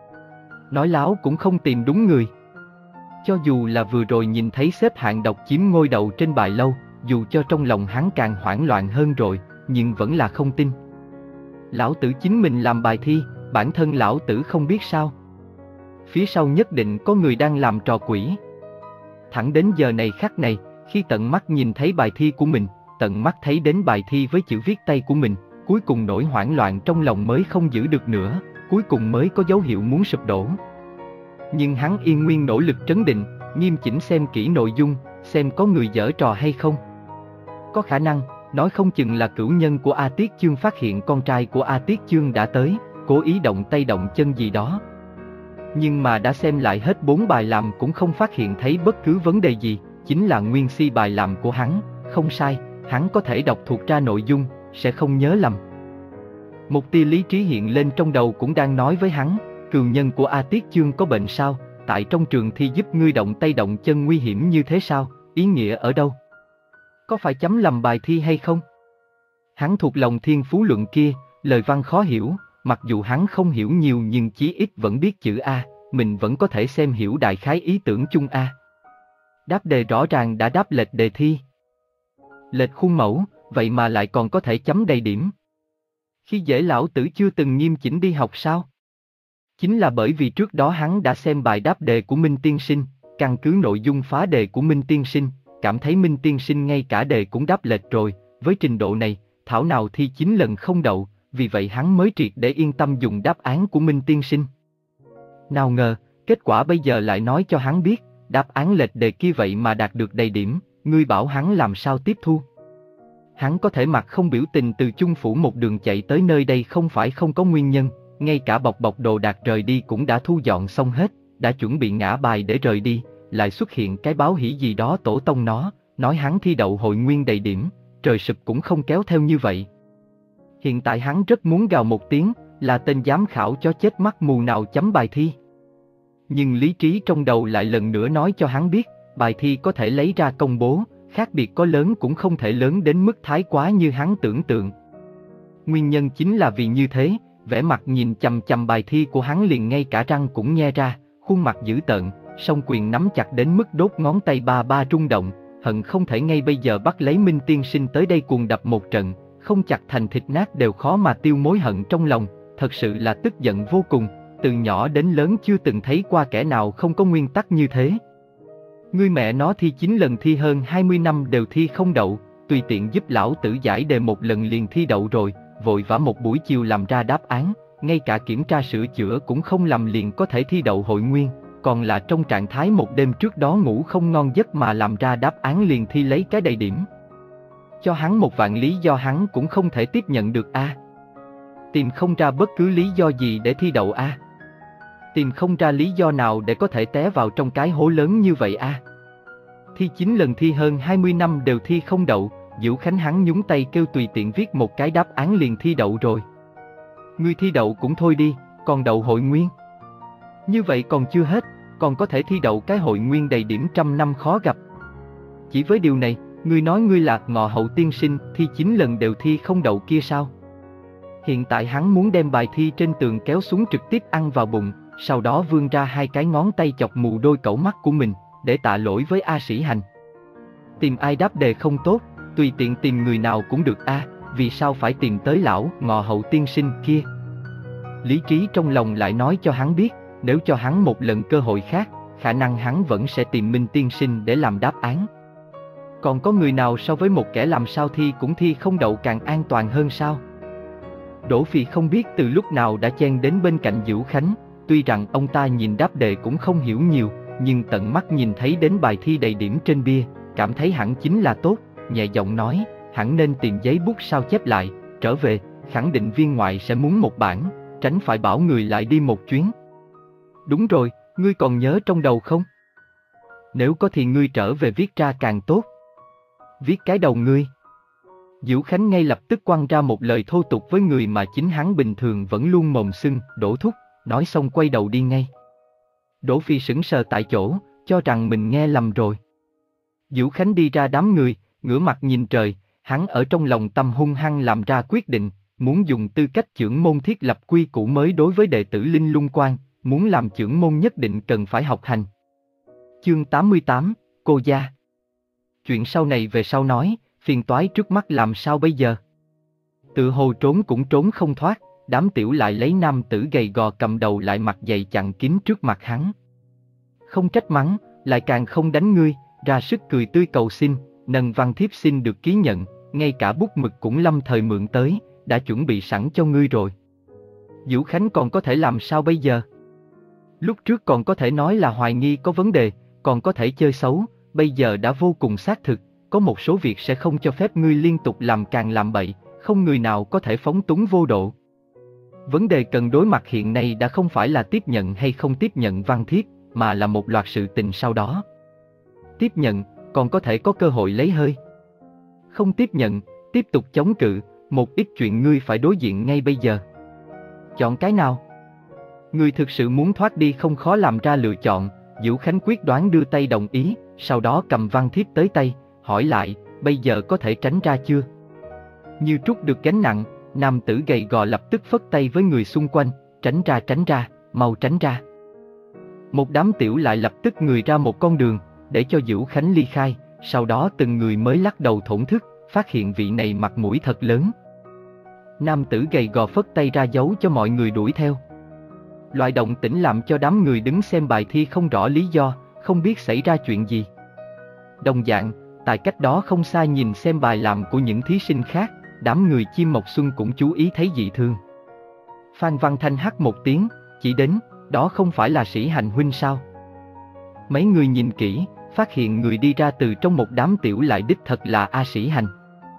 Nói láo cũng không tìm đúng người. Cho dù là vừa rồi nhìn thấy xếp hạng độc chiếm ngôi đầu trên bài lâu, dù cho trong lòng hắn càng hoảng loạn hơn rồi, nhưng vẫn là không tin. Lão tử chính mình làm bài thi, bản thân lão tử không biết sao. Phía sau nhất định có người đang làm trò quỷ. Thẳng đến giờ này khắc này, khi tận mắt nhìn thấy bài thi của mình, tận mắt thấy đến bài thi với chữ viết tay của mình, cuối cùng nỗi hoảng loạn trong lòng mới không giữ được nữa, cuối cùng mới có dấu hiệu muốn sụp đổ. Nhưng hắn yên nguyên nỗ lực trấn định, nghiêm chỉnh xem kỹ nội dung, xem có người giở trò hay không. Có khả năng, nói không chừng là cửu nhân của A Tiết Chương phát hiện con trai của A Tiết Chương đã tới, cố ý động tay động chân gì đó. Nhưng mà đã xem lại hết bốn bài làm cũng không phát hiện thấy bất cứ vấn đề gì, chính là nguyên si bài làm của hắn, không sai, hắn có thể đọc thuộc ra nội dung, sẽ không nhớ lầm. Một tia lý trí hiện lên trong đầu cũng đang nói với hắn, cừu nhân của A Tiết Chương có bệnh sao, tại trong trường thi giúp ngươi động tay động chân nguy hiểm như thế sao, ý nghĩa ở đâu? Có phải chấm lầm bài thi hay không? Hắn thuộc lòng thiên phú luận kia, lời văn khó hiểu, mặc dù hắn không hiểu nhiều nhưng chí ít vẫn biết chữ A, mình vẫn có thể xem hiểu đại khái ý tưởng chung A. Đáp đề rõ ràng đã đáp lệch đề thi. Lệch khuôn mẫu, vậy mà lại còn có thể chấm đầy điểm. Khi dễ lão tử chưa từng nghiêm chỉnh đi học sao? Chính là bởi vì trước đó hắn đã xem bài đáp đề của Minh Tiên Sinh, căn cứ nội dung phá đề của Minh Tiên Sinh, cảm thấy Minh Tiên Sinh ngay cả đề cũng đáp lệch rồi, với trình độ này, thảo nào thi chín lần không đậu, vì vậy hắn mới triệt để yên tâm dùng đáp án của Minh Tiên Sinh. Nào ngờ, kết quả bây giờ lại nói cho hắn biết, đáp án lệch đề kia vậy mà đạt được đầy điểm, ngươi bảo hắn làm sao tiếp thu. Hắn có thể mặt không biểu tình từ Chung Phủ một đường chạy tới nơi đây không phải không có nguyên nhân, ngay cả bọc bọc đồ đạc rời đi cũng đã thu dọn xong hết, đã chuẩn bị ngã bài để rời đi, lại xuất hiện cái báo hỷ gì đó tổ tông nó, nói hắn thi đậu hội nguyên đầy điểm, trời sụp cũng không kéo theo như vậy. Hiện tại hắn rất muốn gào một tiếng, là tên giám khảo chó chết mắt mù nào chấm bài thi. Nhưng lý trí trong đầu lại lần nữa nói cho hắn biết, bài thi có thể lấy ra công bố, khác biệt có lớn cũng không thể lớn đến mức thái quá như hắn tưởng tượng. Nguyên nhân chính là vì như thế, vẻ mặt nhìn chằm chằm bài thi của hắn liền ngay cả răng cũng nhe ra, khuôn mặt dữ tợn, song quyền nắm chặt đến mức đốt ngón tay ba ba rung động, hận không thể ngay bây giờ bắt lấy Minh Tiên Sinh tới đây cuồng đập một trận, không chặt thành thịt nát đều khó mà tiêu mối hận trong lòng, thật sự là tức giận vô cùng, từ nhỏ đến lớn chưa từng thấy qua kẻ nào không có nguyên tắc như thế. Ngươi mẹ nó thi chín lần thi hơn hai mươi năm đều thi không đậu, tùy tiện giúp lão tử giải đề một lần liền thi đậu rồi, vội vã một buổi chiều làm ra đáp án, ngay cả kiểm tra sửa chữa cũng không làm liền có thể thi đậu hội nguyên, còn là trong trạng thái một đêm trước đó ngủ không ngon giấc mà làm ra đáp án liền thi lấy cái đầy điểm. Cho hắn một vạn lý do hắn cũng không thể tiếp nhận được a. À. Tìm không ra bất cứ lý do gì để thi đậu a. À. Tìm không ra lý do nào để có thể té vào trong cái hố lớn như vậy a. À. Thi chín lần thi hơn hai mươi năm đều thi không đậu, Diễu Khánh hắn nhúng tay kêu tùy tiện viết một cái đáp án liền thi đậu rồi. Ngươi thi đậu cũng thôi đi, còn đậu hội nguyên. Như vậy còn chưa hết, còn có thể thi đậu cái hội nguyên đầy điểm trăm năm khó gặp. Chỉ với điều này, ngươi nói ngươi là Ngọ Hậu Tiên Sinh, thi chín lần đều thi không đậu kia sao? Hiện tại hắn muốn đem bài thi trên tường kéo xuống trực tiếp ăn vào bụng, sau đó vươn ra hai cái ngón tay chọc mù đôi cẩu mắt của mình, để tạ lỗi với A Sĩ Hành. Tìm ai đáp đề không tốt, tùy tiện tìm người nào cũng được a, à, vì sao phải tìm tới lão Ngọ Hậu Tiên Sinh kia? Lý trí trong lòng lại nói cho hắn biết, nếu cho hắn một lần cơ hội khác, khả năng hắn vẫn sẽ tìm Minh Tiên Sinh để làm đáp án. Còn có người nào so với một kẻ làm sao thi cũng thi không đậu càng an toàn hơn sao? Đỗ Phi không biết từ lúc nào đã chen đến bên cạnh Diễu Khánh, tuy rằng ông ta nhìn đáp đề cũng không hiểu nhiều, nhưng tận mắt nhìn thấy đến bài thi đầy điểm trên bia, cảm thấy hẳn chính là tốt, nhẹ giọng nói, hẳn nên tìm giấy bút sao chép lại, trở về, khẳng định viên ngoại sẽ muốn một bản, tránh phải bảo người lại đi một chuyến. Đúng rồi, ngươi còn nhớ trong đầu không? Nếu có thì ngươi trở về viết ra càng tốt. Viết cái đầu ngươi. Diễu Khánh ngay lập tức quăng ra một lời thô tục với người mà chính hắn bình thường vẫn luôn mồm sưng, Đỗ thúc, nói xong quay đầu đi ngay. Đỗ Phi sững sờ tại chỗ, cho rằng mình nghe lầm rồi. Diễu Khánh đi ra đám người, ngửa mặt nhìn trời, hắn ở trong lòng tâm hung hăng làm ra quyết định, muốn dùng tư cách chưởng môn thiết lập quy củ mới đối với đệ tử Linh Lung Quan, muốn làm chưởng môn nhất định cần phải học hành. Chương tám mươi tám, Cô gia. Chuyện sau này về sau nói, phiền toái trước mắt làm sao bây giờ? Tự hồ trốn cũng trốn không thoát, đám tiểu lại lấy nam tử gầy gò cầm đầu lại mặt dày chặn kín trước mặt hắn. Không trách mắng, lại càng không đánh ngươi, ra sức cười tươi cầu xin, nần văn thiếp xin được ký nhận, ngay cả bút mực cũng lâm thời mượn tới, đã chuẩn bị sẵn cho ngươi rồi. Diễu Khánh còn có thể làm sao bây giờ? Lúc trước còn có thể nói là hoài nghi có vấn đề, còn có thể chơi xấu, bây giờ đã vô cùng xác thực, có một số việc sẽ không cho phép ngươi liên tục làm càng làm bậy, không người nào có thể phóng túng vô độ. Vấn đề cần đối mặt hiện nay đã không phải là tiếp nhận hay không tiếp nhận văn thiếp, mà là một loạt sự tình sau đó. Tiếp nhận, còn có thể có cơ hội lấy hơi. Không tiếp nhận, tiếp tục chống cự, một ít chuyện ngươi phải đối diện ngay bây giờ. Chọn cái nào? Ngươi thực sự muốn thoát đi không khó làm ra lựa chọn. Dữu Khánh quyết đoán đưa tay đồng ý, sau đó cầm văn thiếp tới tay, hỏi lại, bây giờ có thể tránh ra chưa? Như trút được gánh nặng, nam tử gầy gò lập tức phất tay với người xung quanh, tránh ra tránh ra, mau tránh ra. Một đám tiểu lại lập tức người ra một con đường, để cho Dữu Khánh ly khai, sau đó từng người mới lắc đầu thổn thức, phát hiện vị này mặt mũi thật lớn. Nam tử gầy gò phất tay ra dấu cho mọi người đuổi theo. Loại động tĩnh làm cho đám người đứng xem bài thi không rõ lý do, không biết xảy ra chuyện gì. Đồng dạng, tại cách đó không xa nhìn xem bài làm của những thí sinh khác, đám người Chim Mộc Xuân cũng chú ý thấy dị thường. Phan Văn Thanh hắt một tiếng, chỉ đến, đó không phải là Sĩ Hành huynh sao? Mấy người nhìn kỹ, phát hiện người đi ra từ trong một đám tiểu lại đích thật là A Sĩ Hành.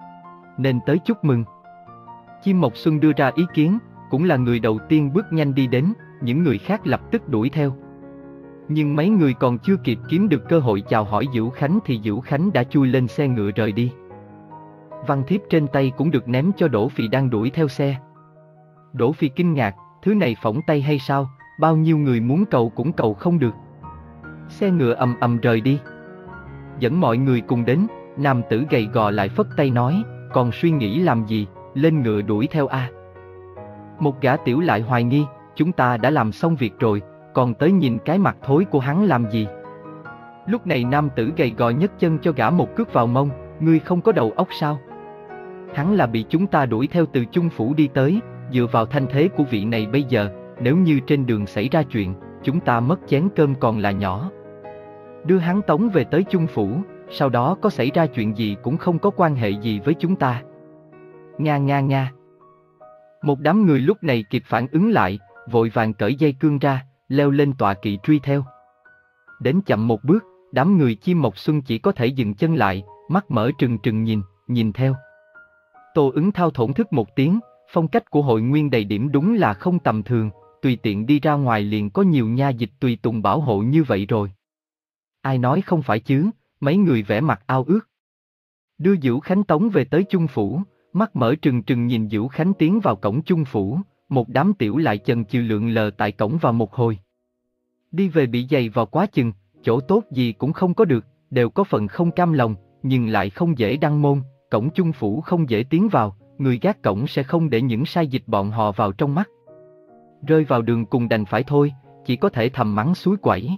Nên tới chúc mừng. Chim Mộc Xuân đưa ra ý kiến, cũng là người đầu tiên bước nhanh đi đến, những người khác lập tức đuổi theo. Nhưng mấy người còn chưa kịp kiếm được cơ hội chào hỏi Dữu Khánh thì Dữu Khánh đã chui lên xe ngựa rời đi. Văn thiếp trên tay cũng được ném cho Đỗ Phì đang đuổi theo xe. Đỗ Phì kinh ngạc, thứ này phỏng tay hay sao, bao nhiêu người muốn cầu cũng cầu không được. Xe ngựa ầm ầm rời đi. Dẫn mọi người cùng đến, nam tử gầy gò lại phất tay nói, còn suy nghĩ làm gì, lên ngựa đuổi theo a. Một gã tiểu lại hoài nghi, chúng ta đã làm xong việc rồi, còn tới nhìn cái mặt thối của hắn làm gì. Lúc này nam tử gầy gò nhấc chân cho gã một cước vào mông, ngươi không có đầu óc sao? Hắn là bị chúng ta đuổi theo từ Chung Phủ đi tới, dựa vào thanh thế của vị này bây giờ, nếu như trên đường xảy ra chuyện, chúng ta mất chén cơm còn là nhỏ. Đưa hắn tống về tới Chung Phủ, sau đó có xảy ra chuyện gì cũng không có quan hệ gì với chúng ta. Nga nga nga. Một đám người lúc này kịp phản ứng lại, vội vàng cởi dây cương ra, leo lên tọa kỵ truy theo. Đến chậm một bước, đám người Chim Mộc Xuân chỉ có thể dừng chân lại, mắt mở trừng trừng nhìn, nhìn theo. Tô Ứng Thao thổn thức một tiếng, phong cách của Hội Nguyên đầy điểm đúng là không tầm thường, tùy tiện đi ra ngoài liền có nhiều nha dịch tùy tùng bảo hộ như vậy rồi. Ai nói không phải chứ, mấy người vẻ mặt ao ước. Đưa Dữu Khánh tống về tới Chung Phủ, mắt mở trừng trừng nhìn Dữu Khánh tiến vào cổng Chung Phủ, một đám tiểu lại chần chừ lượn lờ tại cổng vào một hồi. Đi về bị giày vào quá chừng, chỗ tốt gì cũng không có được, đều có phần không cam lòng, nhưng lại không dễ đăng môn, cổng Chung Phủ không dễ tiến vào, người gác cổng sẽ không để những sai dịch bọn họ vào trong mắt. Rơi vào đường cùng đành phải thôi, chỉ có thể thầm mắng suối quẩy.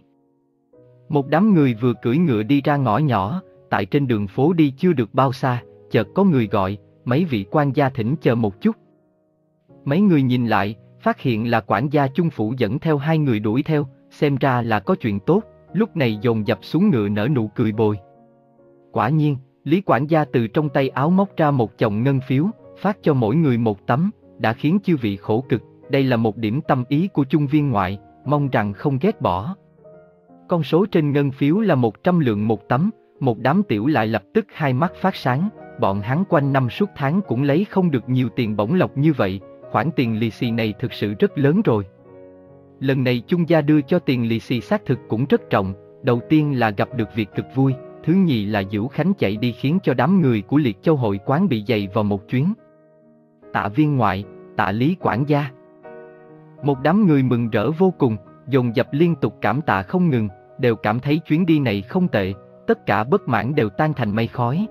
Một đám người vừa cưỡi ngựa đi ra ngõ nhỏ, tại trên đường phố đi chưa được bao xa, chợt có người gọi, mấy vị quan gia thỉnh chờ một chút. Mấy người nhìn lại, phát hiện là quản gia Chung Phủ dẫn theo hai người đuổi theo, xem ra là có chuyện tốt, lúc này dồn dập xuống ngựa nở nụ cười bồi. Quả nhiên, Lý quản gia từ trong tay áo móc ra một chồng ngân phiếu, phát cho mỗi người một tấm, đã khiến chư vị khổ cực, đây là một điểm tâm ý của Chung viên ngoại, mong rằng không ghét bỏ. Con số trên ngân phiếu là một trăm lượng một tấm, một đám tiểu lại lập tức hai mắt phát sáng, bọn hắn quanh năm suốt tháng cũng lấy không được nhiều tiền bổng lộc như vậy, khoản tiền lì xì này thực sự rất lớn rồi. Lần này Chung gia đưa cho tiền lì xì xác thực cũng rất trọng, đầu tiên là gặp được việc cực vui, thứ nhì là Dữu Khánh chạy đi khiến cho đám người của Liệt Châu hội quán bị dày vào một chuyến. Tạ viên ngoại, tạ Lý quản gia. Một đám người mừng rỡ vô cùng, dồn dập liên tục cảm tạ không ngừng, đều cảm thấy chuyến đi này không tệ, tất cả bất mãn đều tan thành mây khói.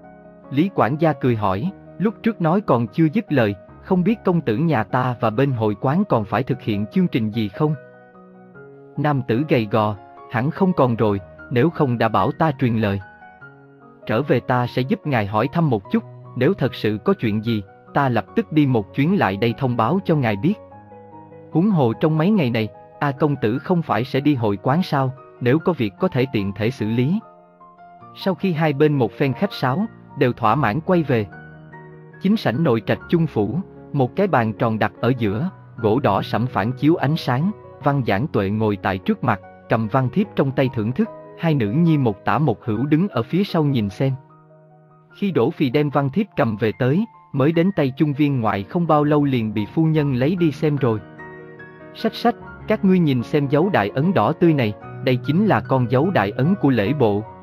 Lý quản gia cười hỏi, lúc trước nói còn chưa dứt lời, không biết công tử nhà ta và bên hội quán còn phải thực hiện chương trình gì không? Nam tử gầy gò, hẳn không còn rồi, nếu không đã bảo ta truyền lời. Trở về ta sẽ giúp ngài hỏi thăm một chút, nếu thật sự có chuyện gì, ta lập tức đi một chuyến lại đây thông báo cho ngài biết. Huống hồ trong mấy ngày này, A công tử không phải sẽ đi hội quán sao, nếu có việc có thể tiện thể xử lý. Sau khi hai bên một phen khách sáo, đều thỏa mãn quay về. Chính sảnh nội trạch Chung Phủ, một cái bàn tròn đặt ở giữa, gỗ đỏ sẫm phản chiếu ánh sáng, Văn Giảng Tuệ ngồi tại trước mặt, cầm văn thiếp trong tay thưởng thức, hai nữ nhi một tả một hữu đứng ở phía sau nhìn xem. Khi Đỗ Phì đem văn thiếp cầm về tới, mới đến tay Chung viên ngoại không bao lâu liền bị phu nhân lấy đi xem rồi. Sách sách, các ngươi nhìn xem dấu đại ấn đỏ tươi này, đây chính là con dấu đại ấn của lễ bộ,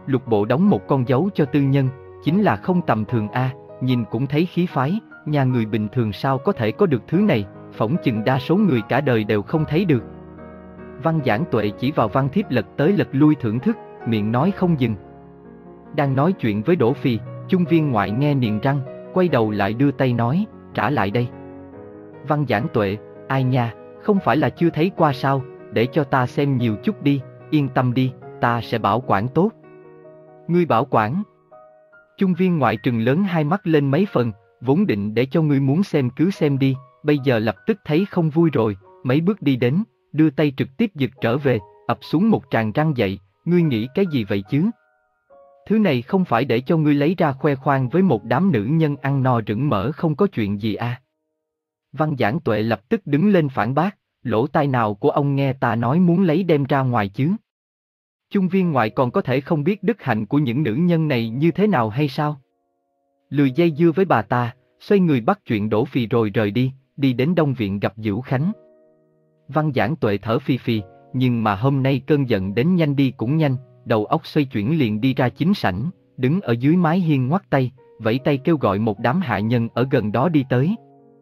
lục bộ đóng một con dấu cho tư nhân, chính là không tầm thường a, nhìn cũng thấy khí phái, nhà người bình thường sao có thể có được thứ này, phỏng chừng đa số người cả đời đều không thấy được. Văn Giảng Tuệ chỉ vào văn thiếp lật tới lật lui thưởng thức, miệng nói không dừng. Đang nói chuyện với Đỗ Phi, Chung Viên Ngoại nghe niềng răng, quay đầu lại đưa tay nói, trả lại đây. Văn Giảng Tuệ, ai nha, không phải là chưa thấy qua sao, để cho ta xem nhiều chút đi, yên tâm đi, ta sẽ bảo quản tốt. Ngươi bảo quản? Chung Viên Ngoại trừng lớn hai mắt lên mấy phần, vốn định để cho ngươi muốn xem cứ xem đi, bây giờ lập tức thấy không vui rồi, mấy bước đi đến, đưa tay trực tiếp giật trở về, ập xuống một tràng răng dậy, ngươi nghĩ cái gì vậy chứ? Thứ này không phải để cho ngươi lấy ra khoe khoang với một đám nữ nhân ăn no rửng mỡ không có chuyện gì à? Văn Giảng Tuệ lập tức đứng lên phản bác, lỗ tai nào của ông nghe ta nói muốn lấy đem ra ngoài chứ? Chung Viên Ngoại còn có thể không biết đức hạnh của những nữ nhân này như thế nào hay sao? Lười dây dưa với bà ta, xoay người bắt chuyện Đỗ Phi rồi rời đi, đi đến Đông Viện gặp Dữu Khánh. Văn Giảng Tuệ thở phì phì, nhưng mà hôm nay cơn giận đến nhanh đi cũng nhanh, đầu óc xoay chuyển liền đi ra chính sảnh, đứng ở dưới mái hiên ngoắt tay, vẫy tay kêu gọi một đám hạ nhân ở gần đó đi tới.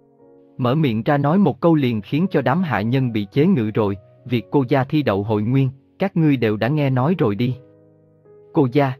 Mở miệng ra nói một câu liền khiến cho đám hạ nhân bị chế ngự rồi, việc cô gia thi đậu hội nguyên, các ngươi đều đã nghe nói rồi đi. Cô gia.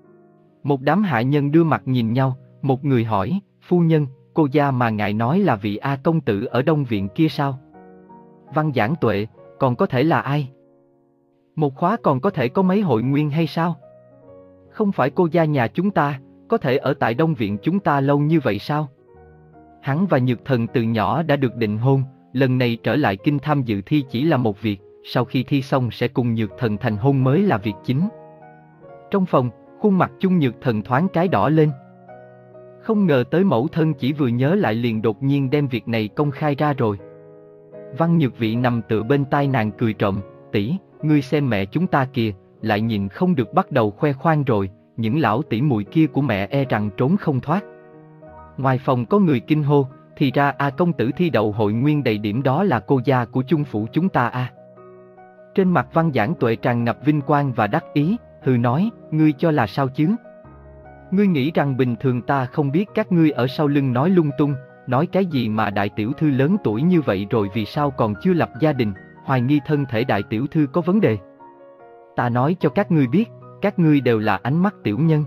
Một đám hạ nhân đưa mặt nhìn nhau, một người hỏi, phu nhân, cô gia mà ngài nói là vị A công tử ở Đông Viện kia sao? Văn Giảng Tuệ, còn có thể là ai? Một khóa còn có thể có mấy hội nguyên hay sao? Không phải cô gia nhà chúng ta, có thể ở tại Đông Viện chúng ta lâu như vậy sao? Hắn và Nhược Thần từ nhỏ đã được định hôn, lần này trở lại kinh tham dự thi chỉ là một việc, sau khi thi xong sẽ cùng Nhược Thần thành hôn mới là việc chính. Trong phòng, khuôn mặt Chung Nhược Thần thoáng cái đỏ lên. Không ngờ tới mẫu thân chỉ vừa nhớ lại liền đột nhiên đem việc này công khai ra rồi. Văn Nhược Vị nằm tựa bên tai nàng cười trộm, tỷ, ngươi xem mẹ chúng ta kìa, lại nhìn không được bắt đầu khoe khoang rồi, những lão tỷ muội kia của mẹ e rằng trốn không thoát. Ngoài phòng có người kinh hô, thì ra A công tử thi đậu hội nguyên đầy điểm đó là cô gia của Chung phủ chúng ta a. À. Trên mặt Văn Giảng Tuệ tràn ngập vinh quang và đắc ý, hừ nói, ngươi cho là sao chứ? Ngươi nghĩ rằng bình thường ta không biết các ngươi ở sau lưng nói lung tung, nói cái gì mà đại tiểu thư lớn tuổi như vậy rồi vì sao còn chưa lập gia đình, hoài nghi thân thể đại tiểu thư có vấn đề. Ta nói cho các ngươi biết, các ngươi đều là ánh mắt tiểu nhân.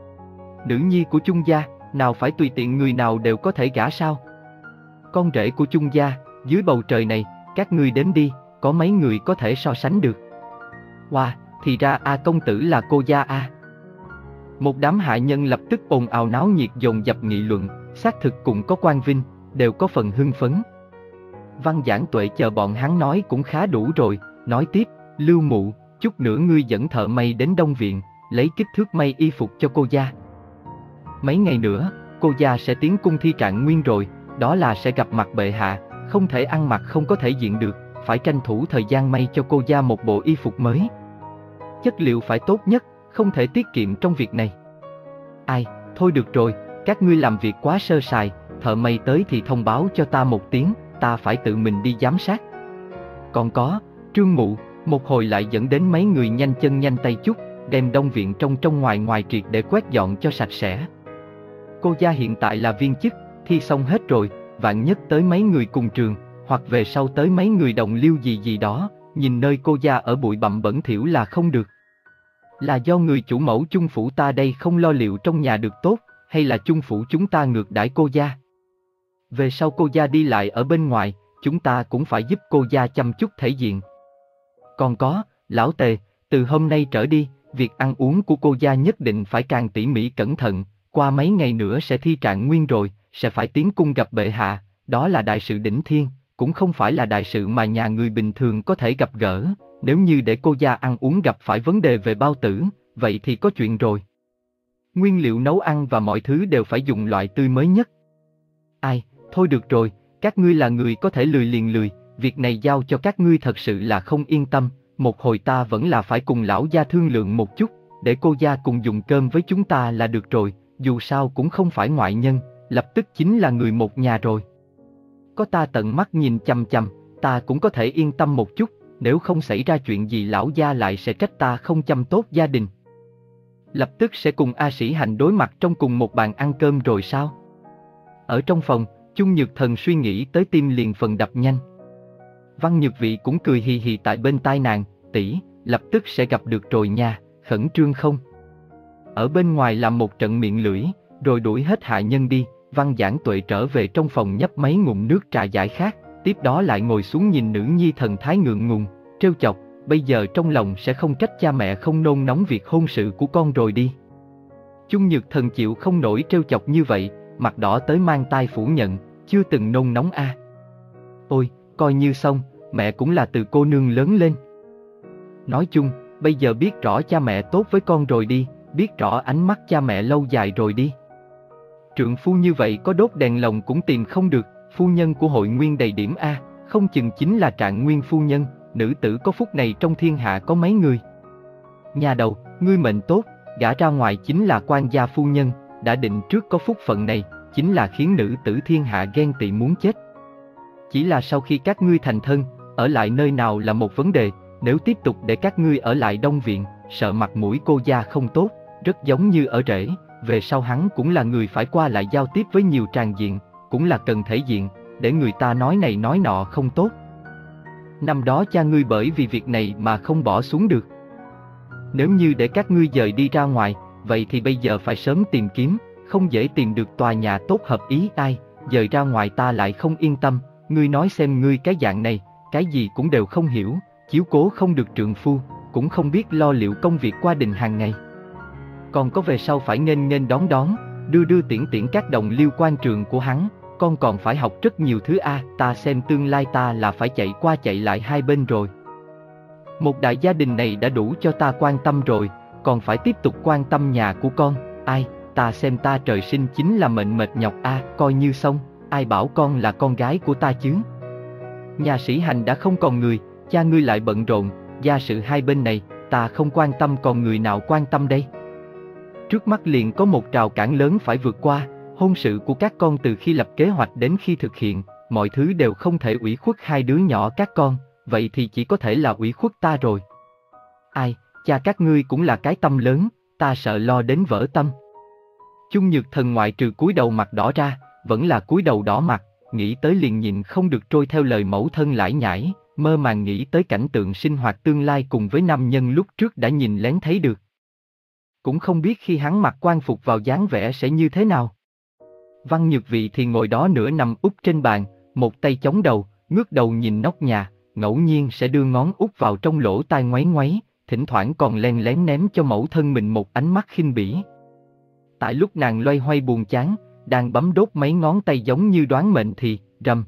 Nữ nhi của Chung gia, nào phải tùy tiện người nào đều có thể gả sao? Con rể của Chung gia, dưới bầu trời này, các ngươi đếm đi, có mấy người có thể so sánh được. Wow, thì ra A công tử là cô gia A. Một đám hạ nhân lập tức ồn ào náo nhiệt dồn dập nghị luận, xác thực cũng có quan vinh, đều có phần hưng phấn. Văn Giảng Tuệ chờ bọn hắn nói cũng khá đủ rồi, nói tiếp, Lưu mụ, chút nữa ngươi dẫn thợ may đến Đông Viện, lấy kích thước may y phục cho cô gia. Mấy ngày nữa, cô gia sẽ tiến cung thi trạng nguyên rồi, đó là sẽ gặp mặt bệ hạ, không thể ăn mặc không có thể diện được, phải tranh thủ thời gian may cho cô gia một bộ y phục mới. Chất liệu phải tốt nhất, không thể tiết kiệm trong việc này. Ai, thôi được rồi, các ngươi làm việc quá sơ sài, thợ may tới thì thông báo cho ta một tiếng, ta phải tự mình đi giám sát. Còn có, Trương mụ, một hồi lại dẫn đến mấy người nhanh chân nhanh tay chút, đem Đông Viện trong trong ngoài ngoài triệt để quét dọn cho sạch sẽ. Cô gia hiện tại là viên chức, thi xong hết rồi, vạn nhất tới mấy người cùng trường, hoặc về sau tới mấy người đồng liêu gì gì đó, nhìn nơi cô gia ở bụi bặm bẩn thỉu là không được. Là do người chủ mẫu Chung phủ ta đây không lo liệu trong nhà được tốt, hay là Chung phủ chúng ta ngược đãi cô gia? Về sau cô gia đi lại ở bên ngoài, chúng ta cũng phải giúp cô gia chăm chút thể diện. Còn có, lão Tề, từ hôm nay trở đi, việc ăn uống của cô gia nhất định phải càng tỉ mỉ cẩn thận, qua mấy ngày nữa sẽ thi trạng nguyên rồi, sẽ phải tiến cung gặp bệ hạ, đó là đại sự đỉnh thiên, cũng không phải là đại sự mà nhà người bình thường có thể gặp gỡ, nếu như để cô gia ăn uống gặp phải vấn đề về bao tử, vậy thì có chuyện rồi. Nguyên liệu nấu ăn và mọi thứ đều phải dùng loại tươi mới nhất. Ai, thôi được rồi, các ngươi là người có thể lười liền lười, việc này giao cho các ngươi thật sự là không yên tâm, một hồi ta vẫn là phải cùng lão gia thương lượng một chút, để cô gia cùng dùng cơm với chúng ta là được rồi, dù sao cũng không phải ngoại nhân, lập tức chính là người một nhà rồi. Có ta tận mắt nhìn chằm chằm, ta cũng có thể yên tâm một chút, nếu không xảy ra chuyện gì lão gia lại sẽ trách ta không chăm tốt gia đình. Lập tức sẽ cùng A Sĩ Hành đối mặt trong cùng một bàn ăn cơm rồi sao? Ở trong phòng, Chung Nhược Thần suy nghĩ tới tim liền phần đập nhanh. Văn Nhược Vị cũng cười hì hì tại bên tai nàng, tỷ, lập tức sẽ gặp được rồi nha, khẩn trương không? Ở bên ngoài làm một trận miệng lưỡi, rồi đuổi hết hạ nhân đi. Văn Giảng Tuệ trở về trong phòng nhấp mấy ngụm nước trà giải khát, tiếp đó lại ngồi xuống nhìn nữ nhi thần thái ngượng ngùng, trêu chọc, bây giờ trong lòng sẽ không trách cha mẹ không nôn nóng việc hôn sự của con rồi đi. Chung Nhược Thần chịu không nổi trêu chọc như vậy, mặt đỏ tới mang tai phủ nhận, chưa từng nôn nóng a. À. Ôi, coi như xong, mẹ cũng là từ cô nương lớn lên. Nói chung, bây giờ biết rõ cha mẹ tốt với con rồi đi, biết rõ ánh mắt cha mẹ lâu dài rồi đi. Trượng phu như vậy có đốt đèn lồng cũng tìm không được, phu nhân của hội nguyên đầy điểm A, không chừng chính là Trạng Nguyên phu nhân, nữ tử có phúc này trong thiên hạ có mấy người. Nhà đầu, ngươi mệnh tốt, gả ra ngoài chính là quan gia phu nhân, đã định trước có phúc phận này, chính là khiến nữ tử thiên hạ ghen tị muốn chết. Chỉ là sau khi các ngươi thành thân, ở lại nơi nào là một vấn đề, nếu tiếp tục để các ngươi ở lại Đông Viện, sợ mặt mũi cô gia không tốt, rất giống như ở rể. Về sau hắn cũng là người phải qua lại giao tiếp với nhiều tràng diện, cũng là cần thể diện, để người ta nói này nói nọ không tốt. Năm đó cha ngươi bởi vì việc này mà không bỏ xuống được. Nếu như để các ngươi dời đi ra ngoài, vậy thì bây giờ phải sớm tìm kiếm, không dễ tìm được tòa nhà tốt hợp ý ai, dời ra ngoài ta lại không yên tâm, ngươi nói xem ngươi cái dạng này, cái gì cũng đều không hiểu, chiếu cố không được trượng phu, cũng không biết lo liệu công việc qua đình hàng ngày. Còn có về sau phải nghênh nghênh đón đón, đưa đưa tiễn tiễn các đồng liêu quan trường của hắn, con còn phải học rất nhiều thứ a, à, ta xem tương lai ta là phải chạy qua chạy lại hai bên rồi. Một đại gia đình này đã đủ cho ta quan tâm rồi, còn phải tiếp tục quan tâm nhà của con, ai, ta xem ta trời sinh chính là mệnh mệt nhọc a, à, coi như xong, ai bảo con là con gái của ta chứ. Nhà Sĩ Hành đã không còn người, cha ngươi lại bận rộn, gia sự hai bên này, ta không quan tâm còn người nào quan tâm đây. Trước mắt liền có một rào cản lớn phải vượt qua, hôn sự của các con từ khi lập kế hoạch đến khi thực hiện, mọi thứ đều không thể ủy khuất hai đứa nhỏ các con, vậy thì chỉ có thể là ủy khuất ta rồi. Ai, cha các ngươi cũng là cái tâm lớn, ta sợ lo đến vỡ tâm. Chung Nhược Thần ngoại trừ cúi đầu mặt đỏ ra, vẫn là cúi đầu đỏ mặt, nghĩ tới liền nhịn không được trôi theo lời mẫu thân lải nhải, mơ màng nghĩ tới cảnh tượng sinh hoạt tương lai cùng với nam nhân lúc trước đã nhìn lén thấy được. Cũng không biết khi hắn mặc quan phục vào dáng vẻ sẽ như thế nào. Văn Nhược Vị thì ngồi đó nửa nằm úp trên bàn, một tay chống đầu, ngước đầu nhìn nóc nhà, ngẫu nhiên sẽ đưa ngón út vào trong lỗ tai ngoáy ngoáy, thỉnh thoảng còn len lén ném cho mẫu thân mình một ánh mắt khinh bỉ. Tại lúc nàng loay hoay buồn chán, đang bấm đốt mấy ngón tay giống như đoán mệnh thì, rầm.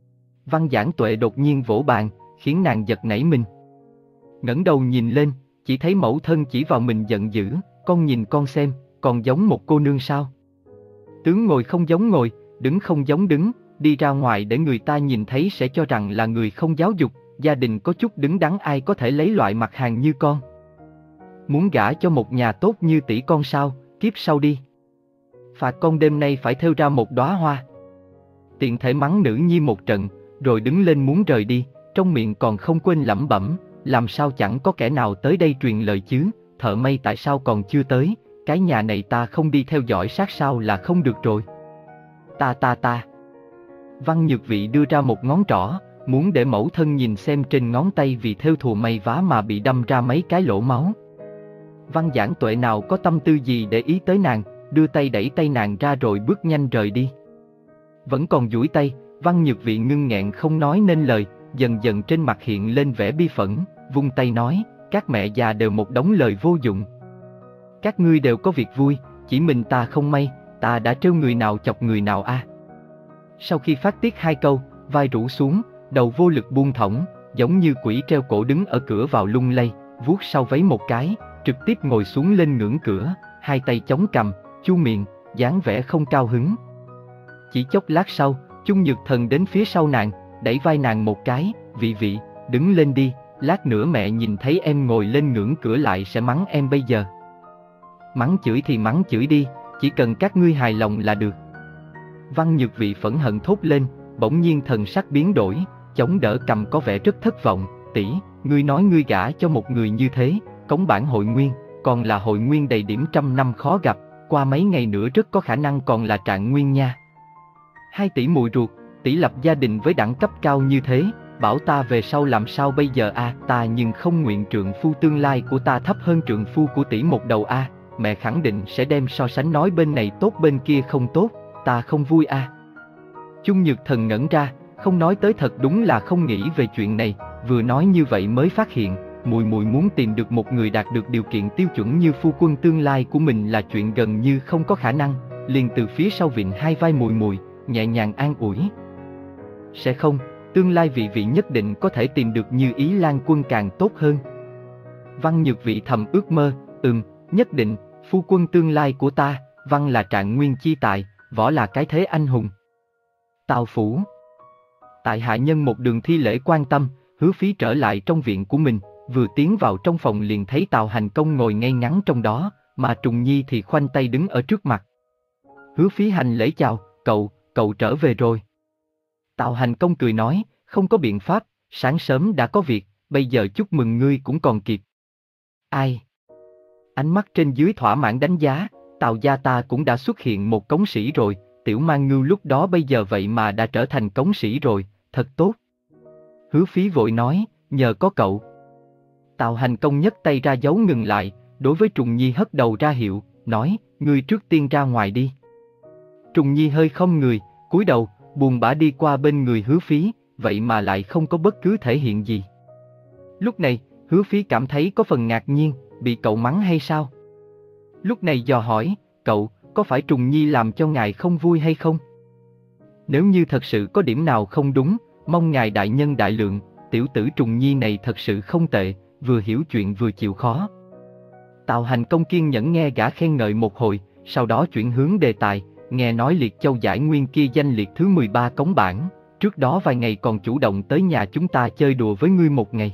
Văn Giảng Tuệ đột nhiên vỗ bàn, khiến nàng giật nảy mình. Ngẩng đầu nhìn lên, chỉ thấy mẫu thân chỉ vào mình giận dữ, con nhìn con xem, còn giống một cô nương sao? Tướng ngồi không giống ngồi, đứng không giống đứng, đi ra ngoài để người ta nhìn thấy sẽ cho rằng là người không giáo dục, gia đình có chút đứng đắn ai có thể lấy loại mặt hàng như con. Muốn gả cho một nhà tốt như tỷ con sao, kiếp sau đi. Phạt con đêm nay phải thêu ra một đóa hoa. Tiện thể mắng nữ nhi một trận, rồi đứng lên muốn rời đi, trong miệng còn không quên lẩm bẩm, làm sao chẳng có kẻ nào tới đây truyền lời chứ, thợ may tại sao còn chưa tới, cái nhà này ta không đi theo dõi sát sao là không được rồi. Ta ta ta. Văn Nhược Vị đưa ra một ngón trỏ, muốn để mẫu thân nhìn xem trên ngón tay vì thêu thùa may vá mà bị đâm ra mấy cái lỗ máu. Văn Giảng Tuệ nào có tâm tư gì để ý tới nàng, đưa tay đẩy tay nàng ra rồi bước nhanh rời đi. Vẫn còn duỗi tay, Văn Nhược Vị ngưng nghẹn không nói nên lời, dần dần trên mặt hiện lên vẻ bi phẫn, vung tay nói, các mẹ già đều một đống lời vô dụng. Các ngươi đều có việc vui, chỉ mình ta không may, ta đã trêu người nào chọc người nào a. À. Sau khi phát tiết hai câu, vai rũ xuống, đầu vô lực buông thõng, giống như quỷ treo cổ đứng ở cửa vào lung lay, vuốt sau váy một cái, trực tiếp ngồi xuống lên ngưỡng cửa, hai tay chống cằm, chu miệng, dáng vẻ không cao hứng. Chỉ chốc lát sau, Chung Nhược Thần đến phía sau nàng, đẩy vai nàng một cái, vị vị, đứng lên đi, lát nữa mẹ nhìn thấy em ngồi lên ngưỡng cửa lại sẽ mắng em bây giờ. Mắng chửi thì mắng chửi đi, chỉ cần các ngươi hài lòng là được. Văn Nhược Vị phẫn hận thốt lên, bỗng nhiên thần sắc biến đổi, chống đỡ cầm có vẻ rất thất vọng, tỷ, ngươi nói ngươi gả cho một người như thế, cống bản hội nguyên, còn là hội nguyên đầy điểm trăm năm khó gặp, qua mấy ngày nữa rất có khả năng còn là trạng nguyên nha. Hai tỷ muội ruột, tỷ lập gia đình với đẳng cấp cao như thế, bảo ta về sau làm sao bây giờ a? À, ta nhưng không nguyện trượng phu tương lai của ta thấp hơn trượng phu của tỷ một đầu a. À, mẹ khẳng định sẽ đem so sánh nói bên này tốt bên kia không tốt, ta không vui a. À. Chung Nhược Thần ngẩn ra, không nói tới thật đúng là không nghĩ về chuyện này, vừa nói như vậy mới phát hiện, muội muội muốn tìm được một người đạt được điều kiện tiêu chuẩn như phu quân tương lai của mình là chuyện gần như không có khả năng, liền từ phía sau vịn hai vai muội muội, nhẹ nhàng an ủi. Sẽ không, tương lai vị vị nhất định có thể tìm được như Ý Lan Quân càng tốt hơn. Văn Nhược Vị thầm ước mơ, ừm, nhất định, phu quân tương lai của ta, Văn là trạng nguyên chi tài, võ là cái thế anh hùng. Tào phủ. Tại hạ nhân một đường thi lễ quan tâm, Hứa Phí trở lại trong viện của mình, vừa tiến vào trong phòng liền thấy Tào Hành Công ngồi ngay ngắn trong đó, mà Trùng Nhi thì khoanh tay đứng ở trước mặt. Hứa Phí hành lễ chào, cậu, cậu trở về rồi. Tào Hành Công cười nói, không có biện pháp, sáng sớm đã có việc, bây giờ chúc mừng ngươi cũng còn kịp. Ai? Ánh mắt trên dưới thỏa mãn đánh giá, Tào gia ta cũng đã xuất hiện một cống sĩ rồi, Tiểu Mang Ngưu lúc đó bây giờ vậy mà đã trở thành cống sĩ rồi, thật tốt. Hứa Phí vội nói, nhờ có cậu. Tào Hành Công nhấc tay ra dấu ngừng lại, đối với Trùng Nhi hất đầu ra hiệu, nói, ngươi trước tiên ra ngoài đi. Trùng Nhi hơi khom người, cúi đầu, buồn bã đi qua bên người Hứa Phí, vậy mà lại không có bất cứ thể hiện gì. Lúc này, Hứa Phí cảm thấy có phần ngạc nhiên, bị cậu mắng hay sao? Lúc này dò hỏi, cậu, có phải Trùng Nhi làm cho ngài không vui hay không? Nếu như thật sự có điểm nào không đúng, mong ngài đại nhân đại lượng, tiểu tử Trùng Nhi này thật sự không tệ, vừa hiểu chuyện vừa chịu khó. Tào Hành Công kiên nhẫn nghe gã khen ngợi một hồi, sau đó chuyển hướng đề tài, nghe nói Liệt Châu giải nguyên kia danh liệt thứ mười ba cống bảng, trước đó vài ngày còn chủ động tới nhà chúng ta chơi đùa với ngươi một ngày.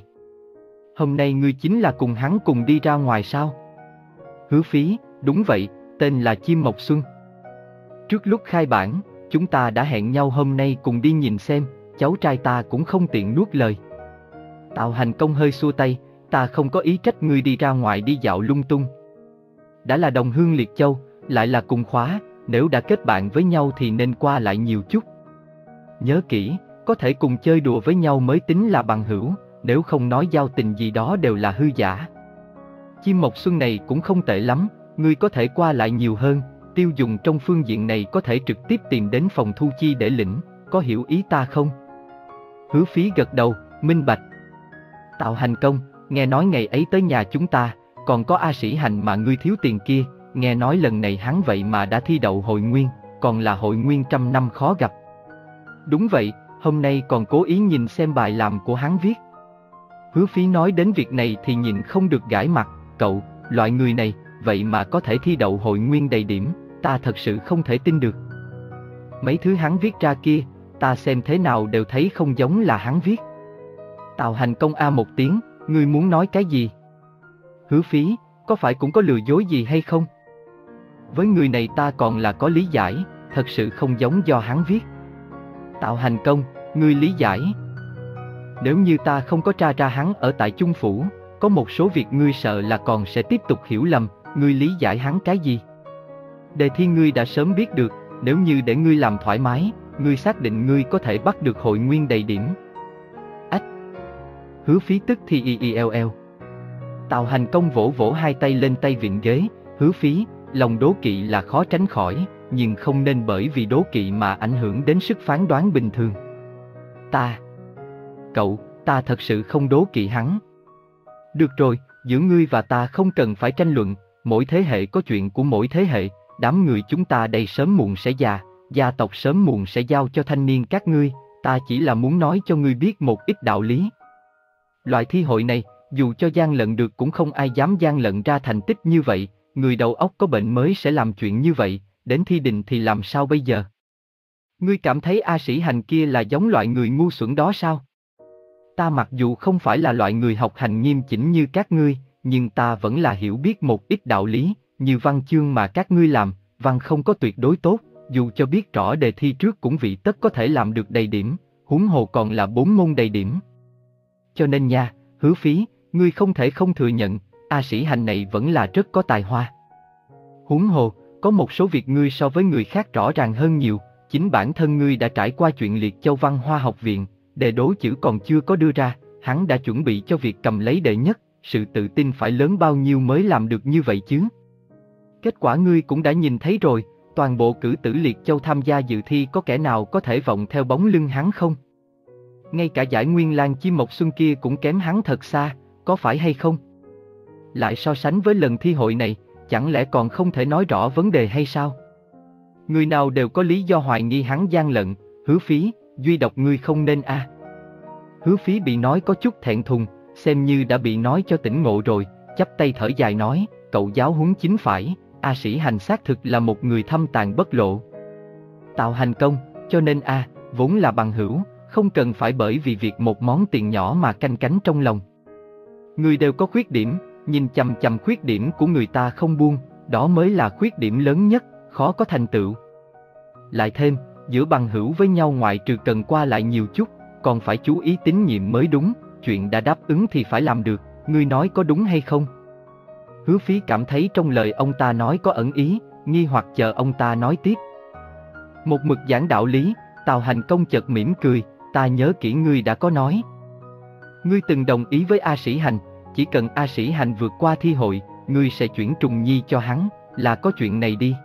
Hôm nay ngươi chính là cùng hắn cùng đi ra ngoài sao? Hứa Phí, đúng vậy, tên là Chim Mộc Xuân. Trước lúc khai bản, chúng ta đã hẹn nhau hôm nay cùng đi nhìn xem, cháu trai ta cũng không tiện nuốt lời. Tào Hành Công hơi xua tay, ta không có ý trách ngươi đi ra ngoài đi dạo lung tung. Đã là đồng hương Liệt Châu, lại là cùng khóa, nếu đã kết bạn với nhau thì nên qua lại nhiều chút. Nhớ kỹ, có thể cùng chơi đùa với nhau mới tính là bằng hữu, nếu không nói giao tình gì đó đều là hư giả. Chim Mộc Xuân này cũng không tệ lắm, ngươi có thể qua lại nhiều hơn, tiêu dùng trong phương diện này có thể trực tiếp tìm đến phòng thu chi để lĩnh, có hiểu ý ta không? Hứa Phí gật đầu, minh bạch. Tào Hành Công, nghe nói ngày ấy tới nhà chúng ta, còn có A Sĩ Hành mà ngươi thiếu tiền kia, nghe nói lần này hắn vậy mà đã thi đậu hội nguyên, còn là hội nguyên trăm năm khó gặp. Đúng vậy, hôm nay còn cố ý nhìn xem bài làm của hắn viết. Hứa Phí nói đến việc này thì nhìn không được gãi mặt, cậu, loại người này, vậy mà có thể thi đậu hội nguyên đầy điểm, ta thật sự không thể tin được. Mấy thứ hắn viết ra kia, ta xem thế nào đều thấy không giống là hắn viết. Tào Hành Công a một tiếng, ngươi muốn nói cái gì? Hứa Phí, có phải cũng có lừa dối gì hay không? Với người này ta còn là có lý giải, thật sự không giống do hắn viết. Tào Hành Công, ngươi lý giải. Nếu như ta không có tra ra hắn ở tại Chung Phủ, có một số việc ngươi sợ là còn sẽ tiếp tục hiểu lầm, ngươi lý giải hắn cái gì? Đề thi ngươi đã sớm biết được, nếu như để ngươi làm thoải mái, ngươi xác định ngươi có thể bắt được hội nguyên đầy điểm. Ách! Hứa Phí tức thì y y eo eo. Tào Hành Công vỗ vỗ hai tay lên tay vịn ghế, Hứa Phí, lòng đố kỵ là khó tránh khỏi, nhưng không nên bởi vì đố kỵ mà ảnh hưởng đến sức phán đoán bình thường. Ta... Cậu, ta thật sự không đố kỵ hắn. Được rồi, giữa ngươi và ta không cần phải tranh luận, mỗi thế hệ có chuyện của mỗi thế hệ, đám người chúng ta đây sớm muộn sẽ già, gia tộc sớm muộn sẽ giao cho thanh niên các ngươi, ta chỉ là muốn nói cho ngươi biết một ít đạo lý. Loại thi hội này, dù cho gian lận được cũng không ai dám gian lận ra thành tích như vậy, người đầu óc có bệnh mới sẽ làm chuyện như vậy, đến thi đình thì làm sao bây giờ? Ngươi cảm thấy A Sĩ Hành kia là giống loại người ngu xuẩn đó sao? Ta mặc dù không phải là loại người học hành nghiêm chỉnh như các ngươi, nhưng ta vẫn là hiểu biết một ít đạo lý, như văn chương mà các ngươi làm, văn không có tuyệt đối tốt, dù cho biết rõ đề thi trước cũng vị tất có thể làm được đầy điểm, huống hồ còn là bốn môn đầy điểm. Cho nên nha, Hứa Phí, ngươi không thể không thừa nhận, A Sĩ Hành này vẫn là rất có tài hoa. Huống hồ, có một số việc ngươi so với người khác rõ ràng hơn nhiều, chính bản thân ngươi đã trải qua chuyện Liệt Châu Văn Hoa Học Viện, đề đố chữ còn chưa có đưa ra, hắn đã chuẩn bị cho việc cầm lấy đệ nhất, sự tự tin phải lớn bao nhiêu mới làm được như vậy chứ. Kết quả ngươi cũng đã nhìn thấy rồi, toàn bộ cử tử Liệt Châu tham gia dự thi có kẻ nào có thể vọng theo bóng lưng hắn không? Ngay cả giải Nguyên Lang Chi Mộc Xuân kia cũng kém hắn thật xa, có phải hay không? Lại so sánh với lần thi hội này, chẳng lẽ còn không thể nói rõ vấn đề hay sao? Người nào đều có lý do hoài nghi hắn gian lận, Hứa Phí, duy độc ngươi không nên a. À. Hứa Phí bị nói có chút thẹn thùng, xem như đã bị nói cho tỉnh ngộ rồi, chắp tay thở dài nói, cậu giáo huấn chính phải, A Sĩ Hành xác thực là một người thâm tàn bất lộ. Tạo hành công, cho nên a, à, vốn là bằng hữu, không cần phải bởi vì việc một món tiền nhỏ mà canh cánh trong lòng. Người đều có khuyết điểm, nhìn chằm chằm khuyết điểm của người ta không buông, đó mới là khuyết điểm lớn nhất, khó có thành tựu. Lại thêm, giữa bằng hữu với nhau ngoại trừ cần qua lại nhiều chút, còn phải chú ý tín nhiệm mới đúng, chuyện đã đáp ứng thì phải làm được, ngươi nói có đúng hay không? Hứa Phí cảm thấy trong lời ông ta nói có ẩn ý, nghi hoặc chờ ông ta nói tiếp. Một mực giảng đạo lý, Tào Hành Công chợt mỉm cười, ta nhớ kỹ ngươi đã có nói. Ngươi từng đồng ý với A Sĩ Hành, chỉ cần A Sĩ Hành vượt qua thi hội, ngươi sẽ chuyển Trùng Nhi cho hắn, là có chuyện này đi.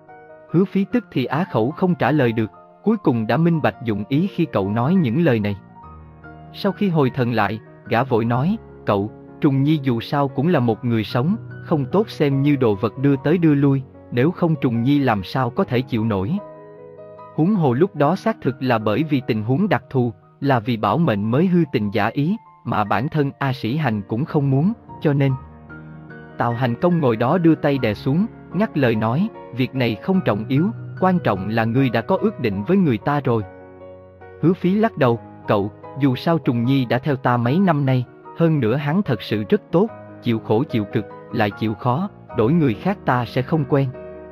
Hứa Phí tức thì á khẩu không trả lời được, cuối cùng đã minh bạch dụng ý khi cậu nói những lời này. Sau khi hồi thần lại, gã vội nói, cậu, Trùng Nhi dù sao cũng là một người sống, không tốt xem như đồ vật đưa tới đưa lui, nếu không Trùng Nhi làm sao có thể chịu nổi. Huống hồ lúc đó xác thực là bởi vì tình huống đặc thù, là vì bảo mệnh mới hư tình giả ý, mà bản thân A Sĩ Hành cũng không muốn, cho nên. Tào Hành Công ngồi đó đưa tay đè xuống, ngắt lời nói, việc này không trọng yếu, quan trọng là ngươi đã có ước định với người ta rồi. Hứa Phí lắc đầu, cậu, dù sao Trùng Nhi đã theo ta mấy năm nay, hơn nữa hắn thật sự rất tốt, chịu khổ chịu cực, lại chịu khó, đổi người khác ta sẽ không quen.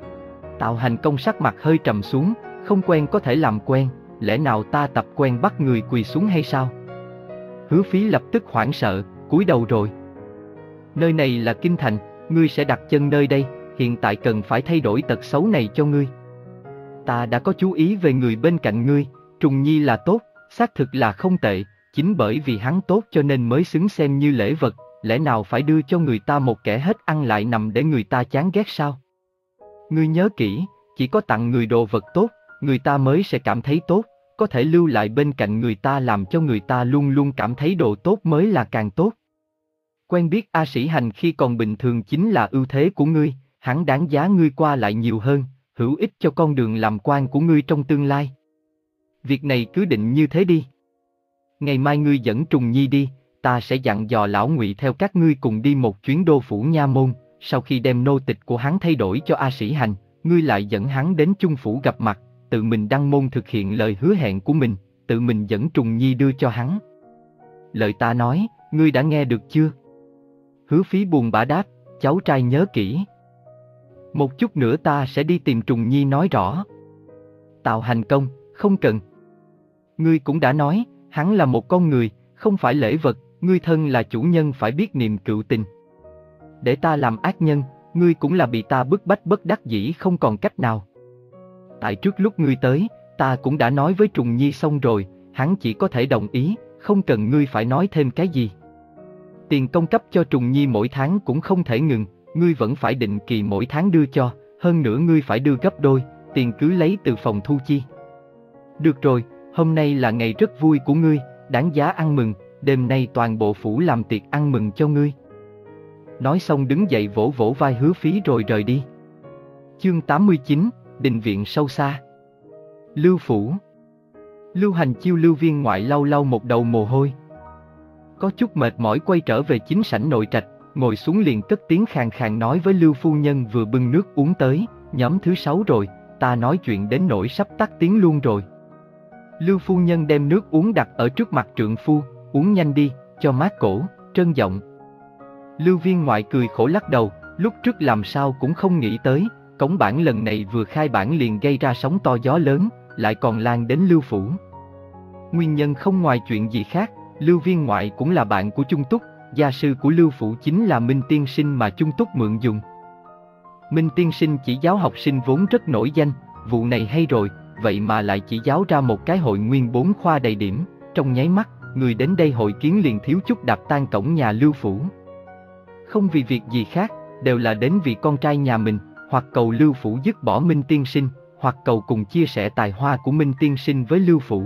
Tào Hành Công sắc mặt hơi trầm xuống, không quen có thể làm quen, lẽ nào ta tập quen bắt người quỳ xuống hay sao? Hứa Phí lập tức hoảng sợ, cúi đầu rồi. Nơi này là Kinh Thành, ngươi sẽ đặt chân nơi đây, hiện tại cần phải thay đổi tật xấu này cho ngươi. Ta đã có chú ý về người bên cạnh ngươi, Trùng Nhi là tốt, xác thực là không tệ, chính bởi vì hắn tốt cho nên mới xứng xem như lễ vật, lẽ nào phải đưa cho người ta một kẻ hết ăn lại nằm để người ta chán ghét sao? Ngươi nhớ kỹ, chỉ có tặng người đồ vật tốt, người ta mới sẽ cảm thấy tốt, có thể lưu lại bên cạnh người ta làm cho người ta luôn luôn cảm thấy đồ tốt mới là càng tốt. Quen biết A Sĩ Hành khi còn bình thường chính là ưu thế của ngươi, hắn đáng giá ngươi qua lại nhiều hơn, hữu ích cho con đường làm quan của ngươi trong tương lai. Việc này cứ định như thế đi. Ngày mai ngươi dẫn Trùng Nhi đi, ta sẽ dặn dò lão Ngụy theo các ngươi cùng đi một chuyến đô phủ nha môn, sau khi đem nô tịch của hắn thay đổi cho A Sĩ Hành, ngươi lại dẫn hắn đến Chung phủ gặp mặt, tự mình đăng môn thực hiện lời hứa hẹn của mình, tự mình dẫn Trùng Nhi đưa cho hắn. Lời ta nói, ngươi đã nghe được chưa? Hứa Phí buồn bã đáp, cháu trai nhớ kỹ. Một chút nữa ta sẽ đi tìm Trùng Nhi nói rõ. Tào Hành Công, không cần. Ngươi cũng đã nói, hắn là một con người, không phải lễ vật, ngươi thân là chủ nhân phải biết niềm cựu tình. Để ta làm ác nhân, ngươi cũng là bị ta bức bách bất đắc dĩ không còn cách nào. Tại trước lúc ngươi tới, ta cũng đã nói với Trùng Nhi xong rồi, hắn chỉ có thể đồng ý, không cần ngươi phải nói thêm cái gì. Tiền công cấp cho Trùng Nhi mỗi tháng cũng không thể ngừng, ngươi vẫn phải định kỳ mỗi tháng đưa cho, hơn nữa ngươi phải đưa gấp đôi, tiền cứ lấy từ phòng thu chi. Được rồi, hôm nay là ngày rất vui của ngươi, đáng giá ăn mừng, đêm nay toàn bộ phủ làm tiệc ăn mừng cho ngươi. Nói xong đứng dậy vỗ vỗ vai Hứa Phí rồi rời đi. Chương tám mươi chín, Đình viện sâu xa. Lưu phủ. Lưu Hành Chiêu Lưu Viên ngoại lau lau một đầu mồ hôi. Có chút mệt mỏi quay trở về chính sảnh nội trạch, ngồi xuống liền cất tiếng khàn khàn nói với Lưu phu nhân vừa bưng nước uống tới, nhóm thứ sáu rồi, ta nói chuyện đến nỗi sắp tắt tiếng luôn rồi. Lưu phu nhân đem nước uống đặt ở trước mặt trượng phu, uống nhanh đi, cho mát cổ, trân giọng. Lưu Viên ngoại cười khổ lắc đầu, lúc trước làm sao cũng không nghĩ tới, cống bản lần này vừa khai bản liền gây ra sóng to gió lớn, lại còn lan đến Lưu phủ. Nguyên nhân không ngoài chuyện gì khác, Lưu Viên ngoại cũng là bạn của Chung Túc, gia sư của Lưu Phủ chính là Minh Tiên Sinh mà Chung Túc mượn dùng. Minh Tiên Sinh chỉ giáo học sinh vốn rất nổi danh, vụ này hay rồi, vậy mà lại chỉ giáo ra một cái hội nguyên bốn khoa đầy điểm, trong nháy mắt, người đến đây hội kiến liền thiếu chút đạp tan cổng nhà Lưu Phủ. Không vì việc gì khác, đều là đến vì con trai nhà mình, hoặc cầu Lưu Phủ dứt bỏ Minh Tiên Sinh, hoặc cầu cùng chia sẻ tài hoa của Minh Tiên Sinh với Lưu Phủ.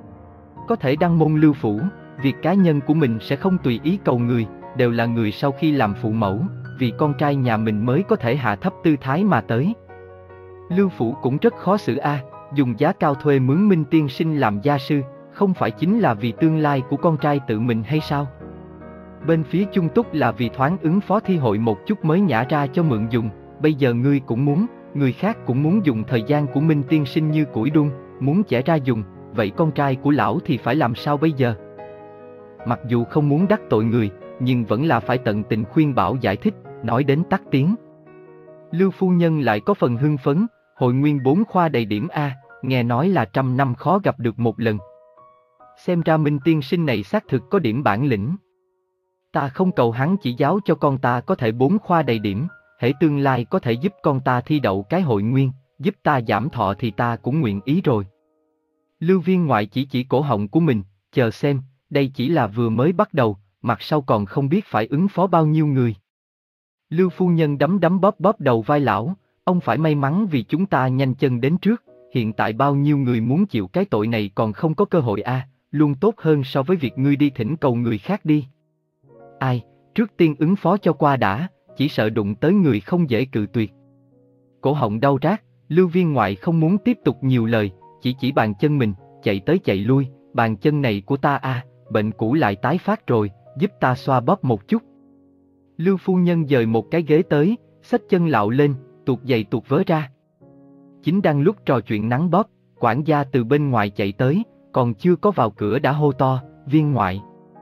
Có thể đăng môn Lưu Phủ, việc cá nhân của mình sẽ không tùy ý cầu người, đều là người sau khi làm phụ mẫu, vì con trai nhà mình mới có thể hạ thấp tư thái mà tới. Lưu Phủ cũng rất khó xử a, dùng giá cao thuê mướn Minh Tiên Sinh làm gia sư, không phải chính là vì tương lai của con trai tự mình hay sao? Bên phía Chung Túc là vì thoáng ứng phó thi hội một chút mới nhả ra cho mượn dùng, bây giờ ngươi cũng muốn, người khác cũng muốn dùng thời gian của Minh Tiên Sinh như củi đun, muốn chẻ ra dùng, vậy con trai của lão thì phải làm sao bây giờ? Mặc dù không muốn đắc tội người, nhưng vẫn là phải tận tình khuyên bảo giải thích, nói đến tắt tiếng. Lưu phu nhân lại có phần hưng phấn, hội nguyên bốn khoa đầy điểm A, nghe nói là trăm năm khó gặp được một lần. Xem ra Minh Tiên Sinh này xác thực có điểm bản lĩnh. Ta không cầu hắn chỉ giáo cho con ta có thể bốn khoa đầy điểm, hễ tương lai có thể giúp con ta thi đậu cái hội nguyên, giúp ta giảm thọ thì ta cũng nguyện ý rồi. Lưu Viên ngoại chỉ chỉ cổ họng của mình, chờ xem, đây chỉ là vừa mới bắt đầu, mặt sau còn không biết phải ứng phó bao nhiêu người. Lưu phu nhân đấm đấm bóp bóp đầu vai lão, ông phải may mắn vì chúng ta nhanh chân đến trước, hiện tại bao nhiêu người muốn chịu cái tội này còn không có cơ hội a, à, luôn tốt hơn so với việc ngươi đi thỉnh cầu người khác đi. Ai, trước tiên ứng phó cho qua đã, chỉ sợ đụng tới người không dễ cự tuyệt. Cổ họng đau rát, Lưu Viên ngoại không muốn tiếp tục nhiều lời, chỉ chỉ bàn chân mình, chạy tới chạy lui, bàn chân này của ta a, à, bệnh cũ lại tái phát rồi, giúp ta xoa bóp một chút. Lưu phu nhân dời một cái ghế tới, xách chân lạo lên, tuột giày tuột vớ ra. Chính đang lúc trò chuyện nắng bóp, quản gia từ bên ngoài chạy tới, còn chưa có vào cửa đã hô to, Viên ngoại.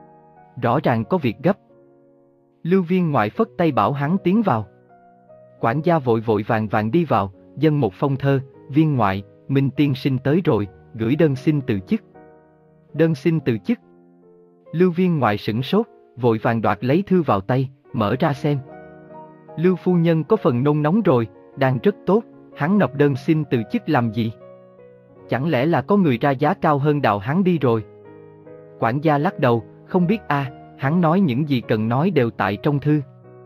Rõ ràng có việc gấp. Lưu Viên ngoại phất tay bảo hắn tiến vào. Quản gia vội vội vàng vàng đi vào, dâng một phong thơ, Viên ngoại, Minh Tiên Sinh tới rồi, gửi đơn xin từ chức. Đơn xin từ chức. Lưu Viên ngoại sửng sốt, vội vàng đoạt lấy thư vào tay, mở ra xem. Lưu phu nhân có phần nôn nóng rồi, đang rất tốt, hắn nộp đơn xin từ chức làm gì? Chẳng lẽ là có người ra giá cao hơn đào hắn đi rồi? Quản gia lắc đầu, không biết a, à, hắn nói những gì cần nói đều tại trong thư.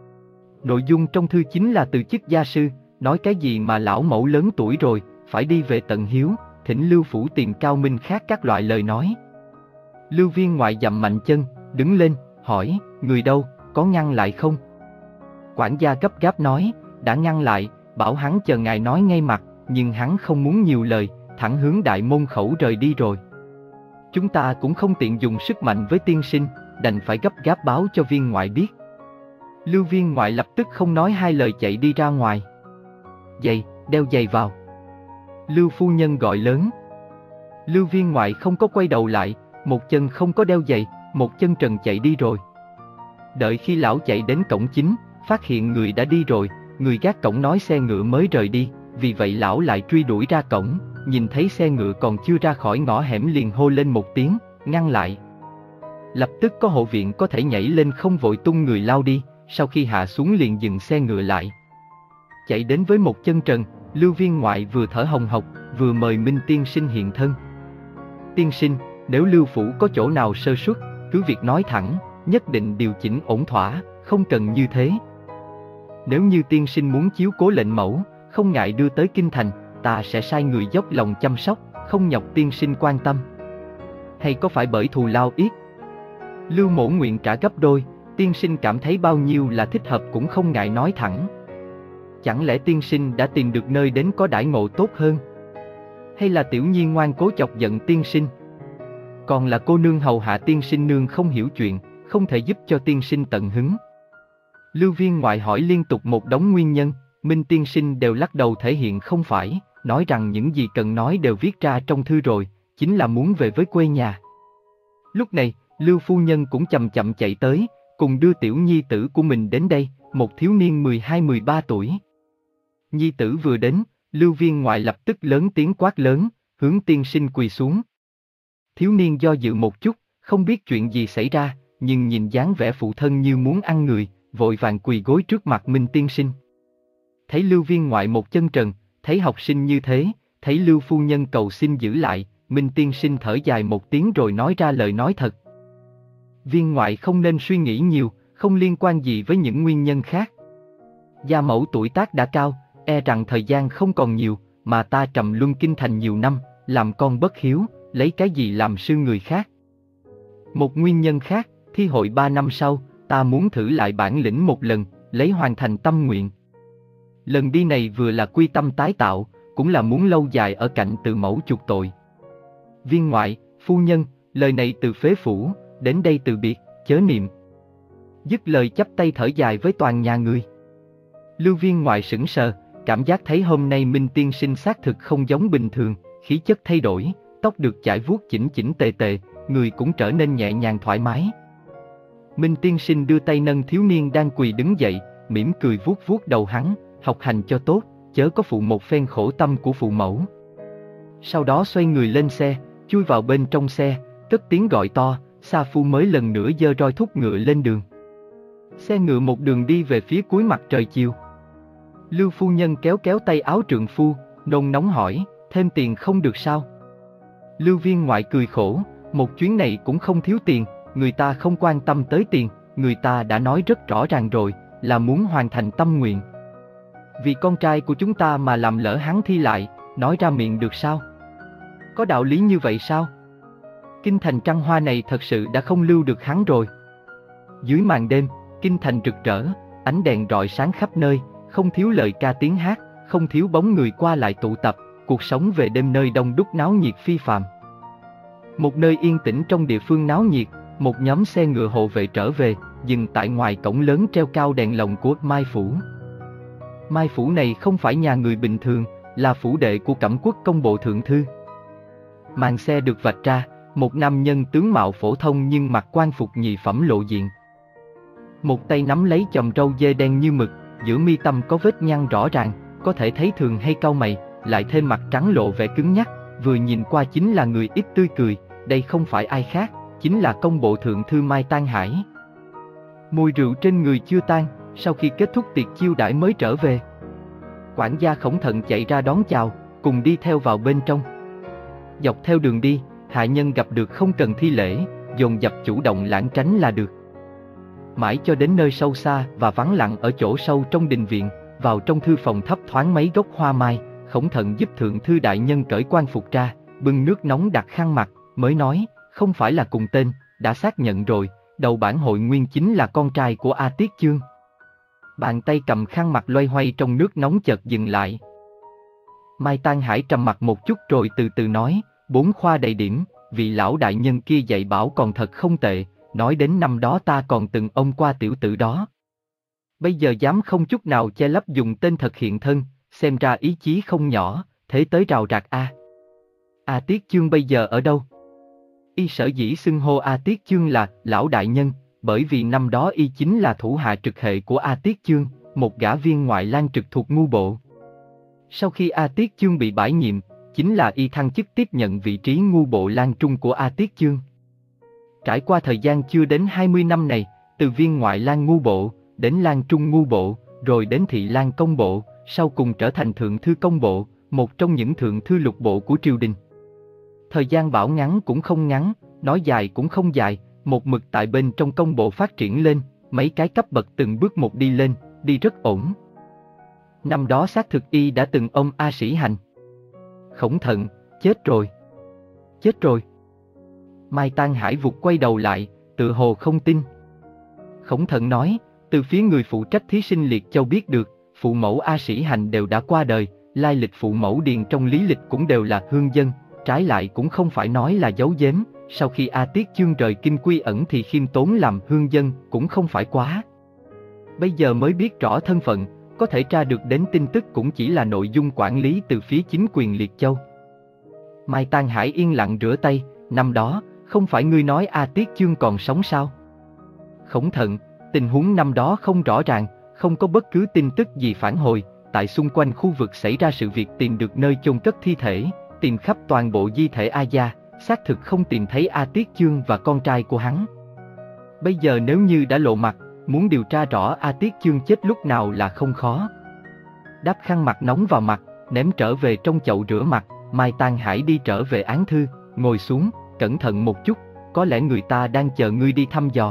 Nội dung trong thư chính là từ chức gia sư, nói cái gì mà lão mẫu lớn tuổi rồi, phải đi về tận hiếu, thỉnh Lưu phủ tìm cao minh khác các loại lời nói. Lưu Viên ngoại dậm mạnh chân, đứng lên, hỏi, người đâu, có ngăn lại không? Quản gia gấp gáp nói, đã ngăn lại, bảo hắn chờ ngài nói ngay mặt, nhưng hắn không muốn nhiều lời, thẳng hướng đại môn khẩu rời đi rồi. Chúng ta cũng không tiện dùng sức mạnh với tiên sinh, đành phải gấp gáp báo cho Viên ngoại biết. Lưu Viên ngoại lập tức không nói hai lời chạy đi ra ngoài. Giày, đeo giày vào. Lưu phu nhân gọi lớn. Lưu Viên ngoại không có quay đầu lại, một chân không có đeo giày, một chân trần chạy đi rồi. Đợi khi lão chạy đến cổng chính, phát hiện người đã đi rồi, người gác cổng nói xe ngựa mới rời đi, vì vậy lão lại truy đuổi ra cổng, nhìn thấy xe ngựa còn chưa ra khỏi ngõ hẻm liền hô lên một tiếng, ngăn lại. Lập tức có hộ viện có thể nhảy lên không vội tung người lao đi, sau khi hạ xuống liền dừng xe ngựa lại. Chạy đến với một chân trần, Lưu Viên ngoại vừa thở hồng hộc, vừa mời Minh Tiên Sinh hiện thân. Tiên sinh, nếu Lưu phủ có chỗ nào sơ suất, cứ việc nói thẳng, nhất định điều chỉnh ổn thỏa, không cần như thế. Nếu như tiên sinh muốn chiếu cố lệnh mẫu, không ngại đưa tới kinh thành, ta sẽ sai người dốc lòng chăm sóc, không nhọc tiên sinh quan tâm. Hay có phải bởi thù lao ít? Lưu mổ nguyện trả gấp đôi, tiên sinh cảm thấy bao nhiêu là thích hợp cũng không ngại nói thẳng. Chẳng lẽ tiên sinh đã tìm được nơi đến có đãi ngộ tốt hơn? Hay là tiểu nhi ngoan cố chọc giận tiên sinh? Còn là cô nương hầu hạ tiên sinh nương không hiểu chuyện, không thể giúp cho tiên sinh tận hứng. Lưu Viên ngoại hỏi liên tục một đống nguyên nhân, Minh Tiên Sinh đều lắc đầu thể hiện không phải, nói rằng những gì cần nói đều viết ra trong thư rồi, chính là muốn về với quê nhà. Lúc này, Lưu phu nhân cũng chậm chậm chạy tới, cùng đưa tiểu nhi tử của mình đến đây, một thiếu niên mười hai mười ba tuổi. Nhi tử vừa đến, Lưu Viên ngoại lập tức lớn tiếng quát lớn, hướng tiên sinh quỳ xuống. Thiếu niên do dự một chút, không biết chuyện gì xảy ra, nhưng nhìn dáng vẻ phụ thân như muốn ăn người, vội vàng quỳ gối trước mặt Minh tiên sinh. Thấy Lưu viên ngoại một chân trần, thấy học sinh như thế, thấy Lưu phu nhân cầu xin giữ lại, Minh tiên sinh thở dài một tiếng rồi nói ra lời nói thật. Viên ngoại không nên suy nghĩ nhiều, không liên quan gì với những nguyên nhân khác. Gia mẫu tuổi tác đã cao, e rằng thời gian không còn nhiều, mà ta trầm luân kinh thành nhiều năm, làm con bất hiếu, lấy cái gì làm sư người khác. Một nguyên nhân khác, thi hội ba năm sau, ta muốn thử lại bản lĩnh một lần, lấy hoàn thành tâm nguyện. Lần đi này vừa là quy tâm tái tạo, cũng là muốn lâu dài ở cạnh Từ mẫu chuộc tội. Viên ngoại, phu nhân, lời này từ phế phủ, đến đây từ biệt, chớ niệm. Dứt lời chắp tay thở dài với toàn nhà người. Lưu viên ngoại sững sờ, cảm giác thấy hôm nay Minh tiên sinh xác thực không giống bình thường, khí chất thay đổi, tóc được chải vuốt chỉnh chỉnh tề tề, người cũng trở nên nhẹ nhàng thoải mái. Minh tiên sinh đưa tay nâng thiếu niên đang quỳ đứng dậy, mỉm cười vuốt vuốt đầu hắn, học hành cho tốt, chớ có phụ một phen khổ tâm của phụ mẫu. Sau đó xoay người lên xe, chui vào bên trong xe, cất tiếng gọi to, Sa Phu mới lần nữa giơ roi thúc ngựa lên đường. Xe ngựa một đường đi về phía cuối mặt trời chiều. Lưu phu nhân kéo kéo tay áo trượng phu, nôn nóng hỏi, thêm tiền không được sao? Lưu viên ngoại cười khổ, một chuyến này cũng không thiếu tiền, người ta không quan tâm tới tiền, người ta đã nói rất rõ ràng rồi, là muốn hoàn thành tâm nguyện. Vì con trai của chúng ta mà làm lỡ hắn thi lại, nói ra miệng được sao? Có đạo lý như vậy sao? Kinh thành trăng hoa này thật sự đã không lưu được hắn rồi. Dưới màn đêm, kinh thành rực rỡ, ánh đèn rọi sáng khắp nơi, không thiếu lời ca tiếng hát, không thiếu bóng người qua lại tụ tập, cuộc sống về đêm nơi đông đúc náo nhiệt phi phàm. Một nơi yên tĩnh trong địa phương náo nhiệt, một nhóm xe ngựa hộ vệ trở về, dừng tại ngoài cổng lớn treo cao đèn lồng của Mai Phủ. Mai Phủ này không phải nhà người bình thường, là phủ đệ của Cẩm Quốc công bộ thượng thư. Màn xe được vạch ra, một nam nhân tướng mạo phổ thông nhưng mặc quan phục nhị phẩm lộ diện. Một tay nắm lấy chòm râu dê đen như mực, giữa mi tâm có vết nhăn rõ ràng, có thể thấy thường hay cau mày, lại thêm mặt trắng lộ vẻ cứng nhắc, vừa nhìn qua chính là người ít tươi cười, đây không phải ai khác, chính là công bộ thượng thư Mai Tan Hải. Mùi rượu trên người chưa tan, sau khi kết thúc tiệc chiêu đãi mới trở về. Quản gia Khổng Thận chạy ra đón chào, cùng đi theo vào bên trong. Dọc theo đường đi, hạ nhân gặp được không cần thi lễ, dồn dập chủ động lãng tránh là được. Mãi cho đến nơi sâu xa và vắng lặng ở chỗ sâu trong đình viện, vào trong thư phòng thấp thoáng mấy gốc hoa mai, Khổng Thận giúp thượng thư đại nhân cởi quan phục ra, bưng nước nóng đặt khăn mặt, mới nói, không phải là cùng tên, đã xác nhận rồi, đầu bản hội nguyên chính là con trai của A Tiết Chương. Bàn tay cầm khăn mặt loay hoay trong nước nóng chợt dừng lại. Mai Tan Hải trầm mặt một chút rồi từ từ nói, bốn khoa đầy điểm, vị lão đại nhân kia dạy bảo còn thật không tệ, nói đến năm đó ta còn từng ôm qua tiểu tử đó. Bây giờ dám không chút nào che lấp dùng tên thật hiện thân, xem ra ý chí không nhỏ, thế tới rào rạc a. A Tiết Chương bây giờ ở đâu? Y sở dĩ xưng hô A Tiết Chương là lão đại nhân, bởi vì năm đó y chính là thủ hạ trực hệ của A Tiết Chương, một gã viên ngoại lang trực thuộc ngu bộ. Sau khi A Tiết Chương bị bãi nhiệm, chính là y thăng chức tiếp nhận vị trí ngu bộ lang trung của A Tiết Chương. Trải qua thời gian chưa đến hai mươi năm này, từ viên ngoại lang ngu bộ, đến lang trung ngu bộ, rồi đến thị lang công bộ, sau cùng trở thành thượng thư công bộ, một trong những thượng thư lục bộ của triều đình. Thời gian bảo ngắn cũng không ngắn, nói dài cũng không dài, một mực tại bên trong công bộ phát triển lên, mấy cái cấp bậc từng bước một đi lên, đi rất ổn. Năm đó xác thực y đã từng ôm A Sĩ Hành. Khổng Thận, chết rồi. Chết rồi. Mai Tan Hải vụt quay đầu lại, tự hồ không tin. Khổng Thận nói, từ phía người phụ trách thí sinh Liệt Châu biết được, phụ mẫu A Sĩ Hành đều đã qua đời, lai lịch phụ mẫu điền trong lý lịch cũng đều là hương dân, trái lại cũng không phải nói là giấu giếm, sau khi A Tiết Chương rời kinh quy ẩn thì khiêm tốn làm hương dân cũng không phải quá. Bây giờ mới biết rõ thân phận, có thể tra được đến tin tức cũng chỉ là nội dung quản lý từ phía chính quyền Liệt Châu. Mai Tan Hải yên lặng rửa tay, năm đó, không phải ngươi nói A Tiết Chương còn sống sao? Khổng Thận, tình huống năm đó không rõ ràng, không có bất cứ tin tức gì phản hồi, tại xung quanh khu vực xảy ra sự việc tìm được nơi chôn cất thi thể, tìm khắp toàn bộ di thể A Gia, xác thực không tìm thấy A Tiết Chương và con trai của hắn. Bây giờ nếu như đã lộ mặt, muốn điều tra rõ A Tiết Chương chết lúc nào là không khó. Đắp khăn mặt nóng vào mặt, ném trở về trong chậu rửa mặt, Mai Tang Hải đi trở về án thư, ngồi xuống, cẩn thận một chút, có lẽ người ta đang chờ ngươi đi thăm dò.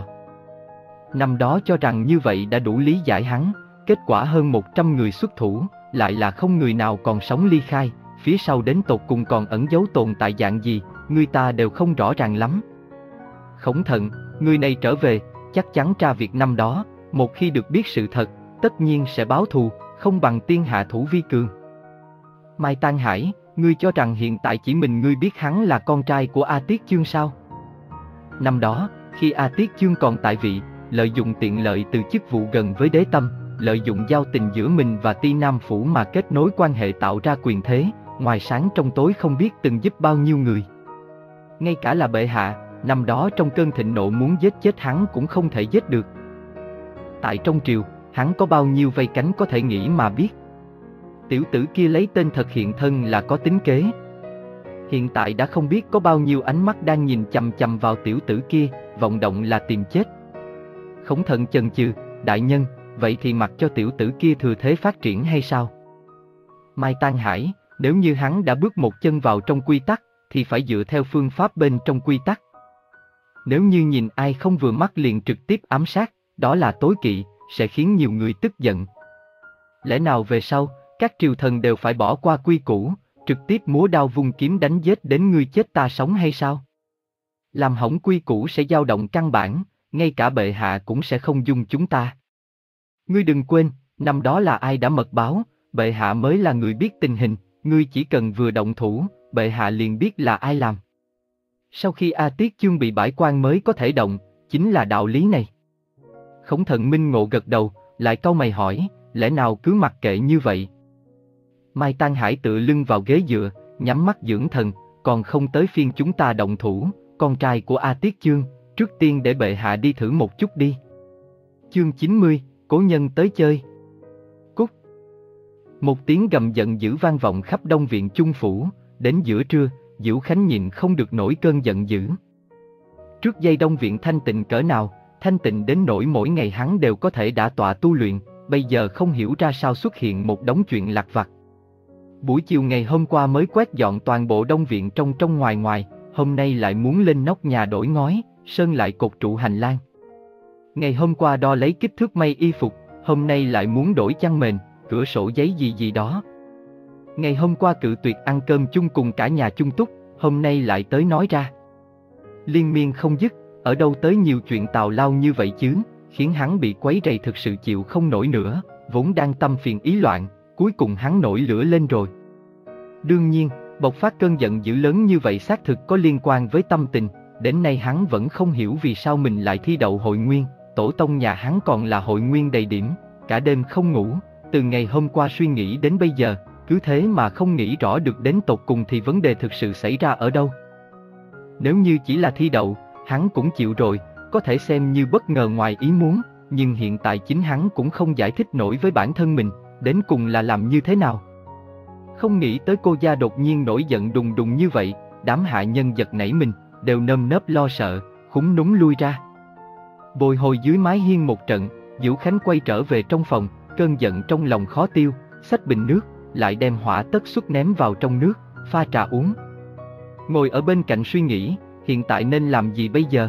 Năm đó cho rằng như vậy đã đủ lý giải hắn, kết quả hơn một trăm người xuất thủ, lại là không người nào còn sống ly khai, phía sau đến tột cùng còn ẩn giấu tồn tại dạng gì, người ta đều không rõ ràng lắm. Khổng Thận, người này trở về, chắc chắn tra việc năm đó, một khi được biết sự thật, tất nhiên sẽ báo thù, không bằng tiên hạ thủ vi cường. Mai Tang Hải, ngươi cho rằng hiện tại chỉ mình ngươi biết hắn là con trai của A Tiết Chương sao? Năm đó, khi A Tiết Chương còn tại vị, lợi dụng tiện lợi từ chức vụ gần với đế tâm, lợi dụng giao tình giữa mình và Ti Nam Phủ mà kết nối quan hệ tạo ra quyền thế, ngoài sáng trong tối không biết từng giúp bao nhiêu người. Ngay cả là bệ hạ, năm đó trong cơn thịnh nộ muốn giết chết hắn cũng không thể giết được. Tại trong triều, hắn có bao nhiêu vây cánh có thể nghĩ mà biết. Tiểu tử kia lấy tên thật hiện thân là có tính kế. Hiện tại đã không biết có bao nhiêu ánh mắt đang nhìn chằm chằm vào tiểu tử kia, vọng động là tìm chết. Khổng Thận chần chừ, đại nhân, vậy thì mặc cho tiểu tử kia thừa thế phát triển hay sao? Mai Tang Hải, nếu như hắn đã bước một chân vào trong quy tắc, thì phải dựa theo phương pháp bên trong quy tắc. Nếu như nhìn ai không vừa mắt liền trực tiếp ám sát, đó là tối kỵ, sẽ khiến nhiều người tức giận. Lẽ nào về sau, các triều thần đều phải bỏ qua quy củ, trực tiếp múa đao vung kiếm đánh giết đến ngươi chết ta sống hay sao? Làm hỏng quy củ sẽ dao động căn bản, ngay cả bệ hạ cũng sẽ không dung chúng ta. Ngươi đừng quên, năm đó là ai đã mật báo, bệ hạ mới là người biết tình hình, ngươi chỉ cần vừa động thủ, bệ hạ liền biết là ai làm. Sau khi A Tiết Chương bị bãi quan mới có thể động, chính là đạo lý này. Khổng Thận minh ngộ gật đầu, lại cau mày hỏi, lẽ nào cứ mặc kệ như vậy? Mai Tang Hải tựa lưng vào ghế dựa, nhắm mắt dưỡng thần, còn không tới phiên chúng ta động thủ, con trai của A Tiết Chương, trước tiên để bệ hạ đi thử một chút đi. Chương chín mươi, cố nhân tới chơi. Cút. Một tiếng gầm giận dữ vang vọng khắp Đông Viện Chung Phủ, đến giữa trưa, Diễu Khánh nhịn không được nổi cơn giận dữ. Trước đây Đông Viện thanh tịnh cỡ nào, thanh tịnh đến nỗi mỗi ngày hắn đều có thể đả tọa tu luyện, bây giờ không hiểu ra sao xuất hiện một đống chuyện lặt vặt. Buổi chiều ngày hôm qua mới quét dọn toàn bộ Đông Viện trong trong ngoài ngoài, hôm nay lại muốn lên nóc nhà đổi ngói, sơn lại cột trụ hành lang. Ngày hôm qua đo lấy kích thước may y phục, hôm nay lại muốn đổi chăn mền, cửa sổ giấy gì gì đó. Ngày hôm qua cự tuyệt ăn cơm chung cùng cả nhà chung túc, hôm nay lại tới nói ra. Liên miên không dứt, ở đâu tới nhiều chuyện tào lao như vậy chứ, khiến hắn bị quấy rầy thực sự chịu không nổi nữa, vốn đang tâm phiền ý loạn, cuối cùng hắn nổi lửa lên rồi. Đương nhiên, bộc phát cơn giận dữ lớn như vậy xác thực có liên quan với tâm tình, đến nay hắn vẫn không hiểu vì sao mình lại thi đậu hội nguyên, tổ tông nhà hắn còn là hội nguyên đầy điểm, cả đêm không ngủ, từ ngày hôm qua suy nghĩ đến bây giờ, cứ thế mà không nghĩ rõ được đến tột cùng thì vấn đề thực sự xảy ra ở đâu. Nếu như chỉ là thi đậu, hắn cũng chịu rồi, có thể xem như bất ngờ ngoài ý muốn, nhưng hiện tại chính hắn cũng không giải thích nổi với bản thân mình, đến cùng là làm như thế nào. Không nghĩ tới cô gia đột nhiên nổi giận đùng đùng như vậy, đám hạ nhân giật nảy mình, đều nơm nớp lo sợ, khúm núm lui ra. Bồi hồi dưới mái hiên một trận, Diễu Khánh quay trở về trong phòng, cơn giận trong lòng khó tiêu, xách bình nước, lại đem hỏa tất suất ném vào trong nước, pha trà uống. Ngồi ở bên cạnh suy nghĩ, hiện tại nên làm gì bây giờ?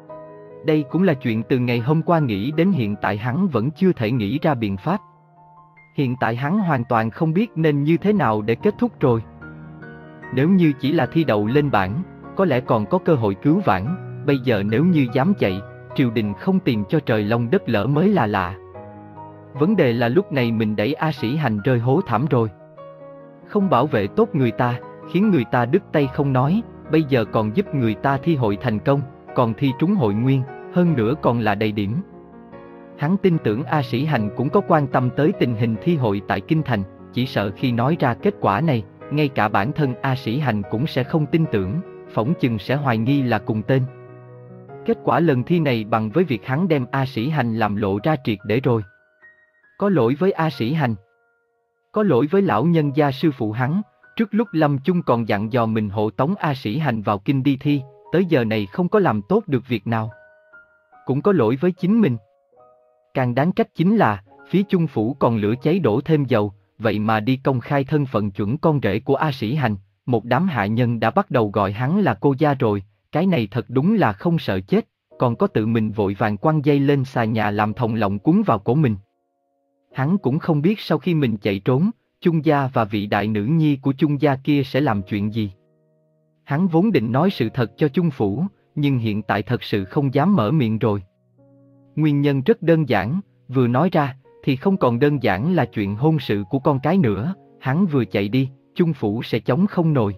Đây cũng là chuyện từ ngày hôm qua nghĩ đến hiện tại hắn vẫn chưa thể nghĩ ra biện pháp. Hiện tại hắn hoàn toàn không biết nên như thế nào để kết thúc rồi. Nếu như chỉ là thi đậu lên bảng, có lẽ còn có cơ hội cứu vãn, bây giờ nếu như dám chạy, triều đình không tìm cho trời long đất lở mới là lạ. Vấn đề là lúc này mình đẩy A Sĩ Hành rơi hố thảm rồi. Không bảo vệ tốt người ta, khiến người ta đứt tay không nói, bây giờ còn giúp người ta thi hội thành công, còn thi trúng hội nguyên, hơn nữa còn là đầy điểm. Hắn tin tưởng A Sĩ Hành cũng có quan tâm tới tình hình thi hội tại Kinh Thành, chỉ sợ khi nói ra kết quả này, ngay cả bản thân A Sĩ Hành cũng sẽ không tin tưởng, phỏng chừng sẽ hoài nghi là cùng tên. Kết quả lần thi này bằng với việc hắn đem A Sĩ Hành làm lộ ra triệt để rồi. Có lỗi với A Sĩ Hành. Có lỗi với lão nhân gia sư phụ hắn, trước lúc lâm chung còn dặn dò mình hộ tống A Sĩ Hành vào kinh đi thi, tới giờ này không có làm tốt được việc nào. cũng có lỗi với chính mình. Càng đáng trách chính là, phía Chung phủ còn lửa cháy đổ thêm dầu, vậy mà đi công khai thân phận chuẩn con rể của A Sĩ Hành, một đám hạ nhân đã bắt đầu gọi hắn là cô gia rồi, cái này thật đúng là không sợ chết, còn có tự mình vội vàng quăng dây lên xà nhà làm thòng lọng cuốn vào cổ mình. Hắn cũng không biết sau khi mình chạy trốn, Chung gia và vị đại nữ nhi của Chung gia kia sẽ làm chuyện gì. Hắn vốn định nói sự thật cho Chung phủ, nhưng hiện tại thật sự không dám mở miệng rồi. Nguyên nhân rất đơn giản, vừa nói ra, thì không còn đơn giản là chuyện hôn sự của con cái nữa, hắn vừa chạy đi, Chung phủ sẽ chống không nổi.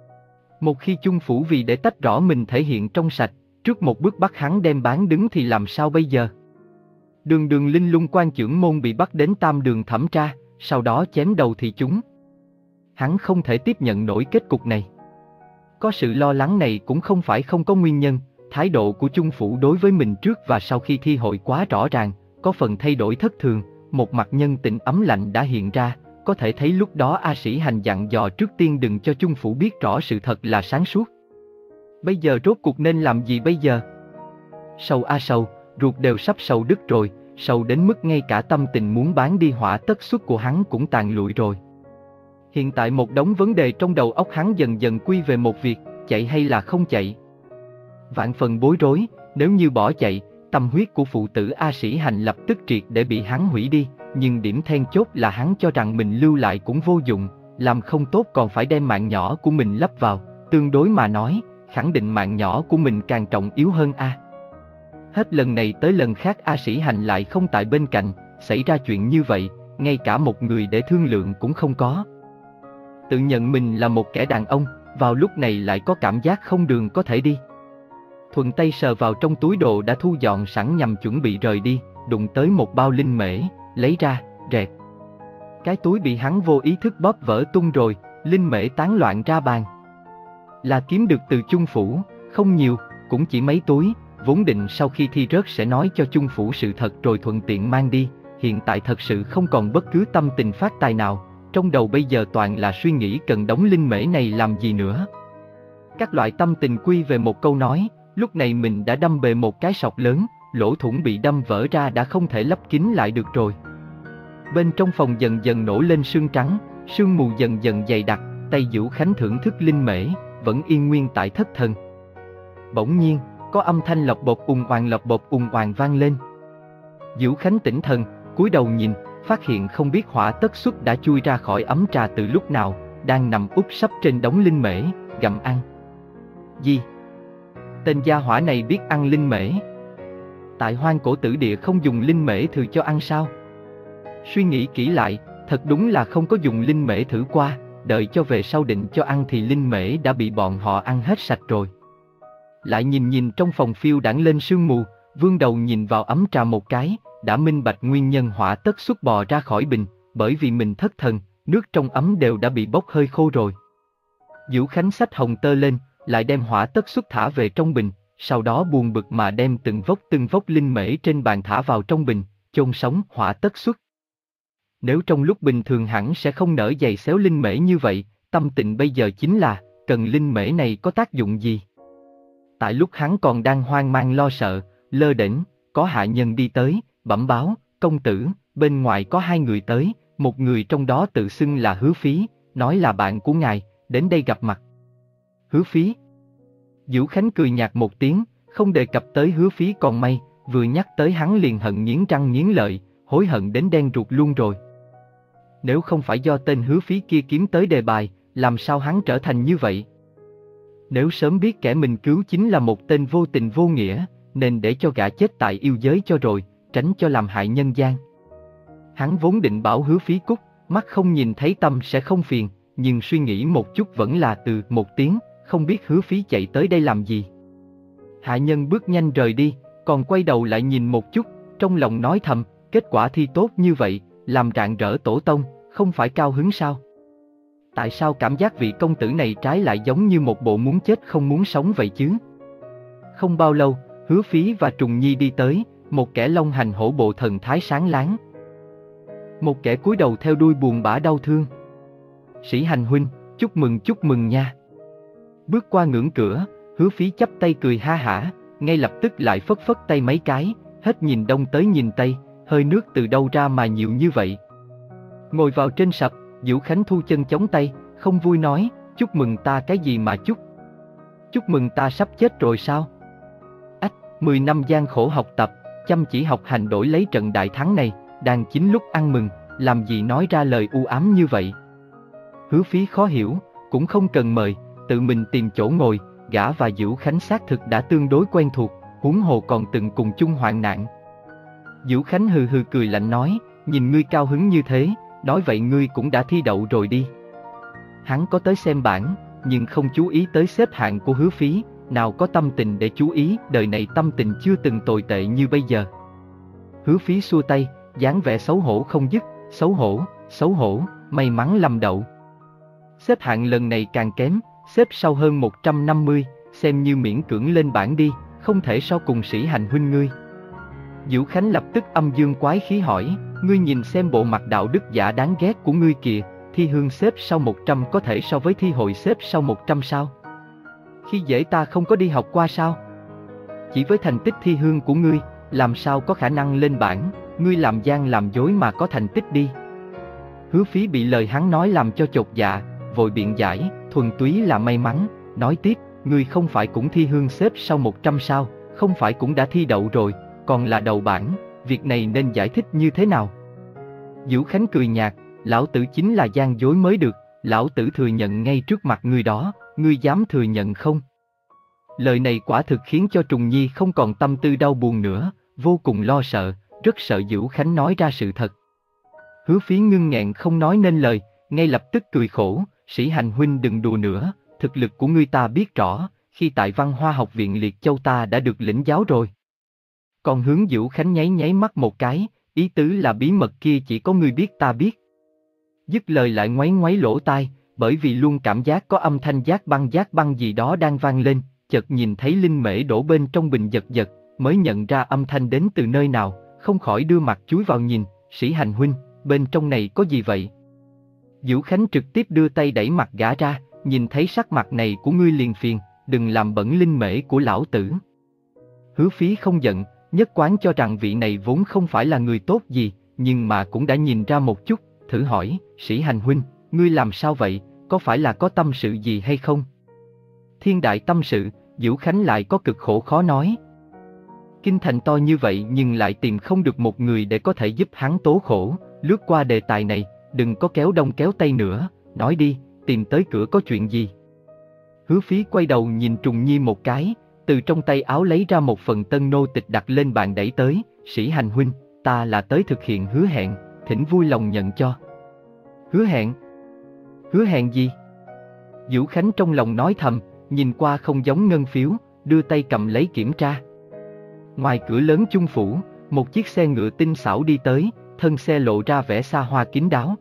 Một khi Chung phủ vì để tách rõ mình thể hiện trong sạch, trước một bước bắt hắn đem bán đứng thì làm sao bây giờ? Đường đường linh lung quan chưởng môn bị bắt đến tam đường thẩm tra, sau đó chém đầu thì chúng. Hắn không thể tiếp nhận nổi kết cục này. Có sự lo lắng này cũng không phải không có nguyên nhân, thái độ của Chung phủ đối với mình trước và sau khi thi hội quá rõ ràng, có phần thay đổi thất thường, một mặt nhân tình ấm lạnh đã hiện ra, có thể thấy lúc đó A Sĩ Hành dặn dò trước tiên đừng cho Chung phủ biết rõ sự thật là sáng suốt. Bây giờ rốt cuộc nên làm gì bây giờ? Sầu a sầu, ruột đều sắp sầu đứt rồi, sầu đến mức ngay cả tâm tình muốn bán đi hỏa tất xuất của hắn cũng tàn lụi rồi. Hiện tại một đống vấn đề trong đầu óc hắn dần dần quy về một việc, chạy hay là không chạy. Vạn phần bối rối, nếu như bỏ chạy, tâm huyết của phụ tử A Sĩ Hành lập tức triệt để bị hắn hủy đi, nhưng điểm then chốt là hắn cho rằng mình lưu lại cũng vô dụng, làm không tốt còn phải đem mạng nhỏ của mình lấp vào, tương đối mà nói, khẳng định mạng nhỏ của mình càng trọng yếu hơn A. Hết lần này tới lần khác A Sĩ Hành lại không tại bên cạnh, xảy ra chuyện như vậy, ngay cả một người để thương lượng cũng không có. Tự nhận mình là một kẻ đàn ông, vào lúc này lại có cảm giác không đường có thể đi. Thuận tay sờ vào trong túi đồ đã thu dọn sẵn nhằm chuẩn bị rời đi, đụng tới một bao linh mễ, lấy ra, rẹt. Cái túi bị hắn vô ý thức bóp vỡ tung rồi, linh mễ tán loạn ra bàn. Là kiếm được từ Chung phủ, không nhiều, cũng chỉ mấy túi, vốn định sau khi thi rớt sẽ nói cho Chung phủ sự thật rồi thuận tiện mang đi, hiện tại thật sự không còn bất cứ tâm tình phát tài nào, trong đầu bây giờ toàn là suy nghĩ cần đống linh mễ này làm gì nữa. Các loại tâm tình quy về một câu nói, lúc này mình đã đâm bề một cái sọc lớn, lỗ thủng bị đâm vỡ ra đã không thể lấp kín lại được rồi. Bên trong phòng dần dần nổi lên sương trắng, sương mù dần dần dày đặc, tay Vũ Khánh thưởng thức linh mễ, vẫn yên nguyên tại thất thần. Bỗng nhiên, có âm thanh lộc bột ùng oàng lộc bột ùng oàng vang lên. Vũ Khánh tỉnh thần, cúi đầu nhìn, phát hiện không biết hỏa tất xuất đã chui ra khỏi ấm trà từ lúc nào, đang nằm úp sấp trên đống linh mễ, gặm ăn. Gì? Tên gia hỏa này biết ăn linh mễ? Tại Hoang Cổ Tử Địa không dùng linh mễ thử cho ăn sao? Suy nghĩ kỹ lại, thật đúng là không có dùng linh mễ thử qua, đợi cho về sau định cho ăn thì linh mễ đã bị bọn họ ăn hết sạch rồi. Lại nhìn nhìn trong phòng phiêu đãng lên sương mù, vươn đầu nhìn vào ấm trà một cái, đã minh bạch nguyên nhân hỏa tất xuất bò ra khỏi bình, bởi vì mình thất thần, nước trong ấm đều đã bị bốc hơi khô rồi. Vũ Khánh xách hồng tơ lên, lại đem hỏa tất xuất thả về trong bình, sau đó buồn bực mà đem từng vốc từng vốc linh mễ trên bàn thả vào trong bình, chôn sống hỏa tất xuất. Nếu trong lúc bình thường hẳn sẽ không nở dày xéo linh mễ như vậy, tâm tình bây giờ chính là, cần linh mễ này có tác dụng gì? Tại lúc hắn còn đang hoang mang lo sợ, lơ đễnh, có hạ nhân đi tới, bẩm báo, công tử, bên ngoài có hai người tới, một người trong đó tự xưng là Hứa Phí, nói là bạn của ngài, đến đây gặp mặt. Hứa Phí? Vũ Khánh cười nhạt một tiếng, không đề cập tới Hứa Phí còn may, vừa nhắc tới hắn liền hận nghiến răng nghiến lợi, hối hận đến đen ruột luôn rồi. Nếu không phải do tên Hứa Phí kia kiếm tới đề bài, làm sao hắn trở thành như vậy? Nếu sớm biết kẻ mình cứu chính là một tên vô tình vô nghĩa, nên để cho gã chết tại yêu giới cho rồi, tránh cho làm hại nhân gian. Hắn vốn định bảo Hứa Phí cút, mắt không nhìn thấy tâm sẽ không phiền, nhưng suy nghĩ một chút vẫn là từ một tiếng, không biết Hứa Phí chạy tới đây làm gì. Hạ nhân bước nhanh rời đi, còn quay đầu lại nhìn một chút, trong lòng nói thầm, kết quả thi tốt như vậy, làm rạng rỡ tổ tông, không phải cao hứng sao? Tại sao cảm giác vị công tử này trái lại giống như một bộ muốn chết không muốn sống vậy chứ? Không bao lâu, Hứa Phí và Trùng Nhi đi tới, một kẻ long hành hổ bộ thần thái sáng láng, một kẻ cúi đầu theo đuôi buồn bã đau thương. Sĩ Hành huynh, chúc mừng chúc mừng nha. Bước qua ngưỡng cửa, Hứa Phí chắp tay cười ha hả, ngay lập tức lại phất phất tay mấy cái, hết nhìn đông tới nhìn tây, hơi nước từ đâu ra mà nhiều như vậy. Ngồi vào trên sập, Vũ Khánh thu chân chống tay, không vui nói, chúc mừng ta cái gì mà chúc. Chúc mừng ta sắp chết rồi sao? Ách, mười năm gian khổ học tập, chăm chỉ học hành đổi lấy trận đại thắng này, đang chính lúc ăn mừng, làm gì nói ra lời u ám như vậy. Hứa Phí khó hiểu, cũng không cần mời, tự mình tìm chỗ ngồi, gã và Vũ Khánh xác thực đã tương đối quen thuộc, huống hồ còn từng cùng chung hoạn nạn. Vũ Khánh hừ hừ cười lạnh nói, nhìn ngươi cao hứng như thế, nói vậy ngươi cũng đã thi đậu rồi đi. Hắn có tới xem bảng, nhưng không chú ý tới xếp hạng của Hứa Phí, nào có tâm tình để chú ý, đời này tâm tình chưa từng tồi tệ như bây giờ. Hứa Phí xua tay, dáng vẻ xấu hổ không dứt, xấu hổ, xấu hổ, may mắn lâm đậu. Xếp hạng lần này càng kém, xếp sau hơn một trăm năm mươi, xem như miễn cưỡng lên bảng đi, không thể so cùng Sĩ Hành huynh ngươi. Vũ Khánh lập tức âm dương quái khí hỏi, ngươi nhìn xem bộ mặt đạo đức giả đáng ghét của ngươi kìa, thi hương xếp sau một trăm có thể so với thi hội xếp sau một trăm sao? Khi dễ ta không có đi học qua sao? Chỉ với thành tích thi hương của ngươi, làm sao có khả năng lên bảng, ngươi làm gian làm dối mà có thành tích đi. Hứa Phí bị lời hắn nói làm cho chột dạ, vội biện giải, thuần túy là may mắn, nói tiếp, ngươi không phải cũng thi hương xếp sau một trăm sao, không phải cũng đã thi đậu rồi, còn là đầu bảng, việc này nên giải thích như thế nào? Vũ Khánh cười nhạt, lão tử chính là gian dối mới được, lão tử thừa nhận ngay trước mặt ngươi đó, ngươi dám thừa nhận không? Lời này quả thực khiến cho Trùng Nhi không còn tâm tư đau buồn nữa, vô cùng lo sợ, rất sợ Vũ Khánh nói ra sự thật. Hứa Phí ngưng nghẹn không nói nên lời, ngay lập tức cười khổ, Sĩ Hành huynh đừng đùa nữa, thực lực của ngươi ta biết rõ, khi tại Văn Hoa học viện Liệt Châu ta đã được lĩnh giáo rồi. Còn hướng Vũ Khánh nháy nháy mắt một cái, ý tứ là bí mật kia chỉ có ngươi biết ta biết. Dứt lời lại ngoáy ngoáy lỗ tai, bởi vì luôn cảm giác có âm thanh giác băng giác băng gì đó đang vang lên, chợt nhìn thấy linh mễ đổ bên trong bình giật giật, mới nhận ra âm thanh đến từ nơi nào, không khỏi đưa mặt chúi vào nhìn, Sĩ Hành huynh, bên trong này có gì vậy? Vũ Khánh trực tiếp đưa tay đẩy mặt gã ra, nhìn thấy sắc mặt này của ngươi liền phiền, đừng làm bẩn linh mễ của lão tử. Hứa Phí không giận, nhất quán cho rằng vị này vốn không phải là người tốt gì, nhưng mà cũng đã nhìn ra một chút, thử hỏi, Sĩ Hành huynh, ngươi làm sao vậy, có phải là có tâm sự gì hay không? Thiên đại tâm sự, Vũ Khánh lại có cực khổ khó nói. Kinh thành to như vậy nhưng lại tìm không được một người để có thể giúp hắn tố khổ, lướt qua đề tài này, đừng có kéo đông kéo tây nữa, nói đi, tìm tới cửa có chuyện gì? Hứa Phí quay đầu nhìn Trùng Nhi một cái, từ trong tay áo lấy ra một phần tân nô tịch đặt lên bàn đẩy tới, Sĩ Hành huynh, ta là tới thực hiện hứa hẹn, thỉnh vui lòng nhận cho. Hứa hẹn? Hứa hẹn gì? Vũ Khánh trong lòng nói thầm, nhìn qua không giống ngân phiếu, đưa tay cầm lấy kiểm tra. Ngoài cửa lớn Chung phủ, một chiếc xe ngựa tinh xảo đi tới, thân xe lộ ra vẻ xa hoa kín đáo.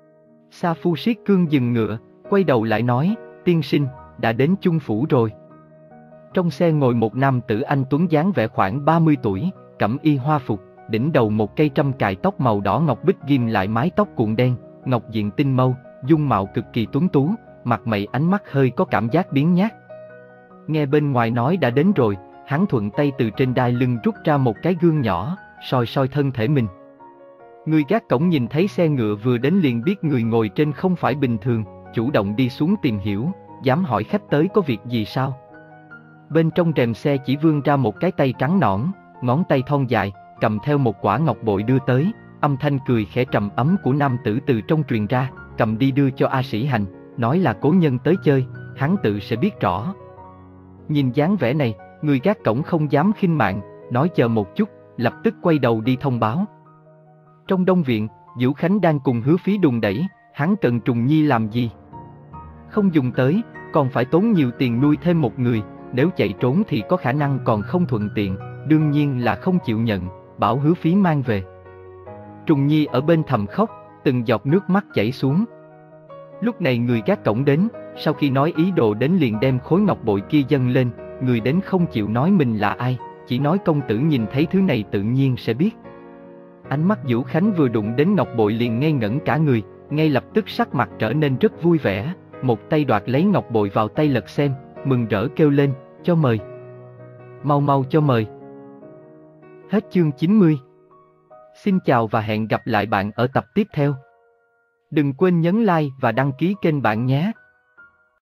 Sa Phu siết cương dừng ngựa, quay đầu lại nói, tiên sinh, đã đến Chung phủ rồi. Trong xe ngồi một nam tử anh tuấn dáng vẻ khoảng ba mươi tuổi, cẩm y hoa phục, đỉnh đầu một cây trâm cài tóc màu đỏ ngọc bích ghim lại mái tóc cuộn đen, ngọc diện tinh mâu, dung mạo cực kỳ tuấn tú, mặt mày ánh mắt hơi có cảm giác biếng nhác. Nghe bên ngoài nói đã đến rồi, hắn thuận tay từ trên đai lưng rút ra một cái gương nhỏ, soi soi thân thể mình. Người gác cổng nhìn thấy xe ngựa vừa đến liền biết người ngồi trên không phải bình thường, chủ động đi xuống tìm hiểu, dám hỏi khách tới có việc gì sao. Bên trong rèm xe chỉ vươn ra một cái tay trắng nõn, ngón tay thon dài, cầm theo một quả ngọc bội đưa tới, âm thanh cười khẽ trầm ấm của nam tử từ trong truyền ra, cầm đi đưa cho A Sĩ Hành, nói là cố nhân tới chơi, hắn tự sẽ biết rõ. Nhìn dáng vẻ này, người gác cổng không dám khinh mạng, nói chờ một chút, lập tức quay đầu đi thông báo. Trong đông viện, Vũ Khánh đang cùng Hứa Phí đùn đẩy, hắn cần Trùng Nhi làm gì? Không dùng tới, còn phải tốn nhiều tiền nuôi thêm một người, nếu chạy trốn thì có khả năng còn không thuận tiện, đương nhiên là không chịu nhận, bảo Hứa Phí mang về. Trùng Nhi ở bên thầm khóc, từng giọt nước mắt chảy xuống. Lúc này người gác cổng đến, sau khi nói ý đồ đến liền đem khối ngọc bội kia dâng lên, người đến không chịu nói mình là ai, chỉ nói công tử nhìn thấy thứ này tự nhiên sẽ biết. Ánh mắt Vũ Khánh vừa đụng đến ngọc bội liền ngây ngẩn cả người, ngay lập tức sắc mặt trở nên rất vui vẻ, một tay đoạt lấy ngọc bội vào tay lật xem, mừng rỡ kêu lên, cho mời. mau mau cho mời. Hết chương chín mươi. Xin chào và hẹn gặp lại bạn ở tập tiếp theo. Đừng quên nhấn like và đăng ký kênh bạn nhé.